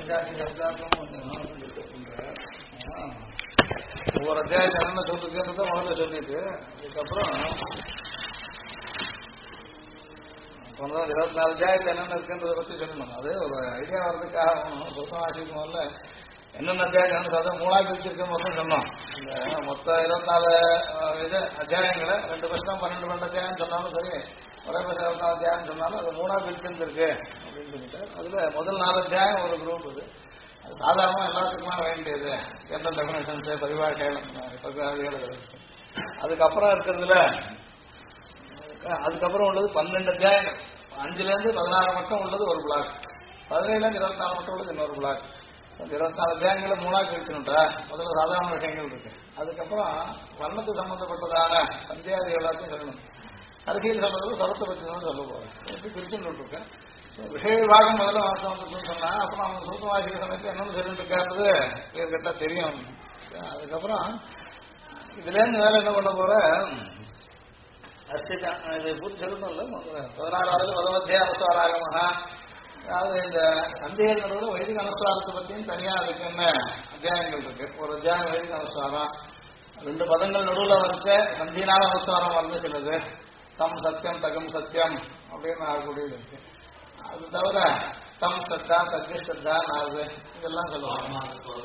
ஒவ்வொரு அத்தியாயத்தை என்ன சொல்லிருக்கிறத முதல்ல சொல்லிட்டு அதுக்கப்புறம் 24 அத்தியாயத்தை என்னென்ன இருக்குன்றதை பற்றி சொல்லணும். அது ஒரு ஐடியா வர்றதுக்காக சுத்தம் ஆசிக்கு முதல்ல என்னென்ன அத்தியாயம் சொல்ல 3 பிரிச்சிருக்க மொத்தம் சொன்னோம். இந்த மொத்த 24 அத்தியாயங்களை 2 வருஷம் 12 அத்தியாயம் சொன்னாலும் சரி, ஒரே வருஷம் 24 அத்தியாயம் சொன்னாலும் அது 3 பிரிச்சிருக்கு அப்படின்னு சொல்லிட்டு அதுல முதல் 4 அத்தியாயம் ஒரு குரூப். அது சாதாரணமாக எல்லாத்துக்குமா வேண்டியது ஜெனரல் டெஃபினேஷன்ஸு பரிபாஷைகள் அதுக்கப்புறம் இருக்கிறதுல அதுக்கப்புறம் உள்ளது 12 அத்தியாயங்கள். 5லேருந்து 16 மட்டும் உள்ளது ஒரு பிளாக், 17லேருந்து 24 மட்டும் உள்ளது இன்னொரு பிளாக். 24 அத்தியாயங்களை 3 பிரிச்சுட்டா முதல்ல சாதாரண விஷயங்கள் இருக்கு. அதுக்கப்புறம் வர்ணத்துக்கு சம்பந்தப்பட்டதான சந்தியாதி எல்லாத்தையும் சொல்லணும். கடைசியில் சொல்றது சரத்தை பற்றி தான் சொல்ல போறேன். எப்படி பிரிச்சுட்டு இருக்கேன் விஷய விபாகம் முதல்ல வாசம் சொன்னா அப்புறம் அவங்க சூத்த வாசிக்கிற சமயத்தில் என்னென்னு சொல்லிட்டு இருக்காருது கேட்டா தெரியும். அதுக்கப்புறம் இதுல இருந்து வேலை என்ன பண்ண போற இது பூர்த்தி சொல்லணும் இல்லை 16வது பதவத்திய அனுஸ்வாராகமாக. அதாவது இந்த சந்தேக நடுவில் வைதிக அனுஸ்வாரத்தை பற்றியும் தனியாக அதுக்குன்னு அத்தியாயங்கள் இருக்கு. ஒரு அத்தியாயம் வைதிக அனுஸ்வாரம், 2 பதங்கள் நடுவில் வரைச்ச சந்தியினால அனுஸ்வாரம் வந்து சிலது தம் சத்தியம் தகம் சத்தியம் அப்படின்னு ஆகக்கூடியது இருக்கு. அது தவிர தம் சத்தா தக்கு சத்தா நாது இதெல்லாம் சொல்லுவாங்க.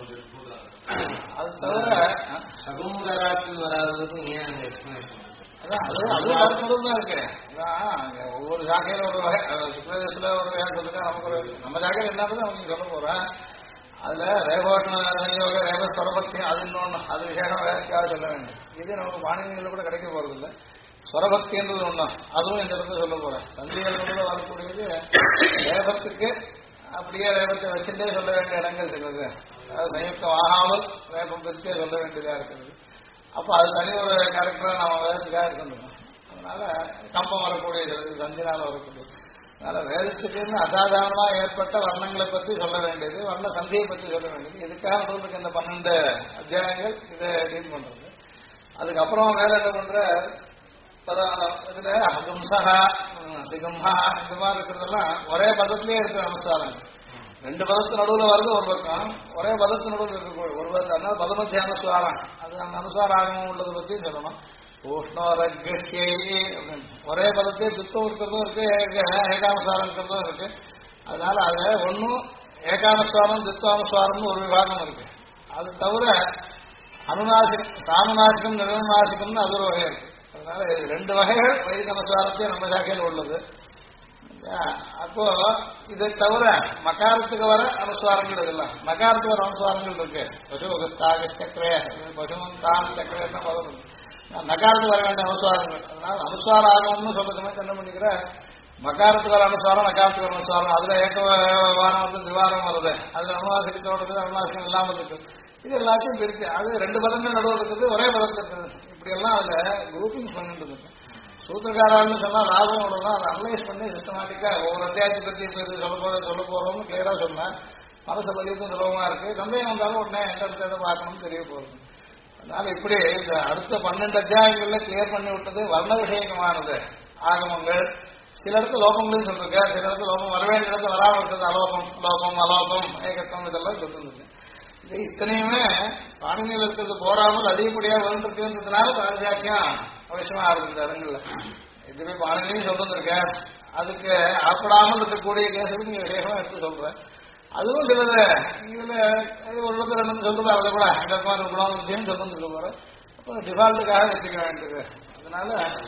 அது தவிர சகுமுகராத்தில் வராததுக்கு ஏன் அதான் அது மறுநூறு தான் இருக்கு. ஒவ்வொரு சாக்கையில ஒரு வகை, சுப்பிரதேசத்துல ஒரு வகை சொல்லுங்க, நமக்கு ஒரு நம்ம சாக்கையில் என்னது அவங்க சொல்ல போறேன். அதுல ரேகோஷண யோக ரேக ஸ்வரபக்தியம் அது இன்னொன்று, அது விசேஷம் வேலைக்காக சொல்ல வேண்டும். இது நமக்கு வாணிகளில் கூட கிடைக்க போறது இல்லை. ஸ்வரபக்தி என்றது ஒண்ணு, அதுவும் இந்த இடத்துல சொல்ல போறேன். சந்திகள் வரக்கூடியது ரேபத்துக்கு அப்படியே ரேபத்தை வச்சுட்டே சொல்ல வேண்டிய இடங்கள் இருக்கிறது. அதாவது சயுக்தம் ஆகாமல் ரேபம் பிரிச்சே சொல்ல வேண்டியதா இருக்கிறது. அப்போ அது தனி ஒரு கேரக்டரா நம்ம வேதத்துக்காக இருக்கணும். அதனால கம்பம் வரக்கூடியது சந்தினால் வரக்கூடியது. அதனால வேதத்துக்கு அசாதாரணமா ஏற்பட்ட வர்ணங்களை பற்றி சொல்ல வேண்டியது, வர்ண சந்தியை பற்றி சொல்ல வேண்டியது. இதுக்காக சொல்றதுக்கு இந்த 12 அத்தியாயங்கள் இதை டீல் பண்றது. அதுக்கப்புறம் வேலை என்ன பண்ற இதுல அகும்சா சிகம்ஹா இந்த மாதிரி இருக்கிறதெல்லாம் ஒரே பதத்திலே இருக்கிற அனுசாரம். 2 பதத்து நடுவில் வருது ஒரு பக்கம், ஒரே பதத்து நடுவில் இருக்கக்கூடிய ஒரு பதம். அதனால பதமத்திய அனுசாரம், அது அந்த அனுசாரம் உள்ளதை பற்றி சொல்லணும். உஷ்ணோரகே அப்படின்னு ஒரே பதத்தே துத்தம் இருக்கிறதும் இருக்கு, ஏகானுசாரம் இருக்கிறதும் இருக்கு. அதனால அது ஒன்னும் ஏகானுஸ்வாரம் தித்வானுஸ்வாரம்னு ஒரு விபாகம் இருக்கு. அது தவிர அனுநாசிகம் சானுநாசிகம் நிரநாசிகம்னு அது ஒரு வகை இருக்கு. அதனால 2 வகைகள் வைதிக அனுஸ்வாரத்தை நம்ம சாக்கையில் உள்ளது. அப்போ இதை தவிர மகாரத்துக்கு வர அனுஸ்வாரங்கள் இதெல்லாம் மகாரத்துக்கு வர அனுஸ்வாரங்கள் இருக்கு. பசுமுகஸ்தாக சக்கரே பசுமன் தான் சக்கரே பதம் இருக்கு. நகாரத்துக்கு வர வேண்டிய அனுஸ்வாரங்கள். அதனால அனுஸ்வார ஆகணும்னு சொல்ற சமயத்தை என்ன பண்ணிக்கிற மகாரத்துக்கு வர அனுஸ்வாரம் நகாரத்துக்கு வர அனுஸ்வாரம் அதுல ஏகவாரம் வந்து திவாரம் வருது. அதுல அனுவாசிக்கத்தோடு அனுவாசிக்கம் இல்லாமல் இருக்கு. இது எல்லாத்தையும் பிரிச்சு அது 2 பதங்கள் நடுவில் இருக்குது, ஒரே பதத்தில் இருக்குது. இப்படி எல்லாம் அதுல குரூப்பிங் பண்ணிட்டு இருக்கு. சூத்திரக்காரன்னு சொன்னா லாபம் உள்ளதான் அதை அனலைஸ் பண்ணி சிஸ்டமேட்டிக்கா ஒவ்வொரு அத்தியாயத்தை பற்றி சொல்ல போறோம்னு கிளியரா சொன்னேன். மனசு பதிவுக்கும் சுலபமா இருக்கு. சந்தேகம் வந்தாலும் உடனே எந்த பார்க்கணும்னு தெரிய போகுது. அதனால இப்படி இந்த அடுத்த 12 அத்தியாயங்கள்ல கிளியர் பண்ணி விட்டது வர்ண விஷயமானது ஆகமங்கள். சில இடத்துல லோகங்களையும் சொல்லிருக்க, சில இடத்துல லோகம் வர வேண்டிய இடத்துல வராமல் இருக்கிறது அலோகம் லோகம் அலோகம் ஏகத்தம் இதெல்லாம் சொல்லிருந்துச்சு. இது இத்தனையுமே பாணினியில் இருக்கிறது போடாமல் அதிகப்படியாக வந்துருக்குன்றதுனால பாரதியாக்கியம் அவசியமா இருக்கு இந்த இடங்கள்ல. இதுவே பாணினியும் சொல்லிருக்க, அதுக்கு ஆப்படாமல் இருக்கக்கூடிய கேசுக்கு நீங்க விசேஷமா எடுத்து சொல்றேன். அதுவும் சிலது இதுல ஒரு இடத்துல 2 சொல்றது அதை கூட அங்கமான குணம் சொல்லிருக்க போற. அப்போ டிஃபால்ட்டுக்காக வச்சுக்க வேண்டியது. அதனால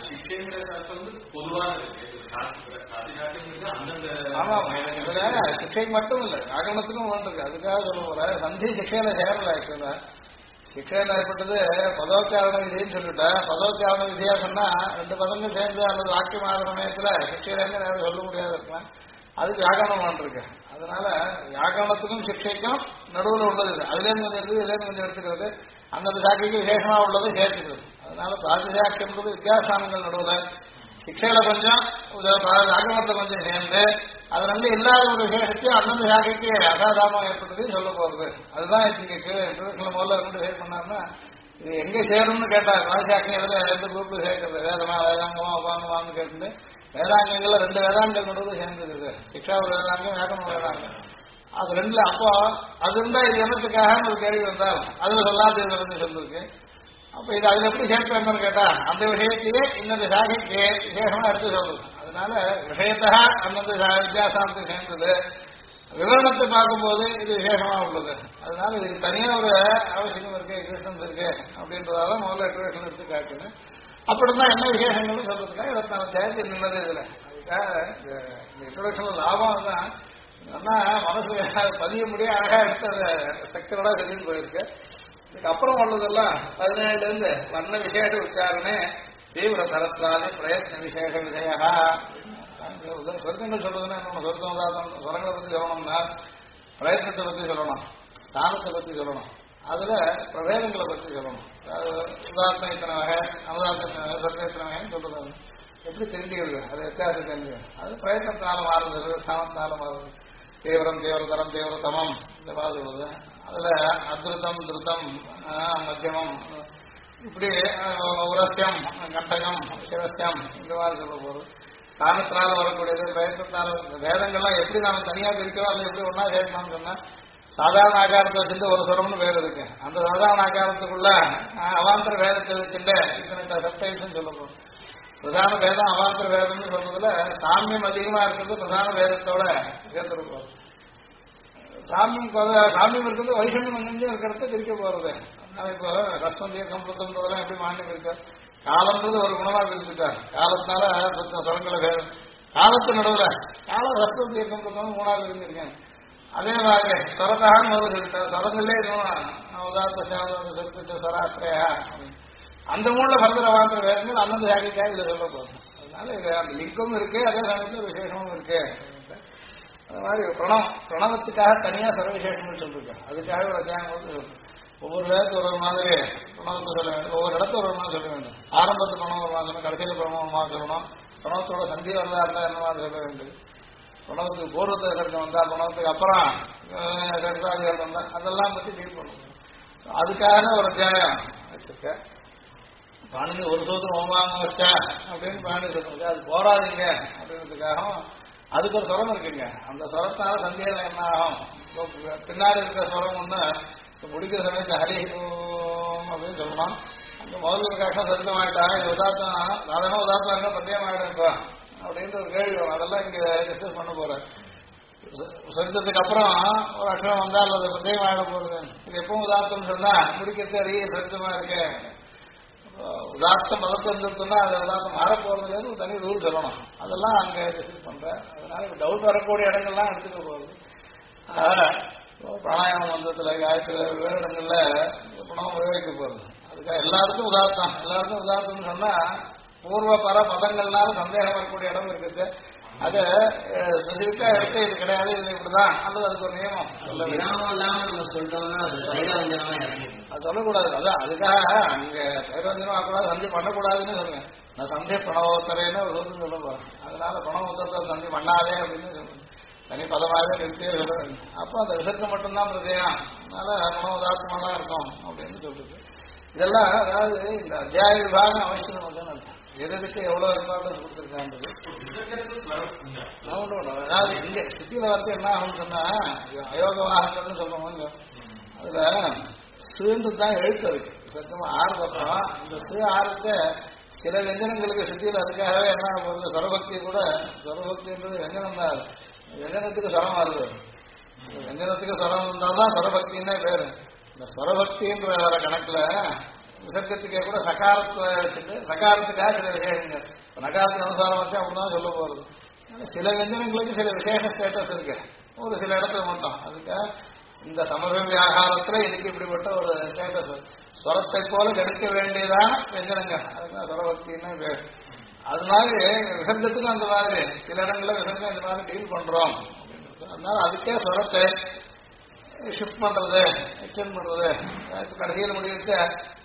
ஆமா இதுல சிக்ஷை மட்டும் இல்லை ஆகமத்துக்கும் இருக்கு. அதுக்காக சொல்ல போற சந்தி சிக்ஷையில சேரல. சிக்ஷையில ஏற்பட்டது பதோச்சாரண விதின்னு சொல்லிட்ட. பதோச்சாரண விதியா சொன்னா 2 பதங்கள் சேர்ந்து அல்லது வாக்கியமாகிற சமயத்துல சிக்ஷையில நேரம் சொல்ல முடியாது இருக்கலாம். அதுக்கு வியாகரணம் இருக்கு. அதனால வியாகரணத்துக்கும் சிக்ஷைக்கும் நடுவில் உள்ளது. அதுலேருந்து கொஞ்சம் இருக்குது, இதுலேருந்து கொஞ்சம் எடுத்துக்கிறது. அந்தந்த சாக்கைக்கு விசேஷமா உள்ளது சேர்த்துக்கிறது. அதனால பிராதிசாக்கியம்ன்றது வித்தியாசானங்கள் நடுவில் சிக்ஷையில கொஞ்சம் வியாகரணத்தை கொஞ்சம் சேர்ந்து அது வந்து இல்லாத ஒரு விசேஷத்தையும் அந்தந்த சாக்கைக்கு அசாதாரணம் ஏற்பட்டதையும் சொல்ல போறது. அதுதான் இன்ட்ரோடக்ஷன்ல முதல்ல 2 சேர் பண்ணாருன்னா இது எங்க சேரும்னு கேட்டார். பிராதிசாக்கியம் எதுல எந்த குரூப்ல சேர்க்கிறது வேதமா வேதாங்கமா உபாங்கமான்னு கேட்டு வேதாங்கங்கள்ல 2 வேதாங்கள் நடுவில் சேர்ந்துருக்கு. சிக்ஷா ஒரு வேதாங்கம் வேதம் வேதாங்கம். அது ரெண்டுல அப்போ அது இருந்தா இது என்னத்துக்காக ஒரு கேள்வி வந்தால் அதுல சொல்லாது சொல்லிருக்கு. அப்ப இது அதுல எப்படி சேர்க்கணும்னு கேட்டா அந்த விஷயத்தையே இன்னொரு சாகைக்கு விசேஷமா எடுத்து சொல்றது. அதனால விஷயத்தா அந்தந்த வித்தியாசத்தை சேர்ந்தது. விவரணத்தை பார்க்கும்போது இது விசேஷமா உள்ளது. அதனால இதுக்கு தனியா ஒரு அவசியம் இருக்கு, எக்ஸிஸ்டன்ஸ் இருக்கு அப்படின்றதால முதல்ல இன்ட்ரோடக்ஷன் எடுத்து காட்டணும். அப்படிதான் என்ன விசேஷங்கள்னு சொல்றதுக்காக 24 தேதி நின்னது இதுல. அதுக்காக இந்த இன்ட்ரோடக்ஷன்ல லாபம் தான் ஆனா மனசு பதிய முடிய அழகா எடுத்த ஸ்ட்ரக்சரோட தெரிஞ்சு போயிருக்கு. இதுக்கப்புறம் உள்ளதெல்லாம் 17 இருந்து வர்ண விசேஷ உச்சாரணே தீவிர தரத்தாலே பிரயத்ன விசேஷ விஜயா. சொர்க்கங்கள் சொல்றதுன்னா என்ன சொர்க்கம் ஸ்வரங்களை பத்தி சொல்லணும்னா பிரயத்னத்தை பத்தி சொல்லணும், ஸ்தானத்தை பத்தி சொல்லணும், அதுல பிரபேதங்களை பத்தி சொல்லணும். உதாரணம் இத்தனை வகை, அனுதாரண சொர்க்கம் இத்தனை வகைன்னு சொல்றது எப்படி தெரிஞ்சுக்கிறது, அது வித்தியாசம் தெரிஞ்சுக்கிறது. அது பிரயத்னத்தினால மாறுறது, ஸ்தானத்தினால மாறுது. தீவிரம் தீவிரதரம் தீவிரதமம் இந்த மாதிரி சொல்லுது. அதுல அதிருத்தம் திருத்தம் மத்தியமம் இப்படி உரஸ்யம் கண்டகம் சிரஸ்யம் இந்த மாதிரி சொல்ல போறது. ஸ்தானத்தினால வரக்கூடியது பிரயத்னத்தினால வேதங்கள்லாம் எப்படி நாம தனியா பிரிக்கிறோம் அதை எப்படி ஒன்னா சேர்க்கணும்னு சொன்னா சாதாரண ஆகாரத்தை வச்சுட்டு ஒரு சுரம்னு பேர் இருக்கு. அந்த சாதாரண ஆகாரத்துக்குள்ள அவாந்தர வேதத்தை வச்சுட்டு இத்தனை சப்டைல்ஸ் சொல்ல போறோம். பிரதான வேதம் அவாந்தர வேதம்னு சொல்றதுல சாமியம் அதிகமா இருக்கிறது பிரதான வேதத்தோட சேர்த்துருக்கோம். சாமியம் இருக்கிறது வைஷமியம் கொஞ்சம் இருக்கிறத பிரிக்க போறது. அதனால இப்போ ரசம் தீர்க்கம் புத்தம்ன்றதெல்லாம் எப்படி மாநிலம் இருக்கு. காலம்ன்றது ஒரு குணமா பிரிச்சுட்டார். காலத்தினால சுரங்களை வேதம் காலத்து நடுவுல காலம் ரசம் தீர்க்கம் புத்தம் 3ஆவது இருந்திருக்கேன். அதே மாதிரி ஸ்வரத்தான் முதல் சொல்லிட்டார். ஸ்வரங்களே உதாரண ஸ்வராத்திரையா அந்த மூணுல பரதர வாங்குற வேதங்கள் அந்தந்த சாகிக்காக இதுல சொல்ல போகுது. அதனால இது அந்த லிங்கும் இருக்கு, அதே சமயத்தில் விசேஷமும் இருக்கு. அது மாதிரி பிரணவத்துக்காக தனியா சர்வவிசேஷம்னு சொல்லிருக்கேன். அதுக்காக ஒரு அத்தியாயம் ஒவ்வொரு வேதத்துக்கு ஒரு மாதிரி பிரணவத்தை சொல்ல வேண்டும், ஒவ்வொரு இடத்துல ஒரு மாதிரி சொல்ல வேண்டும். ஆரம்பத்து பிரணவம் ஒரு மாதிரி கடைசியில் பிரணவமாக சொல்லணும். பிரணவத்தோட சந்தி வரதா இருந்தா என்ன மாதிரி சொல்ல வேண்டும். பிரணவத்துக்கு பூர்வத்தை சட்டம் வந்தா, பிரணவத்துக்கு அப்புறம் சட்டாதிகள் வந்தா அதெல்லாம் பத்தி டீல் பண்ணணும். அதுக்காக ஒரு அத்தியாயம் வச்சிருக்கேன். பாணினி ஒரு சூத்திரம் ஓமாங்க வச்சா அப்படின்னு பாணி சொல்லுங்க. அது போராதுங்க அப்படின்றதுக்காகவும் அதுக்கு ஒரு சுரம் இருக்குங்க. அந்த சுரத்தால சந்தேகம் என்ன ஆகும், பின்னாடி இருக்கிற சுரம் ஒண்ணு முடிக்கிற சமயத்தை ஹரி ஓம் அப்படின்னு சொல்லணும். அந்த முதல்ல ஒரு கஷ்டம் சத்தமாயிட்டா இது உதாரணம் சாதாரண உதாரணம் இருக்க பத்தியமாயிடும்ப்பா அப்படின்ற ஒரு கேள்வி வரும். அதெல்லாம் இங்க டிஸ்கஸ் பண்ண போறேன். சரித்ததுக்கு அப்புறம் ஒரு அக்ஷரம் வந்தால் அது பிரத்யேகம் ஆயிட போறது. இது எப்பவும் உதாரணம் சொன்னா முடிக்கிறது அறிய சரித்தமா இருக்கு. உதாரணம் மதத்தை இருந்துச்சுன்னா அது உதாரணம் மாற போறதுலேருந்து ஒரு தனி ரூல் சொல்லணும். அதெல்லாம் அங்க டிஸ்கஸ் பண்றேன். அதனால டவுட் வரக்கூடிய இடங்கள்லாம் எடுத்துக்க போகுது. பிராணாயாம மந்திரத்துல காயத்துல வேறு இடங்கள்ல பணம் உபயோகிக்க போகுது. அதுக்காக எல்லாருக்கும் உதாரணம்னு சொன்னா பூர்வ பர பதங்கள்னால சந்தேகம் வரக்கூடிய இடம் இருக்குது. அது ஸ்பெசிபிக்கா எடுத்து இது கிடையாது, இது இப்படிதான் அல்லது அதுக்கு ஒரு நியமம் அது சொல்லக்கூடாது. அதான் அதுக்காக அங்க தைரஞ்சனம் ஆக்கூடாது, சந்தி பண்ணக்கூடாதுன்னு சொல்லுங்க. நான் சந்தி பிரணவோத்தரேன்னு ஒரு சொல்லுன்னு சொல்ல போறேன். அதனால பிரணவோத்தரத்தை சந்தி பண்ணாதே அப்படின்னு சொல்லுங்க. தனி பதமாகவே நிறுத்தியே சொல்ல வேண்டும். அப்போ அந்த விஷயத்தை மட்டும்தான் பிரதேயம், அதனால மனோதாத்மா தான் இருக்கும் அப்படின்னு சொல்றது. இதெல்லாம் அதாவது இந்த அத்தியாய விபாகம் அவசியம் வந்து எதுக்கு எவ்வளவு இம்பார்ட்டன்ஸ் கொடுத்துருக்கான்றது. அதாவது இங்க ஸ்திதியில வந்து என்ன ஆகும்னு சொன்னா அயோக வாகனம்னு சொல்றோம். அதுல சிறு தான் எழுத்து இருக்கு சத்தமா ஆறுபக்கம். இந்த சிறு ஆறுக்கு சில வெஞ்சனங்களுக்கு ஸ்திதியில அதுக்காகவே என்ன போகுது, சொரபக்தி கூட சொரபக்தின்றது வெஞ்சனம் தான். வெஞ்சனத்துக்கு சொரம் வருது. வெஞ்சனத்துக்கு சொரம் இருந்தால்தான் சொரபக்தின்னே பேரு. இந்த சொரபக்தின்ற வர கணக்குல விசர்க்கத்துக்கே கூட சகாரத்தை வச்சுட்டு சகாரத்துக்காக சில விசேஷங்கள் நகாரத்துக்கு அனுசாரம் வச்சு அப்படிதான் சொல்ல போறது. சில வெஞ்சனங்களுக்கு சில விசேஷ ஸ்டேட்டஸ் இருக்கு ஒரு சில இடத்துல மட்டும். அதுக்காக இந்த சமர்ப்ப வியாகாரத்துல இதுக்கு இப்படிப்பட்ட ஒரு ஸ்டேட்டஸ் ஸ்வரத்தை போல எடுக்க வேண்டியதான வெஞ்சனங்கள். அதுதான் சொரபக்தின்னு பேர். அது மாதிரி விசர்க்கத்துக்கும் அந்த மாதிரி சில இடங்கள்ல விசர்க்கம் இந்த மாதிரி டீல் பண்றோம். அதனால அதுக்கே ஸ்வரத்தை ஷிஃப்ட் பண்றது எக்ஸ்டெண்ட் பண்றது கடைசியில் முடிவுக்கு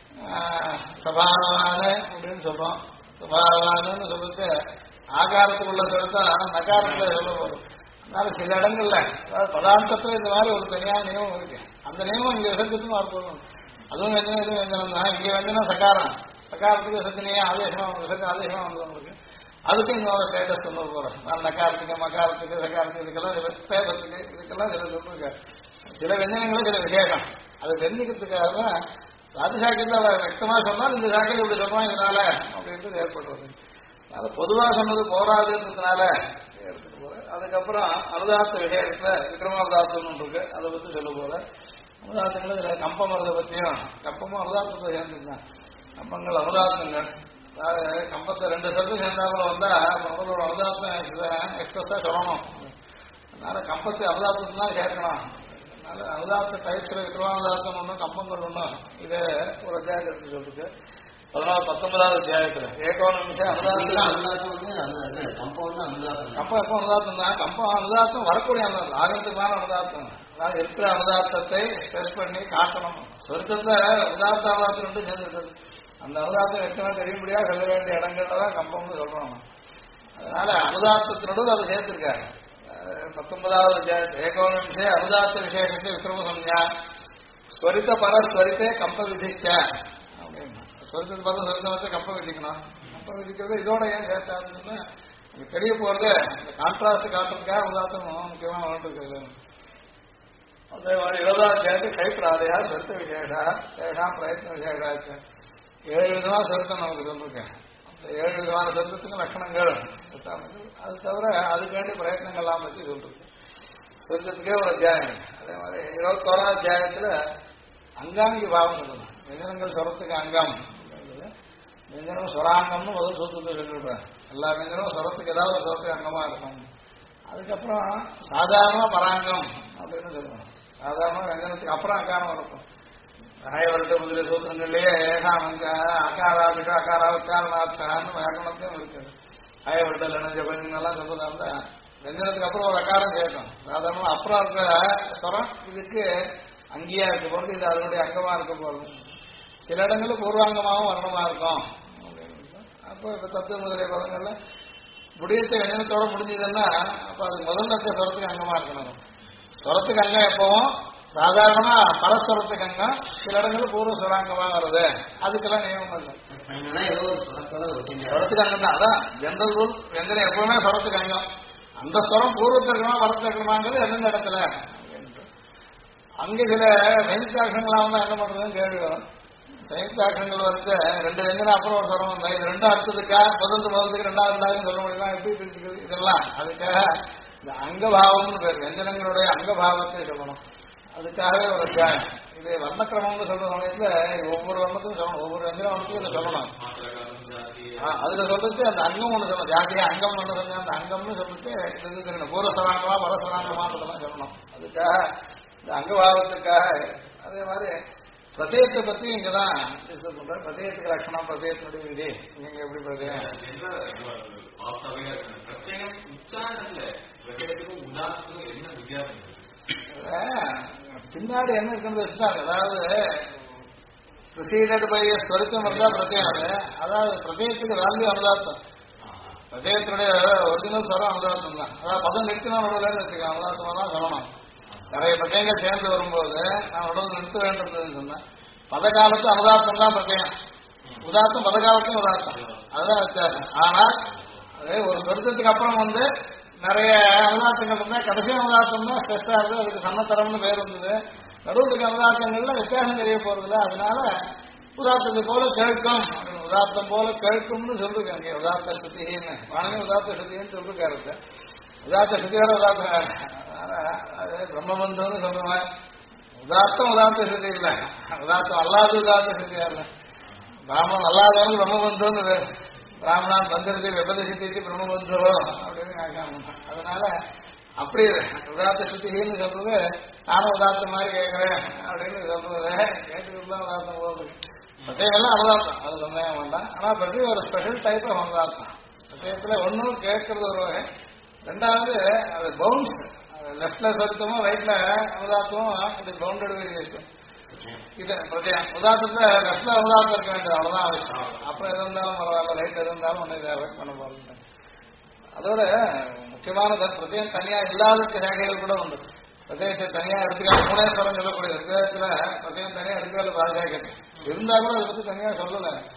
சபாவான அப்படின்னு சொல்றோம். சபாவானு சொல்லிட்டு ஆகாரத்துக்குள்ள சொல்லிட்டா நகாரத்துல சொல்ல போறோம். அதனால சில இடங்கள்ல அதாவது பதார்த்தத்துல இந்த மாதிரி ஒரு தனியான நியமம் இருக்கு. அந்த நியமம் இங்க விசர்க்கத்துக்கும் வரப்போகும். அதுவும் வெஞ்சனம் இதுவும் வெஞ்சனம் தான். இங்க வெஞ்சனம் சகாரம், சகாரத்துக்கு விசர்ஜனையா ஆதேசமா விசர்க்க ஆதேசமா வந்து இருக்கு. அதுக்கு இன்னொரு ஸ்டேட்டஸ் கொண்டு போறேன். நான் நக்காரத்துக்கு மக்காரத்துக்கு சக்காரத்துக்கு இதுக்கெல்லாம் பேரத்துக்கு இதுக்கெல்லாம் சில சொல்லிருக்காரு. சில வெஞ்சனங்களும் சில விசேஷம் அதை தெரிஞ்சுக்கிறதுக்காக தான் ராஜசாக்கியத்தில் அவரை வியக்தமா சொன்னால் இந்த சாக்கியம் இப்படி சொல்றான் இதனால அப்படின்றது ஏற்படுறது. அது பொதுவாக சொன்னது போராதுன்றதுனால எடுத்துட்டு போறேன். அதுக்கப்புறம் அனுதாத்த விஷயத்துல விக்ரமாவதாத்தம் இருக்கு, அதை பத்தி சொல்ல போறேன். அனுதாத்தங்கள் இதுல கம்பம் வரதை பத்தியும் கம்பமும் அனுதாத்தத்தை சேர்ந்துருந்தான். கம்பங்கள் அனுதாத்தங்கள் கம்பத்தை 2 சதவீதம் சேர்ந்தாப்புல வந்தா முதல்ல ஒரு அனுதாத்தம் எக்ஸ்பிரஸா சொல்லணும். அதனால கம்பத்தை அனுதாத்தம் தான் சேர்க்கணும். அதனால அனுதாத்த டைப்ஸ்ல விக்ரமாவதாத்தம் ஒன்றும் கம்பங்கள் ஒன்றும் இதை ஒரு அத்தியாயத்தை எடுத்து சொல்லிருக்கு. 19வது அத்தியாயத்துல ஏகோனமிஷம் கம்பம் எப்போ அனுதாத்தம் தான். கம்பம் அனுதாத்தம் வரக்கூடிய அனுதாத்தம் ஆகத்துக்கான அனுதாத்தம். அதாவது இருக்கிற அனுதாத்தத்தை ஸ்ட்ரெஸ் பண்ணி காட்டணும். சொருத்தத்தை உதாத்த அனுதாத்தம் சேர்ந்துருக்குது. அந்த அனுதாத்தம் எத்தனை தெரியும்படியா சொல்ல வேண்டிய இடங்கள்ல தான் கம்பம்னு சொல்றோம். அதனால அனுதாத்தத்தினோடு அதை சேர்த்திருக்காரு. 19வது அத்தியாயத்தில் ஏகோனமிஷே அனுதாத்த விசேஷத்தை விக்ரம சம்யா ஸ்வரித்த பரஸ்வரித்தே கம்ப விதிச்ச அப்படின்னு. சொருத்தத்தை பார்த்து சொருத்தம் வச்சு கம்ப விதிக்கணும். கம்ப விதிக்கிறது இதோட ஏன் சேர்த்தாருன்னு தெரிய போறது. இந்த கான்ட்ராஸ்ட் காட்டுறதுக்காக உதாத்தம் முக்கியமான ஒன்று. அதே மாதிரி 20வது அத்தியாயத்தில் கைப்பிராதையா சொருத்த விசேஷா தேஷாம் பிரயத்ன விசேஷாச்சு 7 விதமான சொருத்தம் நமக்கு சொல்லிருக்கேன். அந்த 7 விதமான சொருத்தத்துக்கு லட்சணங்கள் அது தவிர அதுக்கு வேண்டிய பிரயத்னங்கள்லாம் பற்றி சொல்லிருக்கு. சொருத்தத்துக்கே ஒரு அத்தியாயம். அதே மாதிரி 21வது அத்தியாயத்துல அங்காங்கி பாவம் சொல்லணும். விஞ்சனங்கள் சொரத்துக்கு அங்கம். விஞ்சனம் சொராங்கம்னு முதல் சூத்திரத்தை சொல்லிவிடுறேன். எல்லா விஞ்சனமும் சொரத்துக்கு ஏதாவது ஒரு சொரத்துக்கு அங்கமா இருக்கும். அதுக்கப்புறம் சாதாரண பராங்கம் அப்படின்னு சொல்லணும். சாதாரண விஞ்சனத்துக்கு அப்புறம் அக்காரம் இருக்கும். ஆயவர்கிட்ட முதலிய சூத்திரங்கள்லயே ஏகாம் அகாராதிக்கு அகாரா உச்சாரணார்த்தான்னு வியாக்கணத்தையும் இருக்குது. ஆயவர்கிட்ட லெனஞ்ச கொஞ்சங்கள்லாம் சொல்றதா வெஞ்சனத்துக்கு அப்புறம் ஒரு அகாரம் சேர்க்கும். சாதாரணமா அப்புறம் இருக்க ஸ்வரம் இதுக்கு அங்கேயா இருக்க போறது, இது அதனுடைய அங்கமா இருக்க போறது. சில இடங்களில் பூர்வாங்கமாகவும் வர்ணமா இருக்கும். அப்போ இப்ப தத்துவ முதலிய பதங்கள்ல முடியத்தை வெஞ்சனத்தோட முடிஞ்சதுன்னா அப்ப அது முதல்ல இருக்க ஸ்வரத்துக்கு அங்கமா இருக்கணும். ஸ்வரத்துக்கு அங்கம் எப்பவும் சாதாரணமா பரஸ்வரத்துக்கு அங்கம், சில இடங்களில் பூர்வ சுவராங்கமா வருது. அதுக்கெல்லாம் நியமம் இல்லை. ஸ்வரத்துக்கு அங்கம் தான். அதான் ஜெனரல் ரூல். வெஞ்சனம் எப்பவுமே ஸ்வரத்துக்கு அங்கம். அந்த ஸ்வரம் பூர்வத்தில் இருக்கணுமா பரத்தில் இருக்கணுமாங்கிறது எந்தெந்த இடத்துல. அங்கே சில சயுக்தாட்சங்களாக தான் என்ன பண்றதுன்னு கேள்வி வரும். சயுக்தாட்சங்கள் வந்து 2 வெஞ்சனம் அப்புறம் ஒரு ஸ்வரம் வந்தா இது 2 அர்த்தத்துக்கா முதலுக்கு 2வது சொல்ல முடியுமா, எப்படி பிரிச்சுக்கிறது இதெல்லாம். அதுக்காக இந்த அங்கபாவம்னு பேர். வெஞ்சனங்களுடைய அங்கபாவத்தை சொல்லணும். அதுக்காகவே ஒரு அத்தியாயம். இது வர்ணக்கிரமம்னு சொல்ற சமயத்துல ஒவ்வொரு வர்ணத்துக்கும் சொல்லணும். ஒவ்வொரு வெஞ்சன வர்ணத்துக்கும் இதை சொல்லணும். அதுல சொல்லிட்டு அந்த அங்கம் ஒண்ணு சொல்லணும். ஜாதியா அங்கம் ஒண்ணு சொல்லணும். அந்த அங்கம்னு சொல்லிட்டு இது தெரியணும். பூர்வஸ்வராங்கமா பரஸ்வராங்கமான்றதெல்லாம் சொல்லணும். அதுக்காக இந்த அங்கபாவத்துக்காக. அதே மாதிரி பிரதேயத்தை பத்தி இங்கதான் டிஸ்கஸ் பண்றேன். பிரதேயத்துக்கு லட்சணம், பிரதேயத்தினுடைய விதி நீங்க எப்படி பிரதேயம் பின்னாடி என்ன இருக்குன்னு வச்சுட்டாங்க. அதாவது ப்ரொசீடட் பை ஸ்வரித்தம் இருந்தா பிரத்யம். அதாவது பிரதேயத்துக்கு வேல்யூ அனுதாத்தம். பிரதேயத்தினுடைய ஒரிஜினல் ஸ்வரம் அனுதாத்தம் தான். அதாவது பதம் நிறுத்தினா நடுவில் வச்சுக்கலாம். அனுதாத்தமா தான் சொல்லணும். நிறைய பிரத்யங்கள் சேர்ந்து வரும்போது நான் உடல் நிறுத்த வேண்டும் சொன்னேன். பதகாலத்து அனுதாத்தம் தான் பிரத்யம். உதாத்தம் பதகாலத்தையும் உதாத்தம். அதுதான் வித்தியாசம். ஆனால் அதே ஒரு சொருத்தத்துக்கு அப்புறம் வந்து நிறைய அனுதாத்தங்கள் இருந்தா கடைசி அனுதாத்தம் தான் ஸ்ட்ரெஸ்ஸா இருக்கு. அதுக்கு சன்னத்தரம்னு பேர் வந்தது. நடுவுக்கு அனுதாத்தங்கள்ல வித்தியாசம் தெரிய போறதில்ல. அதனால உதாத்தத்தை போல கேட்கும், உதாத்தம் போல கேட்கும்னு சொல்லிருக்காங்க. உதாத்த ஸ்ருதின்னு வாங்க உதாத்த ஸ்ருதின்னு சொல்லிருக்காரு. உதாத்த ஸ்ருதியோட உதாத்தம் அது பிரம்மபந்தம்னு சொல்லுவேன். உதாத்தம் உதாத்த ஸ்ருதி இல்லை. உதாத்தம் அல்லாத உதாத்த ஸ்ருதியா இல்லை. பிராமணன் அல்லாதவங்க பிரம்மபந்தம்னு பேர். பிராமணான் பந்தருக்கு வெப்பதசித்தி பிரம்மபந்தரோ அப்படின்னு கேட்காம. அதனால அப்படி உதாத்த ஸ்ருதின்னு சொல்றது நானும் உதாத்த மாதிரி கேட்கிறேன் அப்படின்னு சொல்றது கேட்டுக்கிட்டு தான் உதாத்தம் போகுது. பிரத்யெல்லாம் அனுதாத்தம், அது சந்தேகம் வேண்டாம். ஆனா பற்றி ஒரு ஸ்பெஷல் டைப் ஆஃப் அனுதாத்தம். பிரத்யத்துல ஒன்னும் கேட்கறது ஒரு வகை. ரெண்டாவது அது பவுன்ஸ். லெப்ட்ல சொருத்தமும் ரைட்ல அனுதாத்தமும் இது பவுண்டட் வேரியேஷன். இது பிரத்யம். உதாரணத்துல லெப்ட்ல அனுதாத்தம் இருக்க வேண்டியது அவ்வளவுதான் அவசியம். அப்புறம் எது இருந்தாலும் பரவாயில்ல, ரைட் எது இருந்தாலும் ஒன்னும் இதை அவாய்ட் பண்ண போறது. அதோட முக்கியமான பிரத்யம் தனியா இல்லாத ரேகைகள் கூட உண்டு. பிரத்யத்தை தனியா எடுத்துக்காது. மூணேஸ்வரம் சொல்லக்கூடிய பிரத்யத்துல பிரத்யம் தனியா எடுத்துக்காது பாஜக இருந்தா கூட அதை பத்தி தனியா சொல்லல.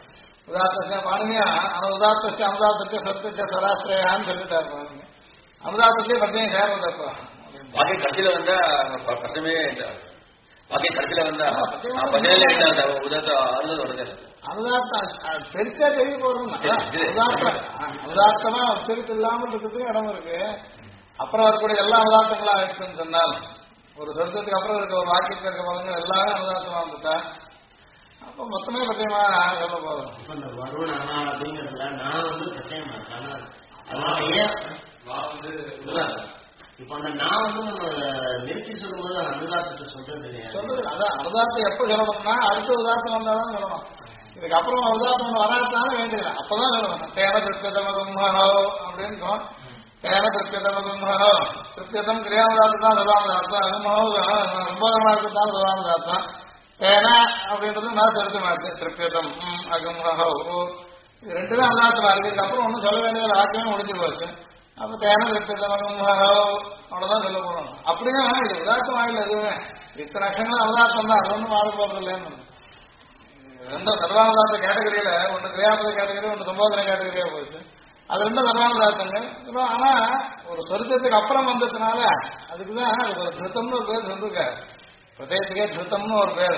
உதாத்தஸ்ய பாணினியா ஆனால் உதாத்தஸ்ய அமுதாத்தஸ்ய சத்தஸ்ய ஸ்வராஸ்திரயான்னு சொல்லிட்டாரு பாருங்க. அமுதாத்தஸ்ய பிரச்சனை சேர்றதப்போ பாக்கி கடைசியில வந்தா பிரச்சனையே இல்லை. பாக்கி கடைசியில வந்தா பஜனையில இல்லை. உதாத்த அறுதல் வருது. அனுதாத்தம் பெருசா தெரிய போறோம். உதாத்தமா பெருத்து இல்லாமல் இருக்கிறதுக்கு இடம் இருக்கு. அப்புறம் இருக்கக்கூடிய எல்லா அனுதாத்தங்களும் ஆயிடுச்சுன்னு சொன்னால் ஒரு சொருத்தத்துக்கு அப்புறம் இருக்க ஒரு வாக்கியத்தில் இருக்க பதங்கள் எல்லாமே அனுதாத்தமா வந்துட்டா அப்ப மொத்தமே பத்தியமா சொல்ல போதும். இப்ப இந்த வருண் அண்ணா அப்படிங்கிறதுல நான் வந்து பிரச்சனை ஆனால் அதனுடைய இப்ப அந்த நான் வந்து நம்ம நிறுத்தி சொல்லும்போது அந்த அனுதாத்தத்தை சொல்றது இல்லையா? சொல்றது அதான் அனுதாத்தம் எப்ப சொல்லணும்னா அடுத்த உதாரணம் வந்தாலும் சொல்லணும். இதுக்கு அப்புறம் உதாரணம் வராதுனாலும் வேண்டியது அப்பதான் சொல்லணும். தேன திருப்தியதமகும்ஹோ அப்படின்னு தேன திருப்தியதமகும்ஹோ திருப்தியதம் கிரியாவதார்த்தம் தான் சொல்லாமதார்த்தம் அகுமஹோ சம்போதனமார்த்தம் சொல்லாமதார்த்தம் தேன அப்படின்றது நான் திருத்தமாச்சு திருப்தியதம் அகும்ஹோ இது ரெண்டுமே அனுதாத்தமா இருக்கு. இதுக்கப்புறம் ஒன்றும் சொல்ல வேண்டிய வாக்கியமே முடிஞ்சு போச்சு. அப்ப தேன திருப்தியதமகும்ஹோ அவ்வளவுதான் சொல்ல போறோம். அப்படியே இது உதாரணம் ஆகல. எதுவுமே இத்தனை அக்ஷங்களும் அனுதாத்தம் தான். அது ஒன்றும் மாற போறது இல்லைன்னு ரெண்டும் சர்வானுதாத்த கேட்டகரியில ஒன்று கிரியாபத கேட்டகரி ஒன்று சம்போதன கேட்டகரியா போயிடுச்சு. அது ரெண்டும் சர்வானுதாத்தங்கள். ஆனா ஒரு சொருத்தத்துக்கு அப்புறம் வந்ததுனால அதுக்குதான் அதுக்கு ஒரு திருத்தம்னு ஒரு பேர் சொல்லிருக்காரு. பிரதேசத்துக்கே திருத்தம்னு ஒரு பேர்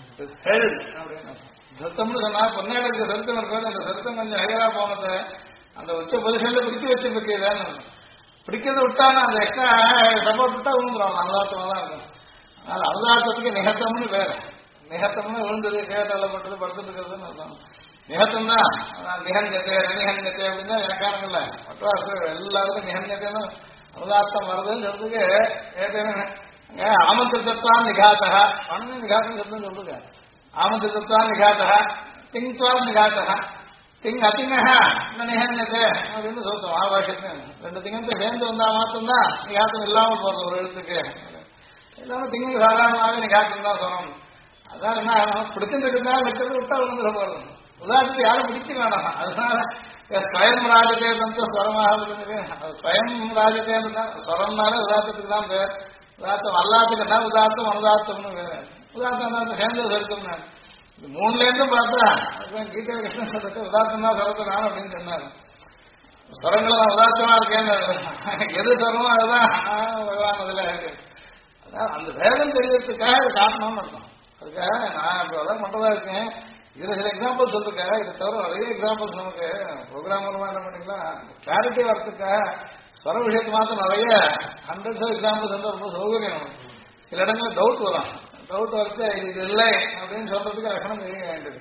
அப்படின்னு திருத்தம்னு சொன்னா பொன்னேடுக்கு சொருத்தம் இருக்காது. அந்த சொருத்தம் கொஞ்சம் ஹையரா போனது அந்த உச்ச பொசிஷன்ல பிடிச்சு வச்சிருக்கேன். பிடிக்கிறது விட்டானா அந்த எக்ஸ்ட்ரா சப்போர்ட் விட்டா விழுந்துடும். அனுதாத்தமா தான் இருக்கும். அதனால அனுதாத்தத்துக்கு நிகத்தம்னு பேர். நிகத்தம்னு விழுந்தது கேட்டப்பட்டது படுத்துட்டு இருக்கிறதுன்னு அர்த்தம். நிகத்தம் தான் நிகஞ்சத்தை ரனிகஞ்சத்தை அப்படின்னா இலக்காரங்கள்ல மற்ற எல்லாருக்கும் நிகஞ்சத்தைன்னு அனுதாத்தம் வருதுன்னு சொல்றதுக்கு ஏற்கனவே ஆமந்திரத்தான் நிகாத்தா பணம் நிகாத்தம் சொல்லுன்னு சொல்லுங்க. ஆமந்திரத்தான் நிகாத்தா திங்த்வால் நிகாத்தா திங் அத்திங்கா நிகஞ்சத்தை அப்படின்னு சொல்றோம். ஆபாஷத்து ரெண்டு திங்கத்தை சேர்ந்து வந்தா மாத்திரம்தான் நிகாத்தம் இல்லாமல் போறது ஒரு எழுத்துக்கு. எல்லாமே திங்க சாதாரணமாக நிகாத்தம் தான் சொல்லணும். அதான் என்ன பிடிச்சிருக்கிறதுனால நிற்கிறது விட்டா வந்து போறது. உதாரணத்துக்கு யாரும் பிடிக்க வேணாம். அதனால ஸ்வயம் ராஜதே தந்த ஸ்வரமாக ஸ்வயம் ராஜதே ஸ்வரம்னாலே உதாரணத்துக்கு தான் பேர். உதாரணம் அல்லாத்துக்கு என்ன உதாரணம் அனுதார்த்தம்னு வேறு. உதாரணம் சேர்ந்து சொல்லிட்டோம்னா இது மூணுல இருந்தும் பார்த்தா கீதை கிருஷ்ணன் சொல்லிட்டு உதாரணம் தான் சொல்றது நான் அப்படின்னு சொன்னாரு. ஸ்வரங்களை நான் உதாரணமா இருக்கேன்னு எது ஸ்வரமோ அதுதான் பகவான் அதில் இருக்கு. அதான் அந்த வேதம் தெரியறதுக்காக இது காட்டணும்னு அர்த்தம். அதுக்காக நான் இப்போ அதான் பண்றதா இருக்கேன். இதுல சில எக்ஸாம்பிள்ஸ் சொல்லிருக்கேன். இதை தவிர நிறைய எக்ஸாம்பிள்ஸ் நமக்கு ப்ரோக்ராம் மூலமா என்ன பண்ணிக்கலாம் கிளாரிட்டி வரத்துக்காக ஸ்வர விஷயத்து மாத்திரம் நிறைய ஹண்ட்ரட்ஸ் ஆஃப் எக்ஸாம்பிள்ஸ் வந்து ரொம்ப சௌகரியம். சில இடங்களில் டவுட் வரும். டவுட் வரது இது இல்லை அப்படின்னு சொல்றதுக்கு லட்சணம் தெரிய வேண்டியது.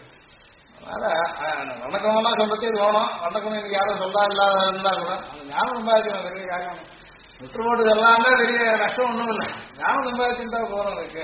அதனால வணக்கமெல்லாம் சொல்றதுக்கு இது வேணும். வணக்கம் இன்னைக்கு யாரும் சொல்லா இல்லாத இருந்தா கூட அந்த ஞானம் சம்பாதிக்கணும். பெரிய காரணம் விட்டு போட்டு எல்லாம் தான் பெரிய நஷ்டம் ஒன்றும் இல்லை. ஞானம் சம்பாதிச்சுட்டா போறோம் இருக்கு.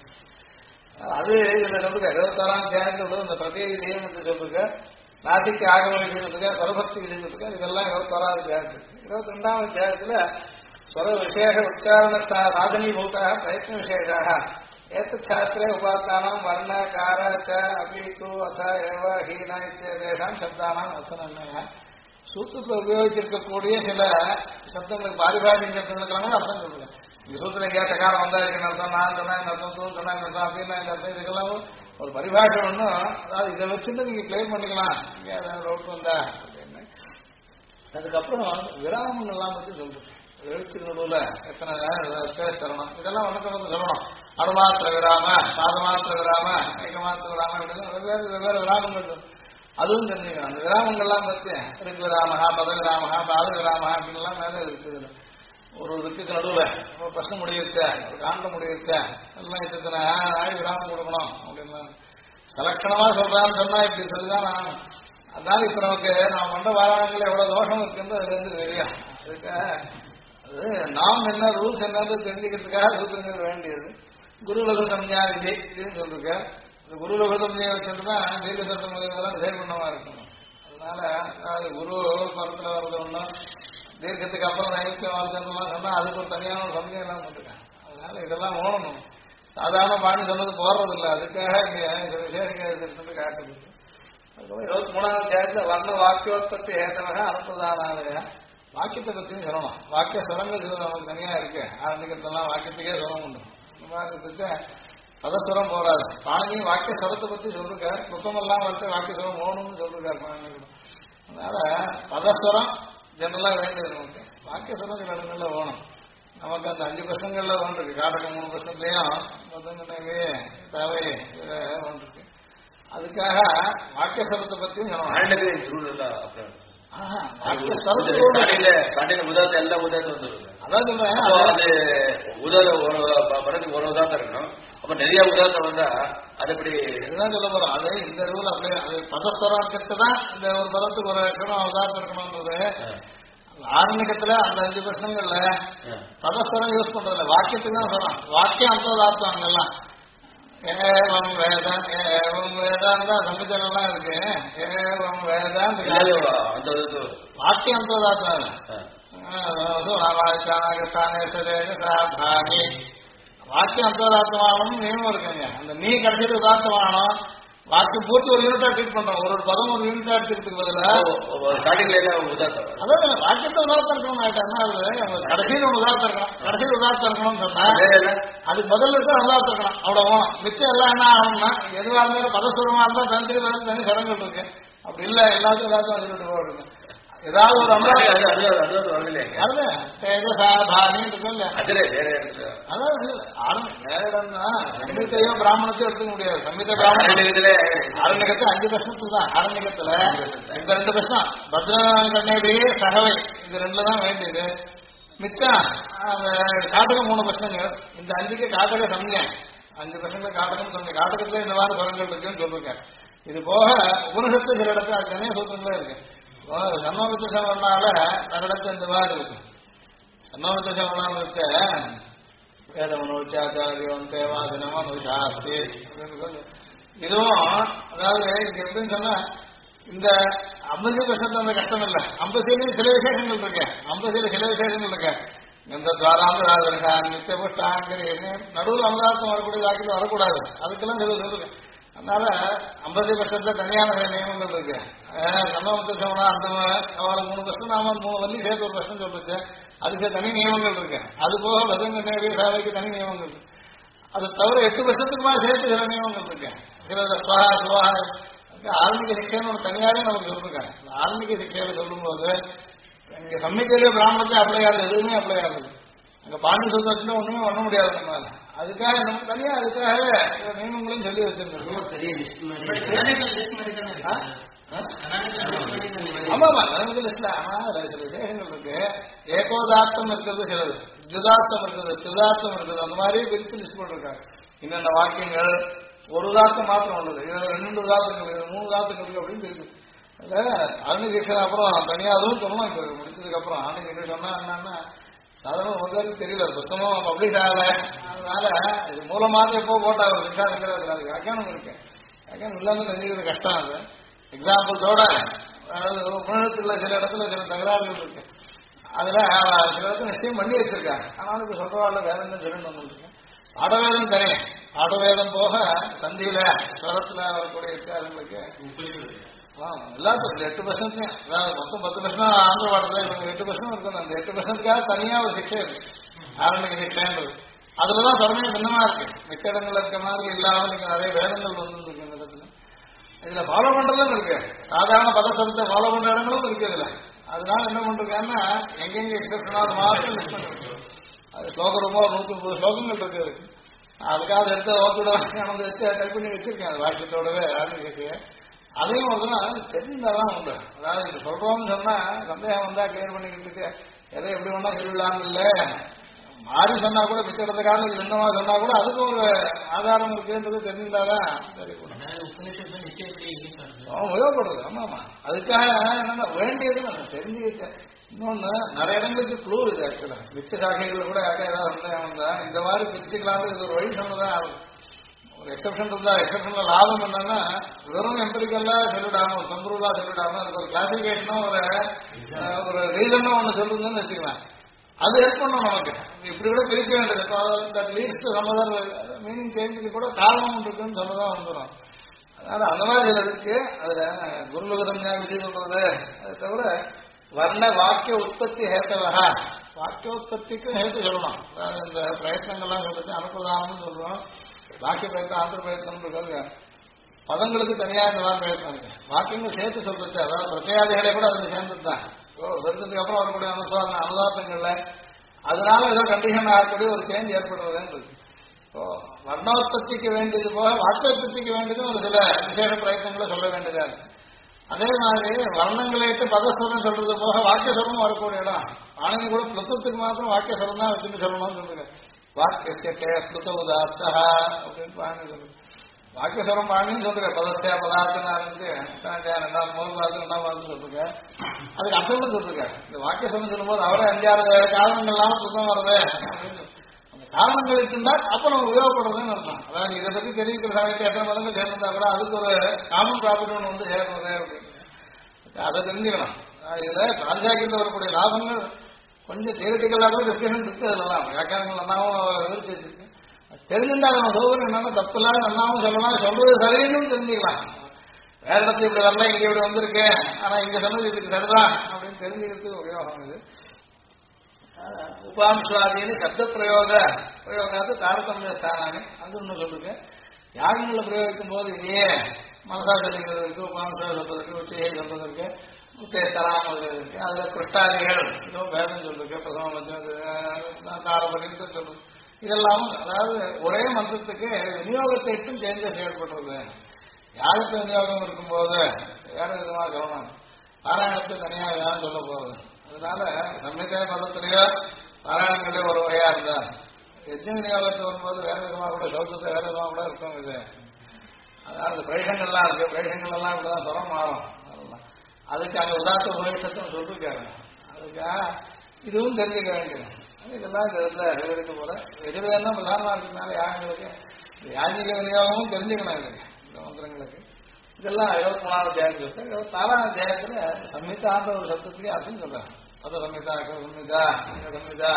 அது இதுல சொல்லுங்க 26ஆம் அத்தியாயத்தில் இந்த பிரத்யேக நியமத்தை சொல்லுங்க. நாட்டிக்கு ஆகம சொல்லுங்க. ஸ்வரபக்தி சொல்லுங்க. இதெல்லாம் 26ஆவது அத்தியாயத்தில். 22ஆம் அத்தியாயத்துல ஸ்வர விசேஷ உச்சாரண சாதனீபூதா பிரயத்ன விசேஷாக ஏத்தாஸ்திரே உபாத்தானம் வர்ண கார அபீத்து அத ஏவ ஹீனா இத்தியாதேஷாம் சப்தானாம் வசனன்ன சூத்திரத்தில் உபயோகிச்சிருக்கக்கூடிய சில சப்தங்களுக்கு பாரிபாடிய சப்தங்களுக்கு அர்த்தம் சொல்லுங்க. இந்த சூத்திரம் எங்கேயா சகாரம் வந்தா இருக்குன்னு அர்த்தம், நான் சொன்னேன் அர்த்தம், தூள் சொன்னாங்க அர்த்தம் அப்படின்னா இந்த அர்த்தம் இதுக்கெல்லாம் ஒரு பரிபாஷை ஒன்றும். அதாவது இதை வச்சுட்டு நீங்க கிளைம் பண்ணிக்கலாம் இங்கே ரோட் வந்தா அப்படின்னு. அதுக்கப்புறம் விராமம் எல்லாம் பற்றி சொல்றேன். எழுத்து நடுவில் எத்தனை ஸ்பேஸ் தரணும் இதெல்லாம் வணக்கம் சொல்லணும். அணுமாத்திர விராம, பாதமாத்திர விராம, ஏகமாத்திர விராம இப்படின்னு வெவ்வேறு விராமங்கள் அதுவும் தெரிஞ்சுக்கணும். அந்த விராமங்கள்லாம் பற்றி ரிக் விராமகா, பத விராமகா, பாத விராமகா அப்படின்லாம் மேலே இருக்குது. ஒரு ரிக்குக்கு நடுவில் ஒரு பிரச்சனை முடிவிச்ச, ஒரு காண்ட முடிவிச்ச எல்லாம் இத்தனை ஆய் விராமம் கொடுக்கணும் அப்படின்னா சலட்சணமா சொல்றான்னு சொன்னா இப்படி சொல்லிதான் நான். அதனால இப்ப நமக்கு நான் பண்ற வாராயங்கள் எவ்வளவு தோஷம் இருக்குன்னு அதுல இருந்து தெரியும். அதுக்காக அது நாம் என்ன ரூல்ஸ் என்னன்னு தெரிஞ்சுக்கிறதுக்காக சூத்திரங்கள் வேண்டியது. குருலகு சம்யா விதி இதுன்னு சொல்லிருக்க. இந்த குருலகு சம்யா வச்சுட்டுனா தீர்க்க சட்டம் முதலாம் செயல் பண்ணமா இருக்கணும். அதனால அது குரு பரத்துல வர்றது ஒன்றும் தீர்க்கத்துக்கு அப்புறம் நைத்தியம் வாழ்க்கெல்லாம் சொன்னா அதுக்கு ஒரு தனியான ஒரு சமயம் எல்லாம் போட்டுருக்காங்க. அதனால இதெல்லாம் ஓடணும். சாதாரண பாணி சொன்னது போடுறது இல்லை. அதுக்காக இங்க விசேஷம் காட்டுது. அதுக்கப்புறம் 23ஆவது அத்தியாயத்துல வர்ண வாக்கியோத்பத்தி ஏற்றவக அனுப்புதானாலய வாக்கியத்தை பற்றியும் சொல்லணும். வாக்கிய சுரங்கள் நமக்கு தனியா இருக்கு. ஆரம்பிக்கிறதெல்லாம் வாக்கியத்துக்கே சொல்ல முடியும். இந்த மாதிரி இருந்துச்சு பதஸ்வரம் போறாது. பாணி வாக்கிய ஸ்வரத்தை பத்தி சொல்லிருக்காரு, குத்தமெல்லாம் வந்து வாக்கிய ஸ்வரம் ஓணும்னு சொல்லிருக்காரு பாணி. அதனால பதஸ்வரம் ஜெனரலா வேண்டியது நமக்கு. வாக்கிய ஸ்வரம் சில இடங்கள்ல ஓணும். நமக்கு அந்த 5 பிரச்சனைகள்ல ஒன்று இருக்கு. காட்டகம் 3 பிரச்சனையும் மொத்தங்கனவே தேவை ஒன்று இருக்கு. அதுக்காக வாக்கிய ஸ்வரத்தை பத்தியும் உதாரணம் எல்லாம் உதாரணம் வந்துருங்க. அதான் சொல்றேன், அது படத்துக்கு ஒரு உதாரணம் இருக்கணும். அப்ப நிறைய உதாரணம் வந்தா அது எப்படி இதுதான் சொல்ல போறோம். அது இந்த ரூல் அப்படியே அது பதஸ்வரத்துக்கு தான் இந்த ஒரு பதத்துக்கு ஒரு இருக்கணும், உதாரணம் இருக்கணும்ன்றது. ஆரம்பிக்கத்துல அந்த 5 பிரச்சனைகள்ல பதஸ்வரம் யூஸ் பண்றதில்ல, வாக்கியத்துக்கு தான் சொல்றோம். வாக்கியம் அந்ததார்த்தம் அங்கெல்லாம் ஏவம் வேதம் ஏவம் வேதான்னு தான் சம்பித்தெல்லாம் இருக்கு. ஏவம் வேதான் வாக்கியம் அந்ததார்த்தம். வாக்கியம் அந்ததார்த்தமாகணும் நியமம் இருக்குங்க. அந்த நீ கடைசியில் உதார்த்தமாகணும். வாக்கியம் பூர்த்தி ஒரு யூனிட்டா ட்ரீட் பண்றோம். ஒரு பதம் ஒரு யூனிட்டா எடுத்துக்கிறதுக்கு பதிலாக அதாவது வாக்கியத்தை உதாரணம் இருக்கணும் ஆயிட்டா கடைசியில் ஒன்று உதாரணம் இருக்கணும். கடைசியில் உதாரணம் இருக்கணும்னு சொன்னா அதுக்கு பதில் இருக்க உதாரணம் இருக்கணும். அவ்வளவு மிச்சம் எல்லாம் என்ன ஆகணும்னா எதுவாக இருந்தாலும் பதஸ்வரமா இருந்தா தனி சரங்கள் இருக்கு. அப்படி இல்ல எல்லாத்தையும் உதாரணம் சொல்லிட்டு போடுங்க. ஏதாவது ஒரு சம்மித்தையோ பிராமணத்தையோ எடுத்துக்க முடியாது. சம்மித பிராமண அரண்யகத்துல 5 பிரச்சனத்துல தான். அரண்யகத்துல இந்த 2 பிரச்சனம் பத்ரகண்ணேடி சகவை இது 2 தான் வேண்டியது. மிச்சம் காட்டகம் 3 பிரச்சனைகள். இந்த 5க்கு காட்டக சமயம் 5 பிரச்சனைகள் காட்டகம் சமயம். காட்டகத்துல இந்த மாதிரி சொரங்கள் இருக்குன்னு சொல்லிருக்கேன். இது போக உபனிஷத்து சில இடத்துல அது தனியாக சூத்திரங்களே இருக்கு. சன்னோமித்த சவர்னால தன்னிடத்து இந்த மாதிரி இருக்கு. சன்னோமித்த சவர்னால வச்ச வேதமனோச்சாச்சாரியம் தேவாதினமனுஷாஸ்தி இதுவும் அதாவது இது எப்படின்னு சொன்னா இந்த 50% அந்த கஷ்டம் இல்லை. 50 சில விசேஷங்கள் இருக்கு. 50 சில விசேஷங்கள் இருக்கு. இந்த துவாராந்தா நித்திய புஷ்டாங்கரி நடுவில் அமதார்த்தம் வரக்கூடிய வாக்கில் வரக்கூடாது. அதுக்கெல்லாம் சில இருக்கு. அதனால 50% தனியான நியமங்கள் இருக்கு. சன்னோமத்த சவனா அந்த அவளுக்கு 3 பிரச்சனை நாம 3 வள்ளி சேர்த்து ஒரு பிரச்சனை சொல்லிச்சு. அதுக்கு தனி நியமங்கள் இருக்கு. அது போக பதங்க சேவைக்கு தனி நியமங்கள் இருக்கு. அது தவிர 8 வருஷத்துக்கு மேலே சேர்த்து சில நியமங்கள் இருக்கு. சில சுவா சுவா ஆன்மீக சிக்ஷைன்னு ஒரு தனியாவே நமக்கு சொல்லிருக்காங்க. ஆன்மீக சிக்ஷையில சொல்லும்போது இங்க சம்மிக்கையிலேயே பிராமணத்தை அப்ளை ஆகுது, எதுவுமே அப்ளை ஆகுது. அங்க பாண்டி சொல்றதுன்னா ஒண்ணுமே பண்ண முடியாது நம்மளால. அதுக்காக நம்ம தனியா அதுக்காக நியமங்களையும் சொல்லி வச்சிருக்கோம். ஆமாமா லிஸ்ட்ல சில விசேஷங்கள் இருக்கு. ஏகோதார்த்தம் இருக்கிறது, சிலது ஜுதார்த்தம் இருக்குது, துதார்த்தம் இருக்குது. அந்த மாதிரி பிரித்து லிஸ்ட் போட்டிருக்காங்க. இன்னென்ன வாக்கியங்கள் ஒரு உதார்த்தம் மாத்திரம் உள்ளது, 2 உதார்த்தங்கள் 3 உதார்த்தங்கள் இருக்கு அப்படின்னு இருக்கு. அதுல ஆன்மீக அப்புறம் தனியா அதுவும் சொல்லணும். இப்ப முடிச்சதுக்கு அப்புறம் ஆன்மீக சொன்னா என்னன்னா சாதாரண உங்களுக்கு தெரியல, புத்தகமும் பப்ளிஷ் ஆகல. அதனால இது மூலமாக எப்போ போட்டாங்க சிக்ஷாங்கிறது அது வியாக்கியானம் இருக்கு. வியாக்கியானம் இல்லாமல் தெரிஞ்சுக்கிறது கஷ்டம். அது எக்ஸாம்பிள்ஸோட அதாவது உபநிடத்துல சில இடத்துல சில தகராறுகள் இருக்கு. அதுல சில இடத்துல நிச்சயம் பண்ணி வச்சிருக்காங்க. ஆனாலும் இப்ப சொல்றவாள் வேதம் சொல்லணும்னு வந்துருக்கேன். பாடவேதம் தனி, பாடவேதம் போக சந்தியில ஸ்வரத்துல வரக்கூடிய வித்தியாசங்களுக்கு எல்லாத்துக்கும் 8% மொத்தம் 10% ஆந்திர பாடத்துல 8% இருக்கு. அந்த 8%க்காக தனியா ஒரு சிக்ஷை இருக்கு, ஆரம்பிக்க சிக்ஷைன்றது. அதுலதான் சொரமையும் பின்னமா இருக்கு. மிச்ச இடங்கள் இருக்க மாதிரி இல்லாம நீங்க நிறைய வேதங்கள் வந்துருக்கு இந்த இடத்துல. இதுல ஃபாலோ பண்றதும் இருக்கு, சாதாரண பதசத்தை ஃபாலோ பண்ற இடங்களும் இருக்கு இதுல. அதனால என்ன பண்றாங்கன்னா எங்கெங்க எக்ஸப்ஷனா அது மாத்திரம் லிஸ்ட் பண்ணிருக்கு. அது ஸ்லோகம் ரொம்ப 130 ஸ்லோகங்கள் இருக்கு. அதுக்காக எடுத்து ஓத்தோட வச்சு டைப் பண்ணி வச்சிருக்கேன். அது வாக்கியத்தோடவே ஆரம்பிச்சிருக்கு. அதையும் ஒரு தெரிஞ்சாதான் உண்டு. அதாவது இது சொல்றோம்னு சொன்னா சந்தேகம் வந்தா கிளியர் பண்ணிக்கிட்டு எதை எப்படி வேணா சொல்லலாம்னு இல்லை. மாறி சொன்னா கூட மிச்ச இடத்துக்காக இது என்னமா சொன்னா கூட அதுக்கு ஒரு ஆதாரம் இருக்குன்றது தெரிஞ்சாதான் சரி கூட உபயோகப்படுறது. ஆமாமா, அதுக்காக என்னன்னா வேண்டியது நான் தெரிஞ்சுக்கிட்டேன். இன்னொன்னு நிறைய இடங்களுக்கு க்ளூ இது. ஆக்சுவலா மிச்ச சாக்கைகள் கூட யாருக்கா ஏதாவது சந்தேகம் வந்தா இந்த மாதிரி பிரிச்சுக்கலாம்னு இது ஒரு வழி சொன்னதான் ஆகும். ஒரு எக்ஸப்ஷன் இருந்தா எக்ஸப்ஷன்ல லாபம் என்னன்னா வெறும் எம்பரிக்கல்லா சொல்லிடாம ஒரு தொந்தரவுலா சொல்லிடாம அதுக்கு ஒரு கிளாசிபிகேஷனோ ஒரு ரீசனோ ஒன்று சொல்லுங்கன்னு வச்சுக்கலாம். அது ஹெல்ப் பண்ணும் நமக்கு. இப்படி கூட பிரிக்க வேண்டியது லீஸ்ட் சம்மதம் மீனிங் சேஞ்சுக்கு கூட காரணம் இருக்குன்னு சொல்லதான் வந்துடும். அதனால அந்த மாதிரி இருக்கு. அதுல குருலகரம் விதி சொல்றது. அது தவிர வர்ண வாக்கிய உற்பத்தி ஹேத்தவகா, வாக்கியோத்பத்திக்கும் ஹேத்து சொல்லணும். அதாவது இந்த பிரயத்னங்கள்லாம் சொல்லிச்சு அனுப்பிரதானம்னு சொல்றோம். வாக்கிய பிரயத்தனம் ஆந்திர பிரயத்தனம் இருக்காங்க. பதங்களுக்கு தனியா இந்த மாதிரி பிரயத்தனம் இருக்கு. வாக்கியங்கள் சேர்த்து சொல்றது, அதாவது பிரச்சயாதிகளை கூட அதுல சேர்ந்தது தான். வருஷத்துக்கு அப்புறம் வரக்கூடிய அனுதாத்தங்கள்ல அதனால ஏதோ கண்டிஷன் ஆகக்கூடிய ஒரு சேஞ்ச் ஏற்படுறதுன்னு இருக்கு. வர்ணோத்பத்திக்கு வேண்டியது போக வாக்கியோத்பத்திக்கு வேண்டியது ஒரு சில விசேஷ பிரயத்தனங்களை சொல்ல வேண்டியதா இருக்கு. அதே மாதிரி வர்ணங்களை இட்டு பதஸ்வரம் சொல்றது போக வாக்கியஸ்வரம் வரக்கூடிய இடம். ஆனந்தி கூட பிளத்துக்கு மாத்திரம் வாக்கியஸ்வரம் தான் வச்சுட்டு சொல்லணும்னு சொல்லுங்க. வாக்கிய பிளுத்த உதார்த்தா அப்படின்னு பாணி சொல்லுங்க. வாக்கியஸ்வரம் பாணின்னு சொல்லுங்க. பதத்தையா பதார்த்தம் ஆரம்பிச்சு ரெண்டாம் மூணு வாரத்துக்கு ரெண்டாம் வாரத்துக்கு சொல்லுங்க. அதுக்கு அர்த்தம் சொல்லுங்க. இந்த வாக்கியஸ்வரம் சொல்லும்போது அவரே 5-6 காரணங்கள் இல்லாம புத்தம் வருது அப்படின்னு அந்த காரணங்கள் இருந்தா அப்ப நம்ம உபயோகப்படுறதுன்னு அர்த்தம். அதாவது இதை பத்தி தெரிவிக்கிற சமயத்தை எத்தனை மடங்கு சேர்ந்தா கூட அதுக்கு ஒரு காமன் ப்ராப்பர்ட்டி ஒன்று வந்து சேர்றது அப்படின்னு அதை தெரிஞ்சுக்கணும். இதுல சார்ஜாக்கில் வரக்கூடிய லாபங்கள் கொஞ்சம் தியரிட்டிக்கலாக டிஸ்கஷன் இருக்கு. அதெல்லாம் வியாக்கியானங்கள் நல்லாவும் விவரிச்சு வச்சிருக்கு. தெரிஞ்சிருந்தா நம்ம சோதனை என்னன்னா தப்பு இல்லாத நல்லாவும் சொல்லலாம், சொல்றது சரின்னு தெரிஞ்சுக்கலாம். வேற இடத்துல இப்படி வரல, இங்க இப்படி வந்திருக்கு, ஆனா இங்க சொன்னது இதுக்கு சரிதான் அப்படின்னு தெரிஞ்சுக்கிறதுக்கு உபயோகம் இது. உபாம்சாதின்னு சப்த பிரயோகாது தாரதமிய ஸ்தானானி அது ஒன்று சொல்லுங்க. யாகங்களில் பிரயோகிக்கும் போது இதையே மனசா சொல்லிக்கிறதுக்கு உபாம்சா சொல்றதுக்கு உச்சையை சொல்றதுக்கு உச்சேஸ்தராம் இருக்கு. அதுல கிருஷ்டாதிகள் இதுவும் வேதம் சொல்லிருக்கு. பிரசவம் தாரபரின்னு சொல்றது இதெல்லாம் அதாவது ஒரே மந்திரத்துக்கு விநியோகத்தை இட்டும் சேஞ்சஸ் ஏற்படுறது. யாருக்கு விநியோகம் இருக்கும்போது வேற விதமாக சொல்லணும். பாராயணத்துக்கு தனியாக யாரும் சொல்ல போறது. அதனால சம்மிதே மதத்திலேயோ பாராயணங்களே ஒரு வகையா இருந்தா யஜ்ஞ விநியோகத்துக்கு வரும்போது வேற விதமாக கூட சௌத்தத்தை வேற விதமாக கூட இருக்கும். இது அதாவது பிரேஷங்கள்லாம் இருக்கு. பிரேஷங்கள் எல்லாம் இப்படிதான் சொரம் மாறும். அதுக்கு அங்கே உதாத்த உபநிஷத்தும் சொல்லிருக்காங்க. அதுக்காக இதுவும் தெரிஞ்சுக்க வேண்டியது. இதெல்லாம் விவரிக்க போற எதிர்வேன்னா பிரதானமா இருக்கிறதுனால யாகங்களுக்கு யாஜிக விநியோகமும் தெரிஞ்சுக்கணும். இதுக்கு இந்த மந்திரங்களுக்கு இதெல்லாம் 23வது அத்தியாயம் சொல்றேன். 24வது அத்தியாயத்துல சம்ஹிதான்ற ஒரு சப்தத்துக்கு அர்த்தம் சொல்றாங்க. அத சம்ஹிதா சம்ஹிதா சம்ஹிதா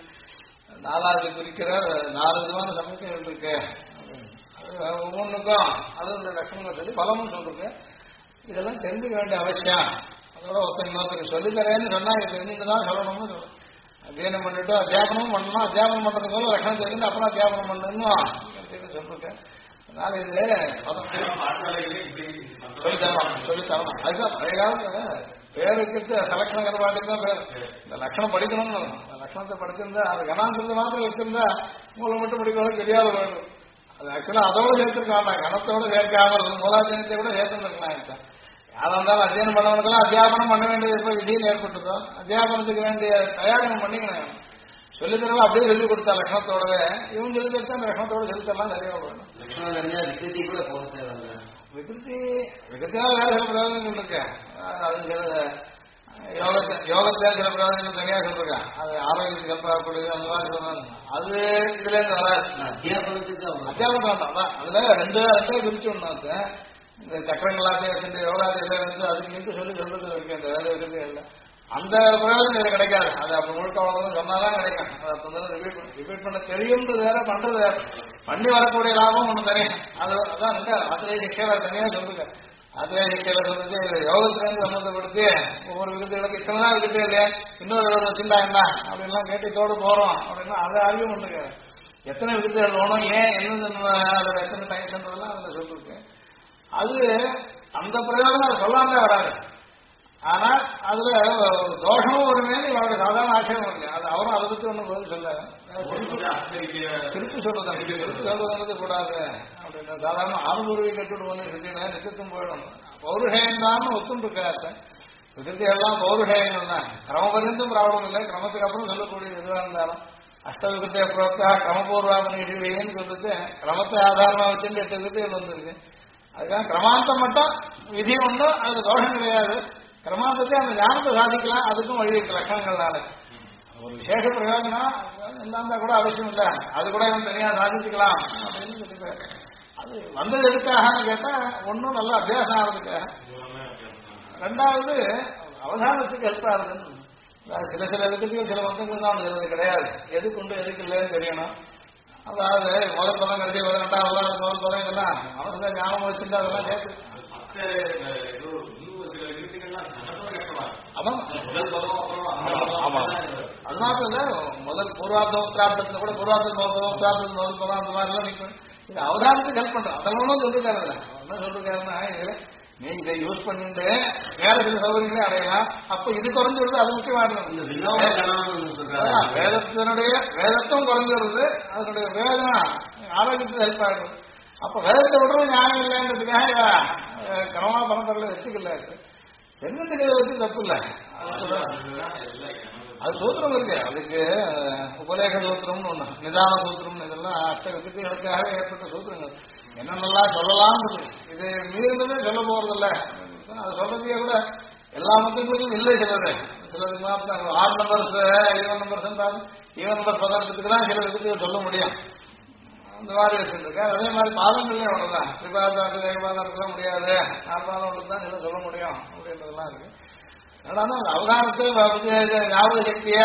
4வது குறிக்கிற 4 விதமான சம்ஹிதைகள் இருக்கு. ஒவ்வொன்றுக்கும் அதோட லட்சணங்களை சொல்லி பலமும் சொல்லிருக்கு. இதெல்லாம் தெரிஞ்சுக்க வேண்டிய அவசியம். அதோட ஒருத்தருக்கு சொல்லித்தரேன்னு சொன்னா இது தெரிஞ்சுதான் சொல்லணும்னு சொல்லுவேன். அத்தியானம் பண்ணிட்டு அத்தியாபனமும் பண்ணணும். அத்தியாபனம் பண்றது போல லட்சணம் தெரிஞ்சு அப்புறம் அத்தியாபனம் பண்ணணும் சொல்லிருக்கேன். அதனால இது சொல்லித்தரணும். அதுதான் பழைய காலத்துல பேர் வைக்கிறது சலட்சண கர்வாட்டுக்கு தான் பேர். இந்த லட்சணம் படிக்கணும்னு லட்சணத்தை படிச்சிருந்தா அது கணாந்தது மாத்திரம் வச்சிருந்தா மூலம் மட்டும் படிக்கிறது தெரியாத வேணும். அது ஆக்சுவலா அதோட சேர்த்துருக்காங்க. கணத்தோட சேர்க்காமல் மூலாச்சரியத்தை கூட சேர்த்துருக்கலாம். யாரா இருந்தாலும் அத்தியானம் பண்ணவனுக்கெல்லாம் அத்தியாபனம் பண்ண வேண்டியது எப்போ விதியில் ஏற்பட்டதோ அத்தியாபனத்துக்கு வேண்டிய தயாரிப்பு பண்ணிக்கணும். சொல்லித்தரலாம் அப்படியே சொல்லிக் கொடுத்தா லட்சணத்தோடவே இவங்க சொல்லி கொடுத்தா அந்த லட்சணத்தோட சொல்லித்தரலாம் நிறைய வேணும். விகிருத்தியால் வேற சில பிரயோஜனங்கள் இருக்கு. அது சில யோகத்தில சில பிரயோஜனங்கள் தனியாக சொல்லிருக்கேன். அது ஆரோக்கியத்துக்கு கல்பாகக்கூடியது அந்த மாதிரி சொல்றாங்க. அது இதுல இருந்து வராது. அத்தியாபனம் தான் அதுல ரெண்டே பிரிச்சு இந்த சக்கரங்களாத்தையும் வச்சு யோகாதிகளை வந்து அதுக்கு சொல்லி சொல்றது இருக்கு. அந்த வேலை விருது அந்த பிரயோஜனம் இது கிடைக்காது. அது அப்படி முழுக்க அவ்வளவு சொன்னாதான் கிடைக்கும். அதை ரிப்பீட் பண்ண தெரியும்ன்றது வேற, பண்றது வேற. பண்ணி வரக்கூடிய லாபம் ஒண்ணு தனியா. அதான் அதிலே சிக்கையில தனியா சொல்லுங்க. அதிலே சிக்கையில சொல்லிட்டு யோகத்திலேருந்து சம்மந்தப்படுத்தி ஒவ்வொரு விருதுகளுக்கு இத்தனைதான் விருது இல்லையா, இன்னொரு வச்சுட்டா என்ன அப்படின்லாம் கேட்டத்தோடு போறோம் அப்படின்னா அதை அறிவு பண்ணுங்க. எத்தனை விருதுகள் வேணும், ஏன் என்ன அதுல எத்தனை டைம்ஸ்ன்றதெல்லாம் அதுல சொல்லிருக்கு. அது அந்த பிரயோஜனம் அதை சொல்லாமலே வராது. ஆனா அதுல தோஷமும் வருமே அவருடைய சாதாரண ஆட்சேபம் இல்லை. அது அவரும் அதை பத்தி ஒன்றும் பதில் சொல்ல திருப்பி சொல்றது திருப்பி சொல்றது கூடாது அப்படின்னா சாதாரண அனுபூர்வி கட்டுடுவோன்னு இருக்குன்னா நிச்சயத்தும் போயிடும். பௌருஷயம் தான் ஒத்தும் இருக்காது. விகிருதி எல்லாம் பௌருஷயங்கள் தான். கிரமபரியந்தும் ப்ராப்ளம் இல்லை. கிரமத்துக்கு அப்புறம் சொல்லக்கூடிய எதுவாக இருந்தாலும் அஷ்டவிகிருத்திய புரோக்தா கிரமபூர்வாமனின்னு சொல்லிட்டு கிரமத்தை ஆதாரமா வச்சுட்டு 8 விகிருத்திகள் வந்திருக்கு. அதுக்காக கிரமாந்தம் மட்டும் விதி ஒன்றும் அதுல தோஷம் கிடையாது. கிரமாந்தத்தை அந்த ஞானத்தை சாதிக்கலாம். அதுக்கும் வழி இருக்கு லட்சணங்கள்னால. ஒரு விசேஷ பிரயோஜனம் இருந்தா கூட அவசியம் இல்லை. அது கூட இவன் தனியா சாதிச்சுக்கலாம் அப்படின்னு சொல்லிட்டு அது வந்தது எதுக்காகன்னு கேட்டா ஒன்றும் நல்ல அபியாசம் ஆகுதுக்காக. ரெண்டாவது அவதானத்துக்கு ஹெல்ப் ஆகுதுன்னு. சில இதுக்கு சில மந்தங்கள் தான் சொல்றது கிடையாது. எதுக்கு உண்டு எதுக்கு இல்லைன்னு தெரியணும். அதாவது முதல் பதம் கருதி 12வது முதல் பதம் இதெல்லாம் அவசர ஞாபகம் வச்சுட்டு அதெல்லாம் சேர்த்து அது மாத்திரம் இல்ல. முதல் பூர்வார்த்தம் உத்திரார்த்தத்துல கூட பூர்வார்த்தம் முதல் பதம் உத்திரார்த்தம் முதல் பதம் அந்த மாதிரி எல்லாம் இது அவதானத்துக்கு ஹெல்ப் பண்றோம். அதெல்லாம் சொல்லிருக்காரு. என்ன சொல்லிருக்காருன்னா, இதுல நீ இதை யூஸ் பண்ணிட்டு வேற சில சௌகரியங்களே அடையலாம். அப்ப இது குறைஞ்சு வருது, அது முக்கியமானது. வேதத்தும் குறைஞ்சு வருது, அதனுடைய வேதம் ஆரோக்கியத்துக்கு ஹெல்ப் ஆகுது. அப்ப வேதத்தை விடுறது நியாயம் இல்லைன்றதுக்காக கனமா பணத்தரல வச்சுக்கல. தென்னந்துகளை வச்சு தப்பு இல்லை. அது சூத்திரம் இருக்கு. அதுக்கு உபலேக சூத்திரம்னு ஒண்ணு, நிதான சூத்திரம், இதெல்லாம் அஷ்டவித்துகளுக்காக ஏற்பட்ட சூத்திரங்கள். என்னென்னலாம் சொல்லலாம், இது மீறினதே சொல்ல போறதில்ல. அது சொல்றதே கூட எல்லா மதங்களுக்கும் இல்லை. சிலருக்கு மாத்திரம் 6 numbers even numbers even number பதார்த்தத்துக்கு தான் சில விதத்துக்கு சொல்ல முடியும். அந்த மாதிரி வச்சுருக்கேன். அதே மாதிரி பாதங்கள்லேயும் அவ்வளோதான். திரிபாதாரத்துக்கு ஏகபாதாரத்துலாம் முடியாது, 4 பாதம் தான் சில சொல்ல முடியும் அப்படின்றதெல்லாம் இருக்கு. அதனால அந்த அவதானத்தை ஞாபக சக்தியை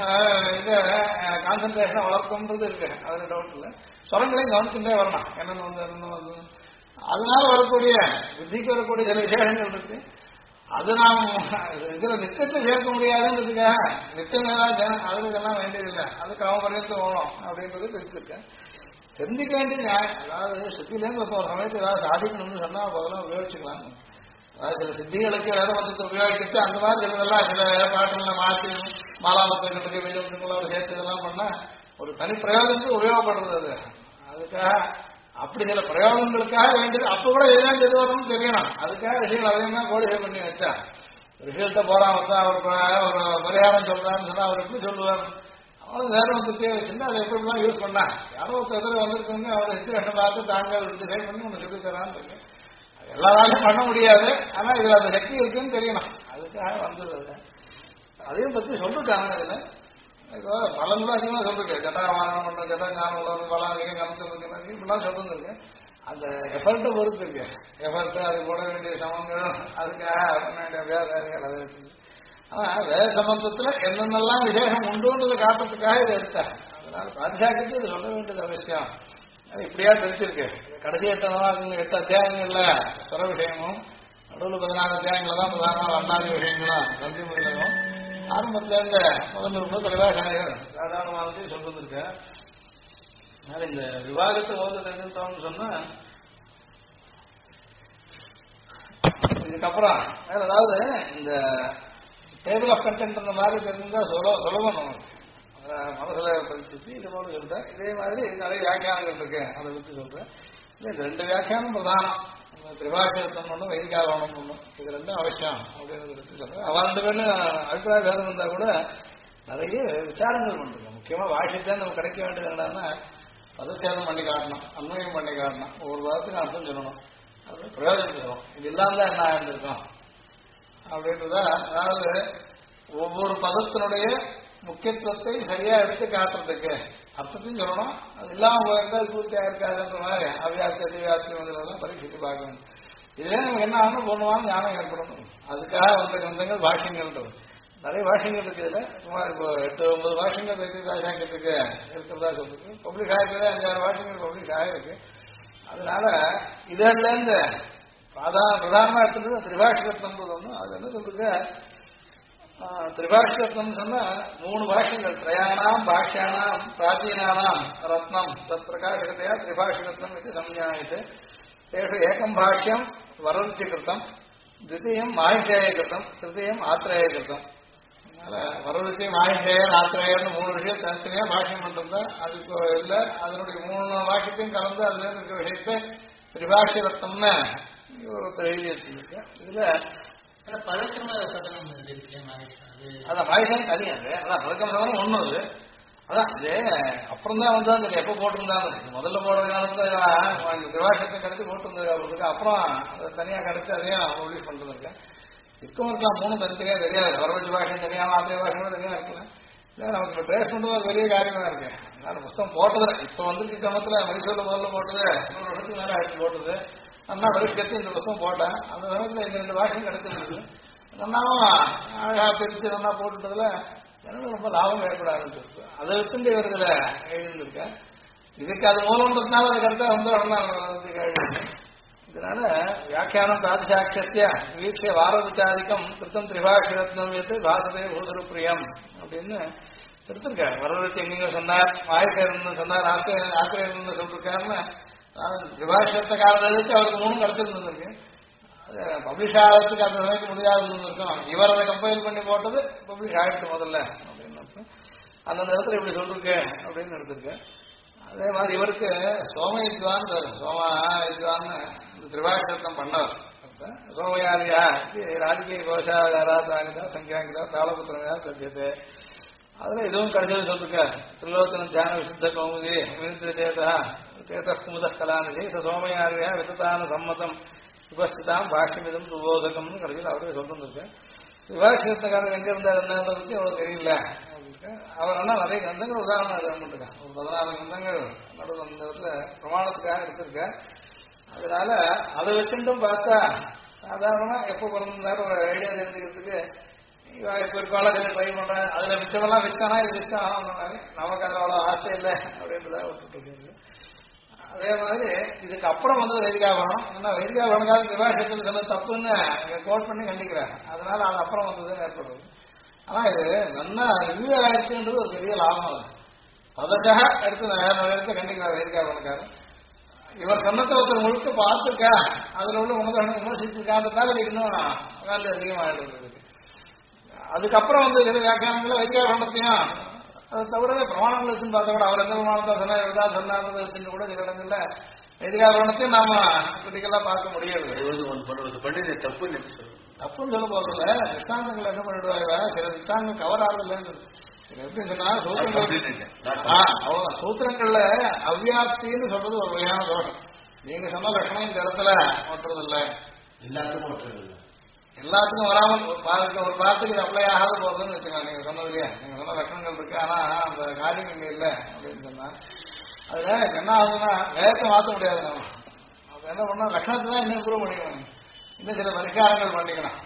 இது கான்சன்ட்ரேஷனை வளர்க்கும்ன்றது இருக்கு. அதில் டவுட் இல்லை. ஸ்வரங்களையும் கவனிச்சுட்டே வரணும். என்னென்ன வந்து அதனால வரக்கூடிய புத்திக்கு வரக்கூடிய சில விசேஷங்கள் இருக்கு. அது நாம் இதில் நிச்சயத்தை சேர்க்க முடியாதுன்றதுக்காக நிச்சயம் ஏதாவது அதுக்கெல்லாம் வேண்டியதில்லை. அதுக்கு அவன் பரியந்து போகணும் அப்படின்றது தெரிஞ்சிருக்கேன். தெரிஞ்சிக்க வேண்டிய நியாயம். அதாவது சுத்திலேருந்து இப்போ ஒரு சமயத்தில் ஏதாவது சாதிக்கணும்னு சொன்னால் அதெல்லாம் உபயோகிச்சுக்கலாம். அதாவது சில சித்திகளுக்கு வேத மதத்தை உபயோகிச்சு அந்த மாதிரி சிலதெல்லாம் சில பாட்டுகளை மாற்றி மாலாமத்துக்கு வெளியுறவுகளோட சேர்த்து இதெல்லாம் பண்ணால் ஒரு தனி பிரயோஜனத்துக்கு உபயோகப்படுறது. அது அதுக்காக அப்படி சில பிரயோகங்களுக்காக வேண்டியது அப்போ கூட எதுவும் எது வரணும்னு தெரியணும். அதுக்காக ரிஷிகள் அதையும் தான் கோடிகை பண்ணி வச்சா. ரிஷிகள்கிட்ட போறான் ஒரு பரிகாரம் சொல்றான்னு சொன்னா அவர் எப்படி சொல்லுவார்? அவனும் வேற ஒரு சுத்தியை வச்சுருந்தா அதை எப்படிலாம் யூஸ் பண்ணா யாரோ ஒரு எதிர வந்திருக்கவங்க அவரை ஹிஸ்டரி பார்த்து தாங்கள் டிசைட் பண்ணி ஒன்று சொல்லி தரான்னு இருக்கு. எல்லாராலையும் பண்ண முடியாது. ஆனா இதுல அந்த சக்தி இருக்குன்னு தெரியணும். அதுக்காக வந்தது. அதையும் பத்தி சொல்லிருக்காங்க. இதுல இப்போ பலன்லாம் அதிகமாக சொல்லிருக்கு. ஜட்டாவானம் பண்ற ஜட்டாங்கானம் பலம் அதிகம் கமிச்சிருக்கு இப்படிலாம் சொல்லிருக்கு. அந்த எஃபர்ட்டை பொறுத்து இருக்கு. எஃபர்ட் அது போட வேண்டிய சமங்கள் அதுக்காக பண்ண வேண்டிய வேதாதிகள் அதை வச்சு. ஆனா வேத சம்பந்தத்துல என்னென்னலாம் விசேஷம் உண்டுன்றதை காட்டுறதுக்காக இதை எடுத்தார். அதனால பாதுகாக்கிறது இது சொல்ல வேண்டியது அவசியம். இப்படியா தெரிஞ்சிருக்கு. கடைசி 8 அத்தியாயங்கள்ல ஸ்வர விஷயமும் நடுவில் 14 அத்தியாயங்கள தான் பிரதான அண்ணாதி விஷயங்களும் சந்தி முறையிலும் ஆரம்பத்துல இருந்த முதல் ரொம்ப தெளிவாக சாதாரணமானதையும் சொல்லிருக்க. அதனால இந்த விவாதத்தை ஓத தெரிஞ்சுட்டோம்னு சொன்னா இதுக்கப்புறம் வேற ஏதாவது இந்த டேபிள் ஆஃப் கண்டென்ட் மாதிரி தெரிஞ்சா சுலபம் நமக்கு மனசுல படிச்சுட்டு இது போல சொல்றேன். இதே மாதிரி நிறைய வியாக்கியானங்கள் இருக்கு, அதை வச்சு சொல்றேன். இந்த 2 வியாக்கியானம் பிரதானம். திரிபாஷிரத்தம் ஒன்றும் வைதிகாரணம் ஒன்றும், இது 2 அவசியம் அப்படின்னு பற்றி சொல்றேன். அவன் 2 பேரும் அபிப்பிராய பேதம் இருந்தா கூட நிறைய விசாரங்கள் பண்றோம். முக்கியமா வாஷித்தான் நமக்கு கிடைக்க வேண்டியது என்னன்னா பதச்சேதம் பண்ணி காட்டணும், அன்வயம் பண்ணி காட்டணும், ஒவ்வொரு வாரத்துக்கும் அர்த்தம் சொல்லணும், அது பிரயோஜனம் தரும். இது இல்லாம தான் என்ன ஆயிருந்திருக்கோம் அப்படின்றத. அதாவது ஒவ்வொரு பதத்தினுடைய முக்கியத்துவத்தை சரியா எடுத்து காட்டுறதுக்கு அர்த்தத்தையும் சொல்லணும். அது இல்லாம போயிருந்தா அது பூர்த்தியா இருக்காதுன்ற மாதிரி அவ்வியாப்தி அதிவியாப்தி முதலாம் பரீட்சித்து பார்க்கணும். இதே நமக்கு என்ன ஆகணும் போடுவாங்க ஞானம் ஏற்படணும். அதுக்காக வந்த கிரந்தங்கள் பாஷ்யங்கள்ன்றது நிறைய பாஷ்யங்கள் இருக்கு. இதுல சுமார் இப்போ 8-9 பாஷ்யங்கள் பாஷாங்கத்துக்கு இருக்கிறதா சொல்லிருக்கு. பப்ளிக் ஆயிருக்குது 5-6 பாஷ்யங்கள் பப்ளிக் ஆயிருக்கு. அதனால இதுல இருந்து பிரதானமா எடுத்துட்டு திரிபாஷிரத்னம் ஒன்றும் அது என்ன சொல்லுங்க. திரிபாஷிரத்னம் சொன்னா 3 பாஷ்யங்கள் திரயாணாம் பாஷ்யானாம் பிராச்சீனானாம் ரத்னம் தத் பிரகாசகத்தையா திரிபாஷிரத்னம் இது சம்ஞாயிட்டு. தேஷு ஏகம் பாஷ்யம் வரருச்சி கிருத்தம், द्वितीयं மாஹிஷேய கிருத்தம், திருத்தீயம் ஆத்ரேய கிருத்தம். அதனால வரருச்சி மாஹிஷேயன் ஆத்ரேயர்னு 3 விஷயம் தனித்தனியா பாஷ்யம் பண்றது. அது இப்போ இல்லை, அதனுடைய 3 பாஷ்யத்தையும் கலந்து அதுல இருக்கிற விஷயத்தை திரிபாஷிரத்னம்னு ஒரு எழுதி வச்சிருக்கேன். இதுல பழக்கமா சதனம் அதான் மாயிஷம் தனியாது. அதான் பழக்கம் சதனம் ஒண்ணு. அது அதான் இது அப்புறம் தான் வந்து அந்த எப்போ போட்டிருந்தாங்க. முதல்ல போடுற காலத்துல திரிபாஷத்தை கிடைச்சி போட்டிருந்தது அவருக்கு. அப்புறம் அதை தனியா கிடைச்சி அதையும் பப்ளிஷ் பண்றது இருக்கேன். இருக்கும் இருக்கலாம் 3 தனித்தனியா தெரியாது. வரவச்சு பாஷம் தனியா ஆத்திரை பாஷங்களும் தனியா இருக்கலாம். இல்லை நமக்கு இப்போ ட்ரேஸ் பண்ணுறது ஒரு பெரிய காரியமா இருக்கு. அதனால புத்தகம் போட்டது இப்போ வந்து கிரமத்துல மைசூர்ல முதல்ல போட்டது 100 வருஷத்துக்கு மேலே ஆயிடுச்சு போட்டது. நல்லா பரிசுக்கு இந்த புத்தகம் போட்டேன். அந்த சமயத்தில் இந்த 2 பாஷையும் கிடைச்சிருக்கு. நன்னாவும் அழகா பிரிச்சு நல்லா போட்டுட்டதுல எனக்கு ரொம்ப லாபம் ஏற்பட ஆரம்பிச்சிருக்கு. அதை வச்சுட்டு இவர்களை எழுதியிருக்கேன். இதுக்கு அது மூலம்ன்றதுனால அது கருத்தா வந்து இதனால வியாக்கியானம் பிராதிசாட்சிய வீட்சிய வாரவிச்சாதிக்கம் கிருத்தம் திரிபாஷிரத்னம் வைத்து பாசதே பூதரு பிரியம் அப்படின்னு எடுத்திருக்காரு. வரவழைச்சு எங்க சொன்னார், ஆயக்கேரன் சொன்னார், ஆத்திரேயன் சொல்லிருக்காருன்னு விபாஷத்துக்காரர்களுக்கு அவருக்கு 3 கிடைச்சிருந்துருக்கு. அது பப்ளிஷ் ஆகிறதுக்கு அந்த சமயத்து முடியாது இருக்கும். இவர் அதை கம்பைல் பண்ணி போட்டது பப்ளிஷ் ஆகிடுச்சு முதல்ல அப்படின்னு அர்த்தம். அந்தந்த இடத்துல இப்படி சொல்லிருக்கு அப்படின்னு எடுத்திருக்கு. அதே மாதிரி இவருக்கு சோமயுத்வான் சோமயுத்வான்னு திரிபாஷத்தம் பண்ணார். சோமயாரியா ராஜகீய கோஷாகாரா சங்கியாங்கிதா தாளபுத்திரங்கா கத்தியது. அதுல இதுவும் கடைசியில் சொல்லிருக்க திரிலோச்சன தியான விசுத்த கௌமுதி வினித்திர சேதா சேத குமுத கலாநிதி சோமயாரியா விதத்தான சம்மதம் உபஸ்திதாம் பாஷ்யமிதம் துபோதகம்னு கடைசியில் அவரே சொல்லிருந்திருக்கு. விவாட்சத்துக்காரர் எங்க இருந்தார் என்னன்றதுக்கு அவ்வளவு தெரியல. அவர் ஆனால் நிறைய கிரந்தங்கள் உதாரணம் அது பண்ணிருக்கேன். ஒரு 14 கிரந்தங்கள் நடுவில் அந்த இடத்துல பிரமாணத்துக்காக எடுத்திருக்கேன். அதனால அதை வச்சுட்டும் பார்த்தா சாதாரணமா எப்போ பிறந்தாரு ஒரு ஐடியா தெரிஞ்சுக்கிறதுக்கு இப்போ ஒரு காலேஜில் ட்ரை பண்றேன். அதுல மிச்சமெல்லாம் வச்சானா இது வச்சானா நமக்கு அதில் அவ்வளோ ஆசை இல்லை அப்படின்றத விட்டுட்டு இருக்கு. அதே மாதிரி இதுக்கு அப்புறம் வந்து வைதிகாபரணம் ஏன்னா வைதிகாபரணக்காக விவாசத்தில் சொன்ன தப்புன்னு கோட் பண்ணி கண்டிக்கிறேன். அதனால அது அப்புறம் வந்ததுன்னு ஏற்படுது. ஆனா இது நல்லா ரிவ்யூ ஆயிடுச்சுன்றது ஒரு பெரிய லாபம். அது பதற்காக எடுத்து நிறைய கண்டிக்கிறார் வைதிகாபரணக்காரர். இவர் சொன்னத்தை ஒருத்தர் முழுக்க பார்த்துருக்கா அதுல உள்ள உணர்வு விமர்சிச்சிருக்கான்றதால இன்னும் வேலை அதிகமாகிடுது. அதுக்கப்புறம் வந்து சில வியாக்கியானங்களை வைதிகாபரணத்தையும் அதை தவிர பிரமாணங்கள் வச்சுன்னு பார்த்தா கூட அவர் எந்த பிரமாணத்தை சொன்னார் எதா சொன்னார்னு வச்சுன்னு கூட சில இடங்கள்ல வைதிகாபரணத்தையும் நாம கிரிட்டிக்கலா பார்க்க முடியாது. தப்புன்னு சொல்ல போறதில்ல. திஷ்டாந்தங்கள் என்ன பண்ணிடுவாங்க சில திஷ்டாந்தங்கள் கவர் ஆகுதில்லைன்னு எப்படின்னு சொன்னா சூத்திரங்கள்ல அவ்வியாப்தின்னு சொல்றது ஒரு வகையான தோஷம். நீங்க சொன்ன லட்சணம் இந்த இடத்துல ஓட்டுறது இல்லை. எல்லாத்துக்கும் வராமல் ஒரு பாத்துக்கு அப்ளை ஆகாத போறதுன்னு வச்சுக்கோங்க. நீங்க சொன்னது இல்லையா நீங்க சொன்ன லட்சணங்கள் இருக்கு ஆனா அந்த காரியம் இங்க இல்லை அப்படின்னு சொன்னா அதுல என்ன ஆகுதுன்னா வேகத்தை மாற்ற முடியாது. நம்ம அது என்ன பண்ணா லட்சணத்தை தான் இன்னும் இம்ப்ரூவ் பண்ணிக்கணும். இன்னும் சில பரிகாரங்கள் பண்ணிக்கணும்.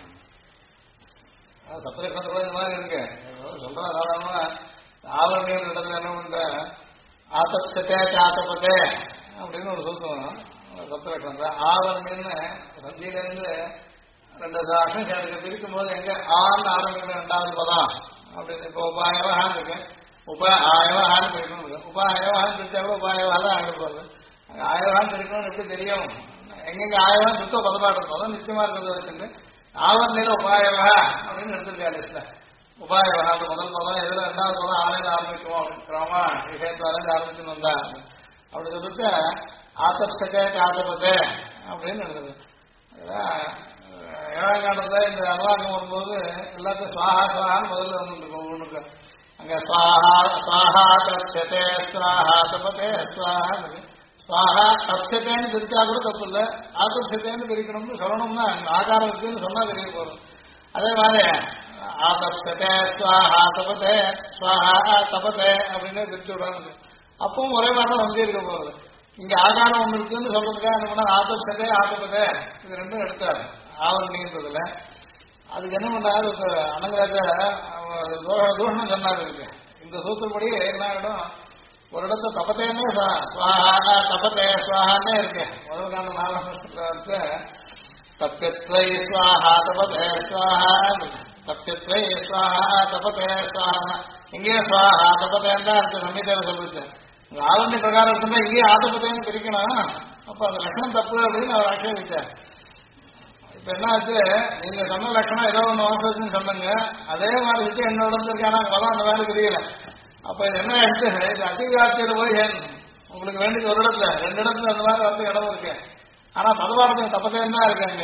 சப்தலட்சணத்துல இந்த மாதிரி இருக்கு சொல்றேன். சாதாரணமா ஆவரணியர் இடத்துல என்ன பண்ற ஆத்தப்சத்தே சாத்தப்பத்தே அப்படின்னு ஒரு சொல்லுவோம். சப்தலட்சணம் ஆவரணின்னு சந்தியிலிருந்து 2 அக்ஷரம் பிரிக்கும் போது எங்க ஆன்னு ஆரம்பிக்கிற 2வது பதம் அப்படின்னு இப்போ உபாயவான்னு இருக்கு. ஆயவான்னு பிரிக்கணும். உபாயவான்னு பிரிச்சா கூட உபாயவாதான் ஆக போகுது. ஆயவான்னு பிரிக்கணும்னு எப்படி தெரியும்? எங்கெங்க ஆயவான்னு சுத்த பதப்பாட்டு பதம் நிச்சயமா இருக்கிறத வச்சுட்டு ஆவரணியில உபாயவா அப்படின்னு எடுத்திருக்கா லிஸ்ட்ல. உபாயவா அந்த முதல் பதம் எதுல 2வது பதம் ஆலையில ஆரம்பிக்கும் அப்படிங்கிறோமா விஷயத்தாலேருந்து ஆரம்பிச்சுன்னு வந்தா அப்படி சொல்லிட்டு ஆத்தப்சக்கே ஆத்தப்பத்தே அப்படின்னு எடுத்தது. 7ஆம் காலத்துல இந்த அனுவாகம் வரும்போது எல்லாத்தையும் சுவாஹா சுவாஹான்னு முதல்ல வந்துருக்கும். ஒவ்வொன்றுக்கு அங்க சுவாஹா சுவாஹா தப்சத்தே சுவாஹா தபத்தே சுவாஹான்னு சுவாஹா தப்சத்தேன்னு பிரிச்சா கூட தப்பு இல்லை. ஆத்தப்சத்தேன்னு பிரிக்கணும்னு சொல்லணும்னா ஆகாரம் இருக்குன்னு சொன்னா தெரிய போறோம். அதே மாதிரி ஆதப்சத்தே சுவாஹா தபத்தே சுவாஹா தபத்தே அப்படின்னு பிரிச்சு விடாது. அப்பவும் ஒரே மாதிரி தான் வந்து இருக்க போறது. இங்க ஆகாரம் ஒன்று இருக்குன்னு சொல்றதுக்காக என்ன பண்ணார் ஆதப்சத்தே ஆத்தப்பத்தே இது 2ம் எடுத்தாரு ஆவரணின்றதுல. அதுக்கு என்ன பண்ணாரு அனங்கராஜா தூஷணம் சொன்னாரு. இருக்கு இந்த சூத்திரப்படி என்ன ஆகிடும் ஒரு இடத்துல தப்பத்தேன்னே சுவாஹா தப்பத்தே சுவாஹான்னே இருக்கு. முதல் காலம் 4ஆம் வருஷத்துல தப்பியத்வை சுவாஹா தபத்தே சுவாஹா தப்பியத்வை சுவாஹா தபத்தே சுவாஹா இங்கேயே சுவாஹா தபத்தேன்னு தான் இருக்கு. சமீதேர சொல்லிட்டு ஆவரணி பிரகாரம் இருக்குன்னா இங்கேயே ஆத்தப்பத்தேன்னு பிரிக்கணும். அப்ப அந்த லட்சணம் தப்பு அப்படின்னு அவர் ஆட்சேபிச்சார். இப்ப என்ன ஆச்சு நீங்க சொன்ன லட்சணம் ஏதோ ஒன்று அவசரத்துன்னு சொன்னீங்க. அதே மாதிரி வச்சு என்னோட இருக்கானா பலம் அந்த வேலை தெரியல. அப்ப இது என்ன ஆயிடுச்சு இது அதிகாரத்தில் போய் உங்களுக்கு வேண்டியது ஒரு இடத்துல 2 இடத்துல அந்த மாதிரி வந்து இடம் இருக்கு. ஆனா பதவாரத்துக்கு தப்பத்தேன்னு தான் இருக்காங்க.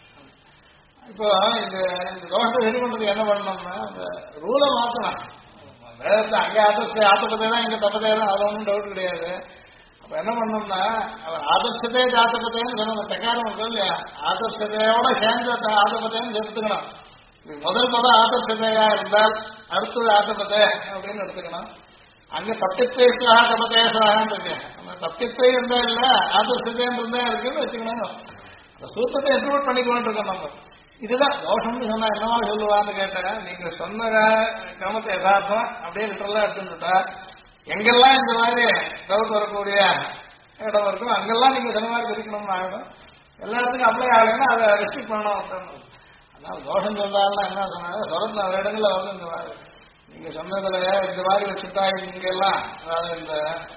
இப்போ இந்த தோஷத்தை சரி பண்றதுக்கு என்ன பண்ணணும்னா அந்த ரூலை மாத்தலாம். வேதத்தை அங்கே ஆத்தப்பத்தே தான் இங்க தப்பத்தே தான் அது ஒன்றும் டவுட் கிடையாது. அப்ப என்ன பண்ணோம்னா ஆதர்சத்தே ஆத்தப்பத்தேன்னு சொன்ன தக்காரம் இருக்கு இல்லையா ஆதர்சத்தையோட சேர்ந்த ஆத்தப்பத்தேன்னு சேர்த்துக்கணும். முதல் பதம் ஆதர்சத்தையா இருந்தால் அடுத்தது ஆத்தப்பத்தே அப்படின்னு எடுத்துக்கணும். அங்க தப்பிச்சை தப்பத்தே சுவாகான்னு இருக்கு. அந்த தப்பிச்சை இருந்தா இல்ல ஆதர்சத்தேன்னு இருந்தா இருக்குன்னு வச்சுக்கணும். அந்த சூத்திரத்தை இன்ட்ரூவ் பண்ணிக்கணும் இருக்கோம் நம்ம. இதுதான் தோஷம்னு சொன்னா என்னவா சொல்லுவான்னு கேட்டேன். நீங்க சொன்ன கிரமத்தை யதார்த்தம் அப்படியே லிட்டரலா எடுத்துட்டா எங்கெல்லாம் இந்த மாதிரி டவுட் வரக்கூடிய இடம் இருக்கும் அங்கெல்லாம் நீங்க சொன்ன மாதிரி பிரிக்கணும்னு ஆகிடும். எல்லா இடத்துக்கும் அப்ளை ஆகலைன்னா அதை ரெஸ்ட்ரிக்ட் பண்ணணும். அதனால தோஷம் சொல்றாருன்னா என்ன சொன்னாங்க சொல்றது நிறைய இடங்கள்ல வந்து இந்த மாதிரி நீங்க சொன்னதுல இந்த மாதிரி வச்சுட்டா இங்க எல்லாம் அதாவது இந்த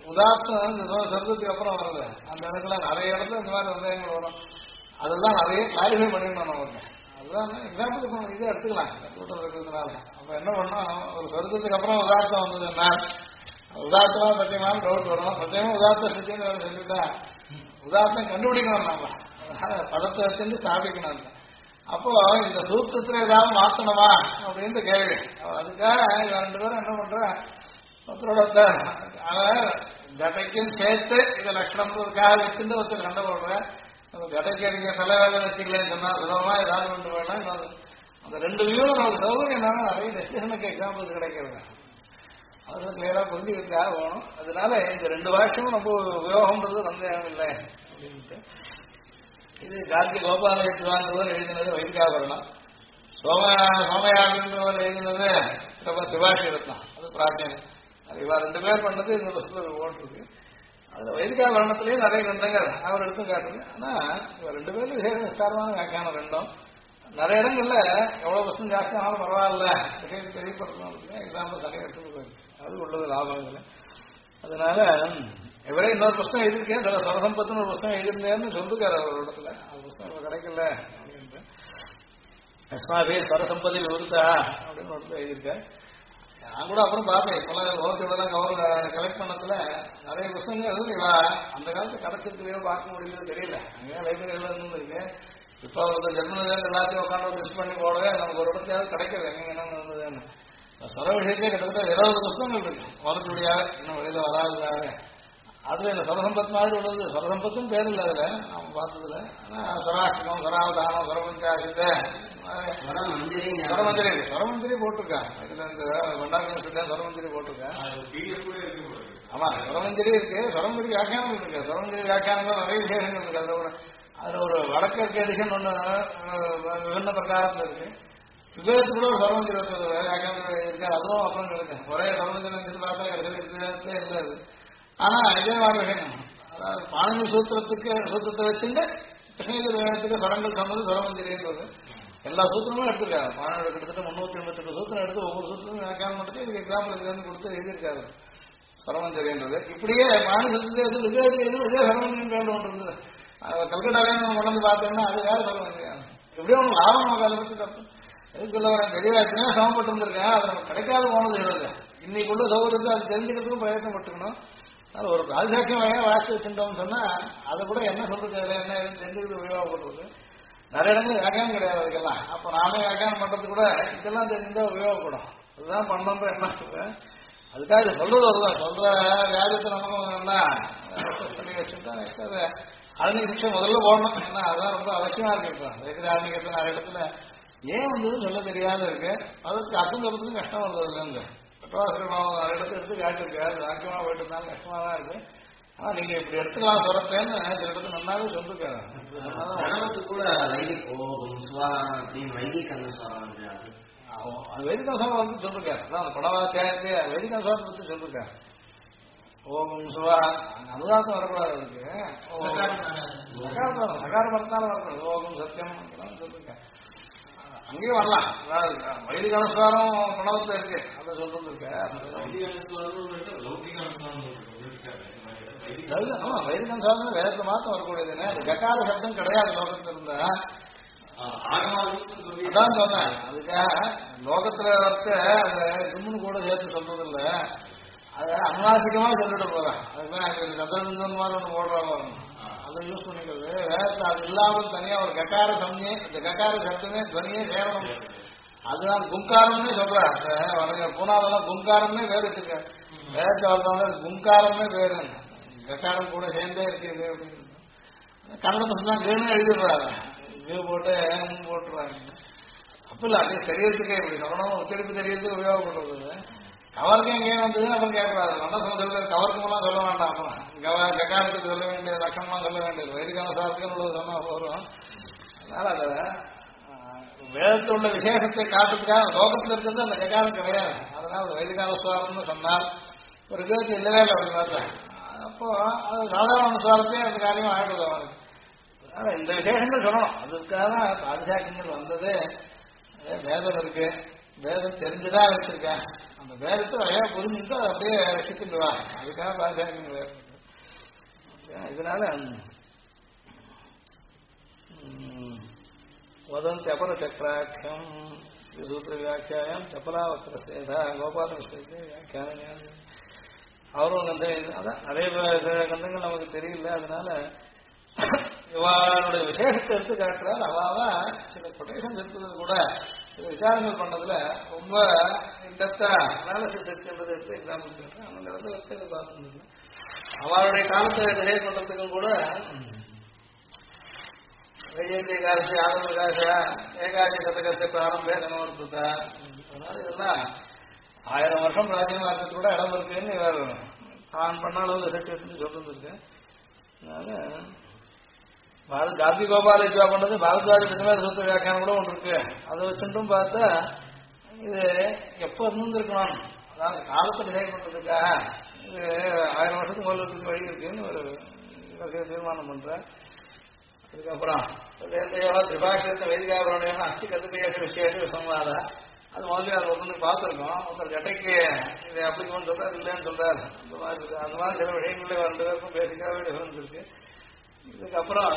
உதாரணம் சொர்க்கத்துக்கு அப்புறம் வருது அந்த இடத்துல நிறைய இடத்துல இந்த மாதிரி சந்தேகங்கள் வரும். அதெல்லாம் நிறைய கிளாரிஃபை பண்ணிடணும் நமக்கு. அதுதான் எக்ஸாம்பிளுக்கு நம்ம இதே எடுத்துக்கலாம் கூட்டம் இருக்கிறதுனால. அப்ப என்ன பண்ணோம், ஒரு சொர்க்கத்துக்கு அப்புறம் உதாரணம் வந்ததுன்னா உதாரணமா சத்தியமான டவுட் வரும். சத்தியமா உதாரணத்தை சத்தியம் சொல்லிட்டா உதாரணம் கண்டுபிடிக்கணும் நம்ம. பதத்தை வச்சு ஸ்தாபிக்கணும். அப்போ இந்த சூத்திரத்துல ஏதாவது மாத்தணுமா அப்படின்ட்டு கேள்வி. அதுக்காக இவன் 2 பேரும் என்ன பண்ற, ஒருத்தரோட ஜட்டைக்கும் சேர்த்து இதை லட்சணம்ன்றதுக்காக வச்சுட்டு ஒருத்தர் சண்டை போடுறேன். ஜட்டைக்கு அடிக்க தலைவேலை வச்சுக்கலன்னு சொன்னா சுலபமா ஏதாவது கொண்டு வேணாம். அந்த 2 வியூவும் நமக்கு சௌகரியம் என்னன்னா நிறைய டெஸ்டிஷனுக்கு எக்ஸாம்பிள்ஸ் கிடைக்கிறது. அது கிளியரா புரிஞ்சுக்கிறதுக்காக வேணும். அதனால இந்த 2 வருஷமும் நம்ம உபயோகம்ன்றது சந்தேகம் இல்லை அப்படின்ட்டு. இது கார்கி கோபாலயத்துவான்றவர் எழுதினது வைதிகாபரணம். சோமயாகன்றவர் எழுதினது சிவாஷிரத்னம், அது பிரார்த்தனை. அது இவா 2 பேர் பண்ணது இந்த புஸ்தகம் ஓட்டிருக்கு. அதுல வைதிகாபரணத்திலேயே நிறைய கிரந்தங்கள் அவர் எடுத்து காட்டுது. ஆனா இவர் 2 பேரும் விசேஷ விஸ்தாரமான வியாக்கியானம் ரெண்டும். நிறைய இடங்கள்ல எவ்வளவு புஸ்தகம் ஜாஸ்தி ஆனாலும் பரவாயில்ல விஷயத்தை தெரியப்படுத்தணும். எக்ஸாம்பிள் நிறைய எடுத்துட்டு போயிருக்கு. அது உள்ளது லாபம் இல்லை. அதனால இவரே இன்னொரு புஸ்தகம் எழுதியிருக்கேன், சில சரசம்பத்துன்னு ஒரு புஸ்தகம் எழுதியிருந்தேன்னு சொல்லிருக்காரு அவர் இடத்துல. அந்த புஸ்தகம் கிடைக்கல அப்படின்ட்டு எஸ்மாவே சரசம்பதி விருத்தா அப்படின்னு ஒரு எழுதியிருக்கேன். நான் கூட அப்புறம் பார்த்தேன். இப்பெல்லாம் ஓகேலாம் கலெக்ட் பண்ணதுல நிறைய புஸ்தகங்கள் இவா அந்த காலத்து கிடைச்சிருக்கவே பார்க்க முடியல தெரியல. அங்கே லைப்ரரியில இருக்கு. இப்போ ஜெர்மனில எல்லாத்தையும் உட்காந்து லிஸ்ட் பண்ணி போடவே நமக்கு ஒரு இடத்தையாவது கிடைக்கிறது எங்க என்னன்னு இருந்ததுன்னு. சொர விஷயத்தையே கிட்டத்தட்ட 20 புஸ்தகங்கள் இருக்கு வளர்த்துடியாக இன்னும் வெளியில வராதுக்காக. அதுல இந்த சொரசம்பத் மாதிரி உள்ளது. சொரசம்பத்தும் பேர் இல்லை அதுல நாம பார்த்ததுல. ஆனா சொராஷ்டிரம், சொராவதானம், சொரமஞ்சாசித்த, சொரமஞ்சரி போட்டிருக்கேன். இதுல இந்த வண்டாங்க சொரமஞ்சரி போட்டிருக்கேன். ஆமா சொரமஞ்சரி இருக்கு. சொரமஞ்சரி வியாக்கியானம் இருக்கு. சொரமஞ்சரி வியாக்கியானங்கள் நிறைய விசேஷங்கள் இருக்கு. அதுல ஒரு வடக்கு எடிஷன் ஒண்ணு விபின்ன பிரகாரத்துல இருக்கு. விவேகத்து கூட ஒரு சொரமஞ்சரி வியாக்கியானம் இருக்கு. அதுவும் அப்புறம் இருக்கு. ஒரே சொரமஞ்சரி பார்த்தா இருக்காது. ஆனா இதே மாதிரி விஷயம், அதாவது பாணினி சூத்திரத்தை வச்சுட்டு கிருஷ்ணகிரி வேதத்துக்கு சொரங்கள் சொன்னது சொரமஞ்சரின்றது. எல்லா சூத்திரமும் எடுத்திருக்காரு. பாணியோட கிட்டத்தட்ட 388 சூத்திரம் எடுத்து ஒவ்வொரு சூத்திரமும் வியாக்கியானம் பண்ணிட்டு இதுக்கு எக்ஸாம்பிள் இதுலேருந்து கொடுத்து எழுதியிருக்காரு சொரமஞ்சரின்றது. இப்படியே பாணி சூத்திரத்தை வச்சு விஜயத்துக்கு இதே சொரமஞ்சரின் பேர் ஒன்று இருந்தது. கல்கட்டாவே நம்ம உணர்ந்து பார்த்தோம்னா அது வேற சொரமஞ்சரியாகும். எப்படியோ ஒன்று லாபம் நமக்கு அதை பற்றி தப்பு எதுக்குள்ள வர தெரியவாச்சுன்னா சமப்பட்டு இருந்திருக்கேன். அது நமக்கு கிடைக்காத போனது இல்லை. இன்னைக்குள்ள சௌகரியத்தை அது தெரிஞ்சுக்கிறதுக்கும் பிரயத்தனப்பட்டுக்கணும். அதனால ஒரு ராஜசாக்கியம் வகையாக வாசி வச்சுட்டோம்னு சொன்னா அதை கூட என்ன சொல்றது என்ன தெரிஞ்சுக்கிறது உபயோகப்படுறது. நிறைய இடங்கள் வியாக்கியானம் கிடையாது அதுக்கெல்லாம். அப்போ நாமே வியாக்கியானம் பண்றது கூட இதெல்லாம் தெரிஞ்சா உபயோகப்படும். அதுதான் பண்ணணுன்ற என்ன சொல்றேன். அதுக்காக இது சொல்றது வருதான் சொல்ற வியாஜத்தை நமக்கு பண்ணி வச்சுட்டா நெக்ஸ்ட் அதை அரணி சிக்ஷை முதல்ல போடணும். ஏன்னா அதுதான் ரொம்ப அவசியமா இருக்கு. இப்போ வைக்கிற ஆரம்பிக்கிறது நிறைய இடத்துல ஏன் வந்ததுன்னு சொல்ல தெரியாத இருக்கு. அதுக்கு அர்த்தம் சொல்றதுக்கும் கஷ்டம் வந்ததுல இருந்து பட்டவாசிரமம் நிறைய இடத்துல எடுத்து காட்டிருக்கு. அது வாக்கியமா போயிட்டு இருந்தாலும் கஷ்டமா தான் இருக்கு. ஆனா நீங்க இப்படி எடுத்துக்கலாம் சொல்றேன்னு சில இடத்துல நல்லாவே சொல்லிருக்காரு. கூட வைதிகம்சாரம் வந்து சொல்லிருக்காரு. அதான் அந்த படவாத்தியாயத்தை வைதிகம்சாரம் பத்தி சொல்லிருக்காரு. ஓம் சிவா அனுதாசம் வரக்கூடாது. அதுக்கு சகாரம் வரத்தாலும் வரக்கூடாது. ஓகம் சத்தியம் சொல்லிருக்கேன். அங்கேயும் வரலாம். வைதிக அனுசாரம் பணவத்தில் இருக்கு. அதை சொல்றது இருக்கு. ஆமா வைதிக அனுசாரம் வேதத்துல மாத்தம் வரக்கூடியதுன்னு அது கக்கார சப்தம் கிடையாது லோகத்துல இருந்தா. அதான் சொன்னேன். அதுக்காக லோகத்துல வரத்த அந்த கும்முன்னு கூட சேர்த்து சொல்றது இல்லை. அதை அனுநாசிகமா சொல்லிட்டு போறேன். அதுக்கு சந்திரபிந்தன் மாதிரி ஒன்று போடுறாங்க. அதை யூஸ் பண்ணிக்கிறது வேதத்தை அது இல்லாமல் தனியா ஒரு கக்கார சம்யே இந்த கக்கார சப்தமே துவனியே சேவனம். அதுதான் குங்காரம்னே சொல்றாங்க. பூனாவெல்லாம் குங்காரம்னே பேர் வச்சிருக்க. வேதத்தை வளர்த்தவங்க குங்காரம்னே பேரு. கக்காரம் கூட சேர்ந்தே இருக்கு அப்படின்னு. கன்னட புத்தகம் கேன்னு எழுதிடுறாங்க. வியூ போட்டு போட்டுறாங்க. அப்ப இல்ல அதே தெரியறதுக்கே இப்படி சொல்லணும். உச்சரிப்பு தெரியறதுக்கு உபயோகப்படுறது. கவருக்கு எங்கேயும் வந்தது அப்புறம் கேட்கறாரு. நல்ல சொல்றது கவருக்குமெல்லாம் சொல்ல வேண்டாம். அப்புறம் கக்காரத்துக்கு சொல்ல வேண்டிய லட்சணம்லாம் சொல்ல வேண்டியது வைதிகானுசாரத்துக்கு உள்ளது சொன்னா போறோம். அதனால அதை வேதத்தில் உள்ள விசேஷத்தை காட்டுறதுக்காக லோகத்தில் இருக்கிறது அந்த கக்காரம் கிடையாது. அதனால வைதிகானுசாரம்னு சொன்னால் ஒரு கேட்டு இல்லவே இல்லை அப்படி பார்த்தேன். அப்போ அது சாதாரண அனுசாரத்தையே அந்த காரியமாக ஆயிடுது அவனுக்கு. அதனால இந்த விசேஷங்கள் சொல்லணும். அதுக்காக பாதுகாக்கங்கள் வந்தது. வேதம் இருக்கு. வேதம் தெரிஞ்சுதான் வச்சிருக்கேன். அந்த வேதத்தை அழகா புரிஞ்சுட்டு அதை அப்படியே ரசிச்சுடுவாங்க. அதுக்காக பாசாங்க வேறு. இதனால வதந்தி அபர சக்கராட்சம் சூத்திர வியாக்கியாயம் சப்பலாவத்திரசேதா கோபால வியாக்கியானம். அவரும் கந்த அதான் நிறைய கந்தங்கள் நமக்கு தெரியல. அதனால இவனுடைய விசேஷத்தை எடுத்து காட்டுறாரு. அவாவா சில கொட்டேஷன்ஸ் எடுத்தது கூட சில விசாரங்கள் பண்ணதுல ரொம்ப இன்டெப்தா அனாலிசிஸ் எடுத்துன்றது எடுத்து எக்ஸாம்பிள் கேட்டேன். அந்த இடத்துல வச்சு பார்த்துருந்தது. அவருடைய காலத்தை டிசைட் பண்றதுக்கும் கூட வைஜெயந்தி காசி ஆனந்த காசா ஏகாட்சி சதகத்தை பிராரம்பே சமர்ப்பித்தா. அதனால இதெல்லாம் 1000 வருஷம் பிராச்சீனமா இருக்கிறது கூட இடம் இருக்குன்னு இவர் தான் பண்ண அளவு ரிசர்ச் எடுத்து சொல்லிருக்கு. அதனால காந்தி கோபால யுவா பண்ணது பாரத்வாஜ விதமாக சூத்திர வியாக்கியானம் கூட ஒன்று இருக்கு. அதை வச்சுட்டும் பார்த்தா இது எப்போ இருந்திருக்கணும், அதாவது காலத்தை டிசைட் பண்றதுக்காக இது 1000 வருஷத்துக்கு முதல்வத்துக்கு வழி இருக்குன்னு ஒரு தீர்மானம் பண்ற. அதுக்கப்புறம் திரிபாஷத்தை வைதிகாபுரடைய அஸ்தி கத்துப்பேஷ விசேஷ சம்வாதா அது முதல்ல அது ஒன்று பார்த்துருக்கோம். ஒருத்தர் ஜட்டைக்கு இதை அப்ளிகேஷன் சொல்றாரு இல்லைன்னு சொல்றாரு. அந்த மாதிரி சில விஷயங்களே 2 பேருக்கும் பேசிக்காவே டிஃபரன்ஸ் இருக்கு. இதுக்கப்புறம்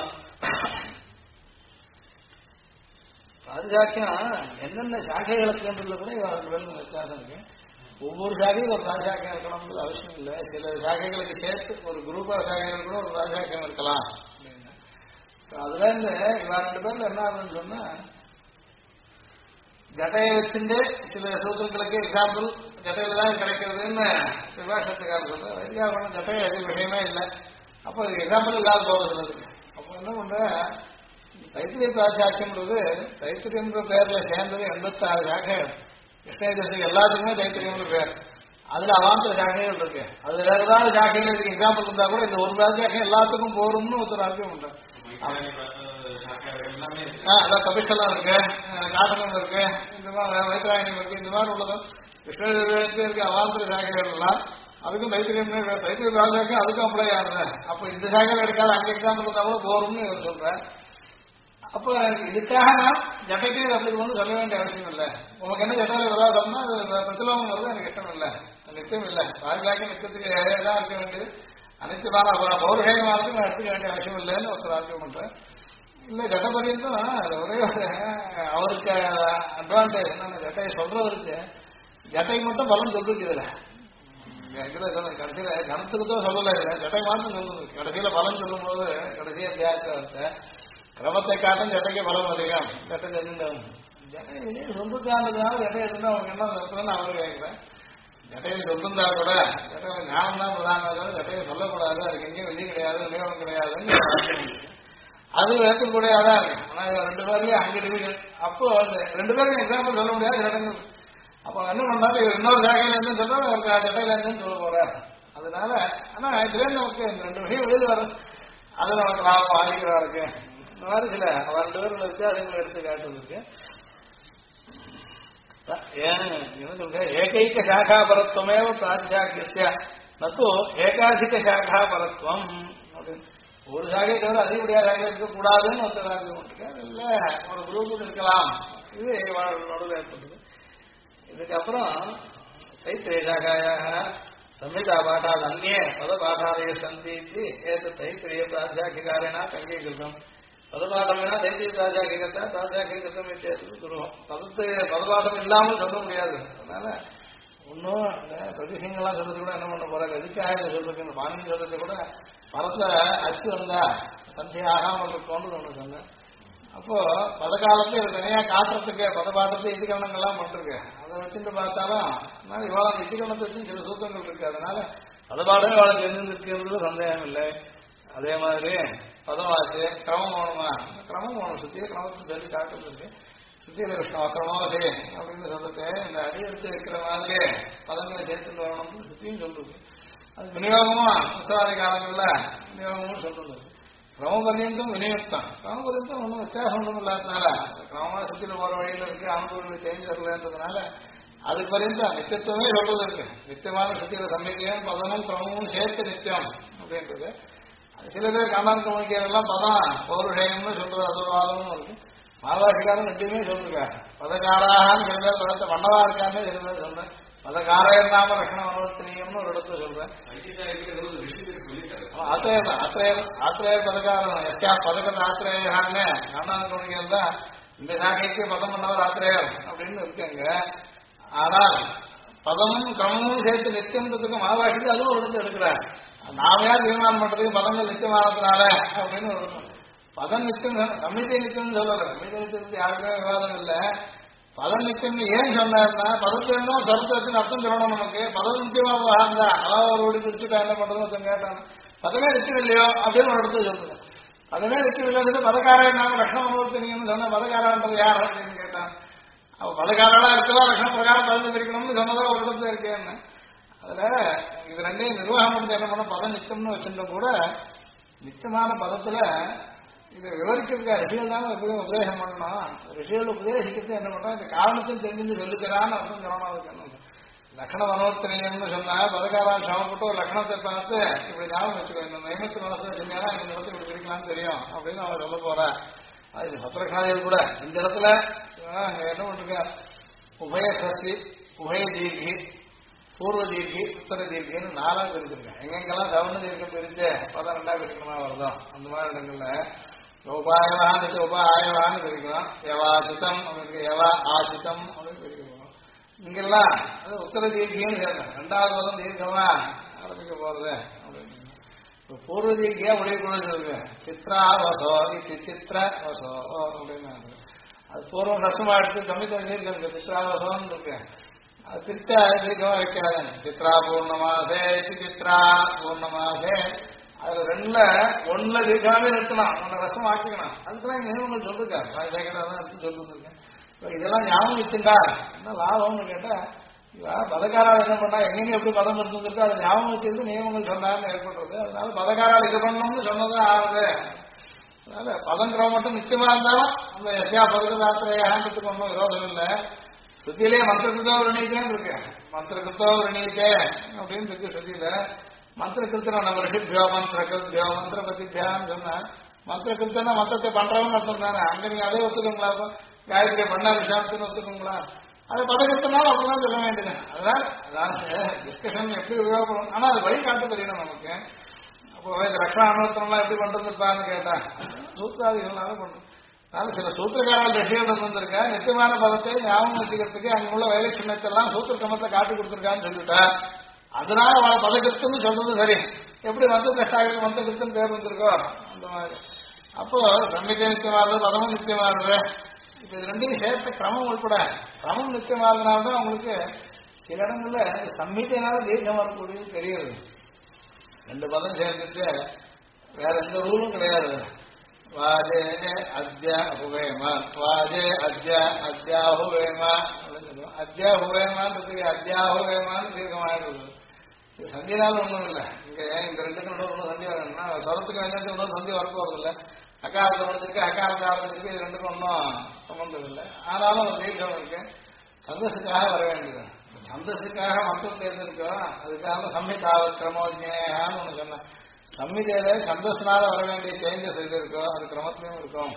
ராஜசாக்கியம் என்னென்ன சாக்கைகளுக்குன்றதுல கூட 2 பேருக்கு வித்தியாசம் இருக்கு. ஒவ்வொரு சாக்கையும் ஒரு ராஜசாக்கியம் இருக்கணும்ன்றது அவசியம் இல்லை. சில சாக்கைகளுக்கு சேர்த்து ஒரு குரூப் ஆஃப் சாக்கைகள் கூட ஒரு ராஜசாக்கியம் இருக்கலாம். அதுல இருந்து 2 பேர்ல என்ன ஆகுதுன்னு சொன்னா ஜட்டையை வச்சுட்டு சில சூத்திரங்களுக்கு எக்ஸாம்பிள் ஜட்டையில தான் கிடைக்கிறதுன்னு விவாசத்துக்காக சொல்றேன். வைதிகாபுரம் ஜட்டையை எது விஷயமே இல்லை. அப்போ எக்ஸாம்பிள் இல்லாத போறது. அப்போ என்ன பண்ற தைத்திரிய சாக்கியம்ன்றது தைத்திரியம்ன்ற பேர்ல சேர்ந்தது 86 சாக்கைகள். கிருஷ்ணயதத்துக்கு எல்லாத்துக்குமே தைத்திரியம்னு பேர். அதுல அவாந்தர சாக்கைகள் இருக்கு. அதுல வேற ஏதாவது சாக்கைகளுக்கு எக்ஸாம்பிள் இருந்தா கூட இந்த ஒரு சாக்கியம் எல்லாத்துக்கும் போரும்னு ஒருத்தர் ஆர்கியம் பண்றாரு. அதான் கபிச்சலம் இருக்கு, நாடகம் இருக்கு, இந்த மாதிரி வைத்திராயணம் இருக்கு. இந்த மாதிரி உள்ளதும் கிருஷ்ணருக்கு இருக்க அவாந்தர சாக்கைகள் எல்லாம் அதுக்கும் தைத்திரியம் தைத்திரிய சாக்கையும் அதுக்கும் அப்ளை ஆகுது. அப்போ இந்த சாக்கையில் எடுக்காத அங்கே எக்ஸாம்பிள் இருந்தா கூட போரும்னு இவர் சொல்றேன். அப்போ இதுக்காக நான் ஜட்டைக்கே அப்படி வந்து சொல்ல வேண்டிய அவசியம் இல்லை. உனக்கு என்ன ஜட்டையில விவாதம்னா அது பிரச்சலோகம் வருது எனக்கு இஷ்டம் இல்லை, நிச்சயம் இல்லை. ராஜாக்கி நிச்சயத்துக்கு தான் இருக்க வேண்டியது அனைத்துமான பௌர்ஷேகமானது நான் எடுத்துக்க வேண்டிய அவசியம் இல்லைன்னு ஒருத்தர் ஆர்கியம் பண்றேன். இல்லை ஜட்ட பரியந்தம் ஒரே அவருக்கு அட்வான்டேஜ் என்னன்னா ஜட்டையை சொல்றவருக்கு ஜட்டைக்கு மட்டும் பலன் சொல்லிருக்கு. இதுல கடைசியில கணத்துக்கு தான் சொல்லலை, ஜட்டை மாற்றம் சொல்லுது. கடைசியில பலன் சொல்லும் போது கடைசியா தியாகத்தை கிரமத்தை காட்டும் ஜட்டைக்கு பலம் அதிகம். ஜட்டை தெரிஞ்சுட்டாங்க ஜட்டையை சொல்லிருக்கான்றதுனால ஜட்டையை இருந்தா அவங்க என்ன நடத்துதுன்னு அவரு கேட்கிறேன். ஜட்டையை சொல்லிருந்தா கூட ஜட்டையில ஞானம் தான் பிரதான, ஜட்டையை சொல்லக்கூடாது, அதுக்கு எங்கேயும் விதி கிடையாது, விநியோகம் கிடையாதுன்னு அது ஏற்கக்கூடியதான் இருக்கு. ஆனா 2 பேர்லயும் 5 டிவிஷன். அப்போ 2 பேருக்கும் எக்ஸாம்பிள் சொல்ல முடியாது ஜட்டங்கள். அப்போ என்ன பண்ணாலும் இன்னொரு ஜாகையில இருந்து சொல்றாரு, அவருக்கு ஜட்டையில இருந்துன்னு சொல்ல போறாரு. அதனால ஆனா இதுல நமக்கு இந்த 2 விஷயம் வெளியில் வரும். அது நமக்கு லாபம் ஆதிக்கிறா இருக்கு. இந்த மாதிரி சில 2 பேருள்ள வித்தியாசங்களை எடுத்து காட்டுறதுக்கு ஏகைக சாக்கா பரத்வமேவ பிராதிசாக்கிய நோ ஏகாதிக சாக்கா பரத்வம். ஒரு சாகை தவிர அதிகப்படியாக சாகை இருக்கக்கூடாதுன்னு ஒருத்தர் ஆர்கியம் இல்ல, ஒரு குரூப் இருக்கலாம். இது நடுவில் ஏற்பட்டது. இதுக்கப்புறம் தைத்திரிய சாகாயாக संहिता पाठाद अन्ये पदपाठादय सन्ति इति एतत् तैत्तिरीय प्रातिशाख्यकारेण अङ्गीकृतम् पदपाठं विना தைத்திரிய प्रातिशाख्यकर्ता प्रातिशाख्यकृतम् इत्येतत् दुर्लभम् பதபாட்டம் இல்லாமல் சொல்ல முடியாது. அதனால ஒன்றும் பிரதிசிங்கெல்லாம் சொல்றது கூட என்ன பண்ண போறாங்க, எதுக்காக சொல்றது பாணினி சொல்றது கூட மரத்துல அச்சு வந்தா சந்தை ஆகாமல் இருக்கும்னு ஒன்று சொன்னேன். அப்போ பதகாலத்தை இது தனியா காட்டுறதுக்கு பதபாட்டத்தை இதிகரணங்கள்லாம் பண்ணிருக்கு. அதை வச்சுட்டு பார்த்தாலும் இவ்வளோ இதிகரணத்தை வச்சு சில சூத்திரங்கள் இருக்கு. அதனால பதபாடமே இவ்வளோ தெரிஞ்சிருக்கிறது சந்தேகம் இல்லை. அதே மாதிரி பதவாச்சு கிரமம் வேணுமா, கிரமம் வேணும். சுத்திய கிரமத்தை சொல்லி காட்டுறது இருக்கு. சுத்தியில கிருஷ்ணா கிரமவாசி அப்படின்னு சொல்லிட்டு இந்த அடி எடுத்து வைக்கிற மாதிரி பதங்களை சேர்த்துட்டு வரணும்னு சுத்தியும் சொல்றது. அது விநியோகமா உற்சவாதி காலங்கள்ல விநியோகம்னு சொல்றது. கிரமபரியந்தம் விநியோகம் கிரமபரியந்தம் ஒன்றும் வித்தியாசம் ஒன்றும் இல்லாதனால கிரமமா சுத்தில போற வழியில இருக்கு, அனுபவங்களை சேஞ்ச் வரலன்றதுனால அதுக்கு பரியந்தம் நித்தியத்துவமே சொல்றது இருக்கு. நித்தியமான சுத்தியில சமைக்கையும் பதமும் கிரமமும் சேர்த்து நித்தியம் அப்படின்றது. சில பேர் கண்ணான் கவனிக்கிறதெல்லாம் பதம் பௌருஷயம்னு சொல்றது, அதுவாதமும் இருக்கு. மாவாசிக்காரன் ரெண்டுமே சொல்லிருக்காரு. பதக்காரான்னு சில பேர் பதத்தை மன்னவா இருக்கான்னு சில பேர் சொல்றேன். பதகாரயம் நாம ரக்ஷண மனோர்த்தனீயம்னு ஒரு இடத்துல சொல்றேன். ஆத்திரேயர் பதகாரம் எஸ்யா பதகத்தை ஆத்திரேயான்னு நானாங்க தான் இந்த சாகைக்கு பதம் பண்ணவர் ஆத்திரேயர் அப்படின்னு இருக்காங்க. ஆனால் பதமும் கிரமமும் சேர்த்து நித்தியம்ன்றதுக்கு மகாபாஷத்துக்கு அதுவும் ஒரு இடத்துல எடுக்கிறார். நாம யார் தீர்மானம் பண்றதுக்கு பதங்கள் நித்தியமானதுனால அப்படின்னு ஒரு பதம் நித்தியம் சம்மிதி நித்தியம் சொல்லல. சம்மிதி நித்தியத்துக்கு யாருக்குமே விவாதம் இல்லை. பதம் நித்தியம்னு ஏன் சொன்னார்னா பதத்திலும் சருத்தத்தின் அர்த்தம் சொல்லணும். நமக்கு பதம் நித்தியமாக இருந்தா அதாவது ஒரு வீடு பிரிச்சுட்டா என்ன பண்றதுன்னு கேட்டான். பதமே நிச்சயம் இல்லையோ அப்படின்னு ஒரு இடத்துல சொல்லுங்க. பதமே நிச்சயம் இல்லைன்னு பதக்காரன் நாம லட்சணம் அனுபவத்தினீங்கன்னு சொன்ன பதக்காரன்றது யார் அப்படின்னு கேட்டான். அவ பதக்காரனா இருக்கவா லட்சண பிரகாரம் பதவி பிரிக்கணும்னு சொன்னதா ஒரு இடத்துல இருக்கேன்னு. அதுல இது ரெண்டையும் நிர்வாகம் முடிஞ்சு என்ன பண்ண பதம் நிச்சயம்னு வச்சிருந்தோம் கூட நிச்சயமான பதத்துல இதை விவரிக்கிறதுக்கா ரிஷிகள் தானே எப்படியும் உபதேசம் பண்ணணும். ரிஷிகள் உபதேசிக்கிறது என்ன பண்றோம் இந்த காரணத்தையும் தெரிஞ்சு சொல்லித்தரான்னு அர்த்தம் சொல்லணும். அதுக்கு லக்ஷண மனோர்த்தனீயம்னு சொன்னா பதக்காரால் சமப்பட்டு ஒரு லக்ஷணத்தை பார்த்து இப்படி ஞாபகம் வச்சுக்கோ இந்த நியமத்து மனசு வச்சுருந்தா இந்த இடத்துல இப்படி பிரிக்கலாம்னு தெரியும் அப்படின்னு அவன் சொல்ல போற. அது சத்திரகாதிகள் கூட இந்த இடத்துல என்ன பண்ருக்க உபய சசி உபய தீர்கி பூர்வ தீர்கி உத்தர தீர்கின்னு 4 பிரிச்சிருக்கேன். எங்கெங்கெல்லாம் சவர்ண தீர்க்கம் பிரிச்சு 12 பிரிக்கணுமா வருதோ அந்த மாதிரி இடங்கள்ல உபாயவான்னு உபாயவான்னு பிரிக்கணும். யவாசித்தம் அப்படின்னு யவா ஆசித்தம் அப்படின்னு பிரிக்கணும். இங்கெல்லாம் அது உத்தர தீர்க்கின்னு சேர்ந்தேன். 2வது பதம் தீர்க்கமா ஆரம்பிக்க போறது அப்படின்னு. பூர்வ தீர்க்கியா உடைய சொல்லுங்க சித்ரா வசோ இது சித்திர வசோ அப்படின்னு அது பூர்வம் ரசமா எடுத்து தமிழ் தீர்க்க சித்ரா வசோன்னு இருக்கேன். அது திருச்சா தீர்க்கமா வைக்காது. சித்ரா பூர்ணமாசே இது சித்ரா பூர்ணமாசே அதுல 2ல தீர்க்காமே நிறுத்தலாம். 1 ரசம் ஆக்கிக்கணும். அதுக்கெல்லாம் நியமங்கள் சொல்லிருக்கேன் எடுத்து சொல்லிருக்கேன். இதெல்லாம் ஞாபகம் வச்சுட்டா என்ன லாபம்னு கேட்டா பதக்காரால் என்ன பண்ணா எங்கெங்க எப்படி பதம் இருந்திருக்கோ அதை ஞாபகம் வச்சிருந்து நியமங்கள் சொன்னான்னு ஏற்படுறது. அதனால பதக்காரால் இது பண்ணணும்னு சொன்னதான் ஆகுது. அதனால பதங்கிற மட்டும் நிச்சயமா இருந்தாலும் அந்த எஸ்யா பதகதாத்திரையான்றதுக்கு ஒன்றும் விரோதம் இல்லை. சுத்தியிலேயே மந்திரகிருத்தோ விரணீத்தேன்னு இருக்கு. மந்திரகிருத்தோ விரணீத்தே அப்படின்னு இருக்கு சுத்தியில. மந்திரகிருத்தனா நம்ம ரிஷிபியோ மந்திரகிருத்தியோ மந்திர பத்தியான்னு சொன்னா மந்திரகிருத்தனா மந்திரத்தை பண்றவன்னு அர்த்தம் தானே. அங்க நீங்க அதே ஒத்துக்கோங்களா? காயத்ரி பண்ணா விஷாத்துன்னு ஒத்துக்கோங்களா? அதை பதக்கத்தினாலும் அப்படிதான் சொல்ல வேண்டியது. அதான் டிஸ்கஷன் எப்படி உபயோகப்படும். ஆனா அது வழி காட்டு தெரியணும் நமக்கு. அப்போ ரக்ஷா அனுபவத்தம்லாம் எப்படி பண்றதுப்பான்னு கேட்டா சூத்திராதிகள்னால பண்றோம். அதனால சில சூத்திரக்காரர்கள் ரிஷிகள் வந்திருக்க நித்தியமான பதத்தை ஞாபகம் வச்சுக்கிறதுக்கு அங்குள்ள வயலை சின்னத்தெல்லாம் சூத்திர கிரமத்தை காட்டி கொடுத்துருக்கான்னு சொல்லிட்டா அதனால அவளை பதக்கிருத்துன்னு சொல்றது சரி. எப்படி வந்து கஷ்டாக மந்த கிருத்துன்னு பேர் வந்திருக்கோ அந்த மாதிரி. அப்போ சம்மிகை நித்தியமானது பதமும் நித்தியமானது. இப்ப இது ரெண்டையும் சேர்த்த கிரமம் உட்பட கிரமம் நிச்சயமானதுனால்தான் உங்களுக்கு சில இடங்கள்ல சம்மிதையினால தீர்க்கம் வரக்கூடியது தெரியுது. 2 பதம் சேர்த்துட்டு வேற எந்த ரூலும் கிடையாது. வாஜே அத்யா ஹுவேமா வாஜே அத்யா ஹுவேமா அத்யா ஹுவேமான்றதுக்கு அத்யா ஹுவேமான்னு தீர்க்கமாயிடுது. சந்தினால ஒண்ணும் இல்லை. இங்க இந்த 2க்கும் ஒன்றும் சந்தி வரணும்னா சொரத்துக்கு வெங்கத்துக்கு ஒன்றும் சந்தி வரப்போறது இல்லை. அக்காரத்தை முடிஞ்சிருக்கு அக்காரத்தை ஆரம்பிச்சிருக்கு. இது 2க்கும் ஒன்றும் சம்பந்தம் இல்லை. ஆனாலும் ஒரு தீர்க்கம் இருக்கு. சந்தோஷத்துக்காக வர வேண்டியது. சந்தோஷத்துக்காக மக்கள் தேர்ந்தெடுக்கிறோம். அதுக்காக சம்மிதாவ கிரமோஜ்யான்னு ஒண்ணு சொன்னேன். சம்மிதையில சந்தோஷனால வர வேண்டிய சேஞ்சஸ் இது இருக்கோ அது கிரமத்திலையும் இருக்கும்.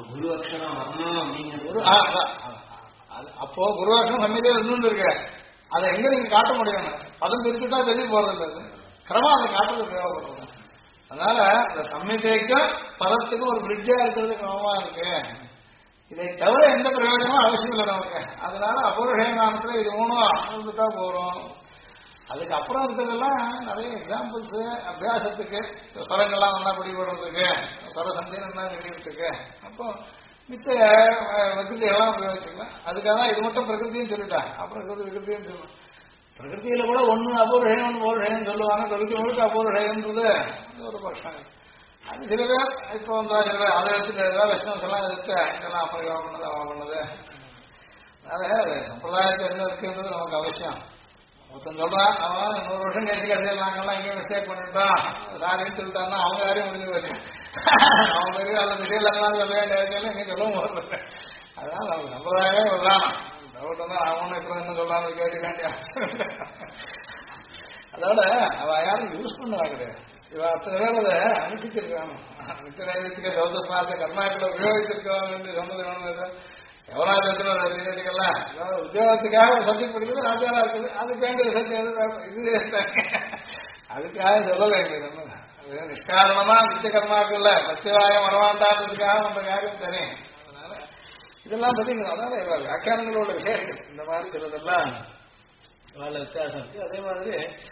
அப்போ குருவாக்கம் சம்மிதையில இன்னொன்று இருக்கு. அதை எங்க நீங்க காட்ட முடியும்? பதம் பிரிச்சுட்டா வெளியே போறது இல்லை. கிரமம் அதை காட்டுறது தேவைப்படுறது. அதனால அந்த சம்மிதைக்கும் பதத்துக்கும் ஒரு பிரிட்ஜா இருக்கிறது கிரமமா இருக்கு. இதை தவிர எந்த பிரயோஜனமும் அவசியம் இல்லை நமக்கு. அதனால அபூர்வநாமத்துல இது 3 இருந்துட்டா போறோம். அதுக்கப்புறம் இருக்கிறதெல்லாம் நிறைய எக்ஸாம்பிள்ஸ் அபியாசத்துக்கு ஸ்வரங்கள்லாம் நல்லா பிடிபடுறதுக்கு ஸ்வரசந்தின்னு நல்லா தெரியுறதுக்கு அப்போ மிச்ச விகிருதிகள்லாம் உபயோகிச்சுக்கலாம். அதுக்காக தான் இது மட்டும் பிரகிருத்தின்னு சொல்லிட்டாங்க. அப்புறம் விகிருத்தின்னு சொல்லணும். பிரகிருத்தியில கூட 1 அபூர்வம் 1 பௌர்வம் சொல்லுவாங்க. பிரகிருதி முழுக்க அபூர்வன்றது ஒரு பட்சம். அது சில பேர் இப்போ வந்து அதை வச்சுட்டு லட்சணம் எல்லாம் எடுத்து இதெல்லாம் அப்புறம் பண்ணது அவன் பண்ணது. அதனால சம்பிரதாயத்தை என்ன இருக்குன்றது நமக்கு அவசியம். ஒருத்தன் சொல்றான் அவன் 100 வருஷம் கழிச்சு கடைசியில் நாங்கெல்லாம் இங்கே மிஸ்டேக் பண்ணிட்டோம் சாரின்னு சொல்லிட்டான்னா அவங்க யாரையும் முடிஞ்சு போச்சு. அவங்க பெரிய அந்த விஷயம்லாம் சொல்ல வேண்டிய இங்கே சொல்லவும் போகிறது. அதனால அவங்க சம்பிரதாயமே விடலாம். டவுட் தான் அவனும் இப்போ என்ன சொல்றான்னு கேட்டுக்க வேண்டிய அவசியம். அதோட அவ யாரும் யூஸ் பண்ணவா கிடையாது. இவ அத்தனை பேர் அதை அனுப்பிச்சிருக்காங்க. நித்திய நைவேத்திய சௌதஸ்நாத கர்மாக்களை உபயோகிச்சிருக்கோம் என்று சொன்னது எவனாச்சுக்கெல்லாம் உத்தியோகத்துக்காக சப்ஜெக்ட் படிக்கிறது ராஜாரா இருக்குது. அதுக்கு வேண்டிய இது அதுக்காக சொல்ல வேண்டியது நிஷ்காரணமா நித்திய கர்மாக்கள்ல சத்தியவாயம் வரமாட்டான்றதுக்காக நம்ம காரியம் தெரியும். அதனால இதெல்லாம் பார்த்தீங்கன்னா அதனால வியாக்கியானங்களோட விசேஷங்கள் இந்த மாதிரி சிலதெல்லாம் వాళ్ళ வித்தியாசம் இருக்கு. அதே மாதிரி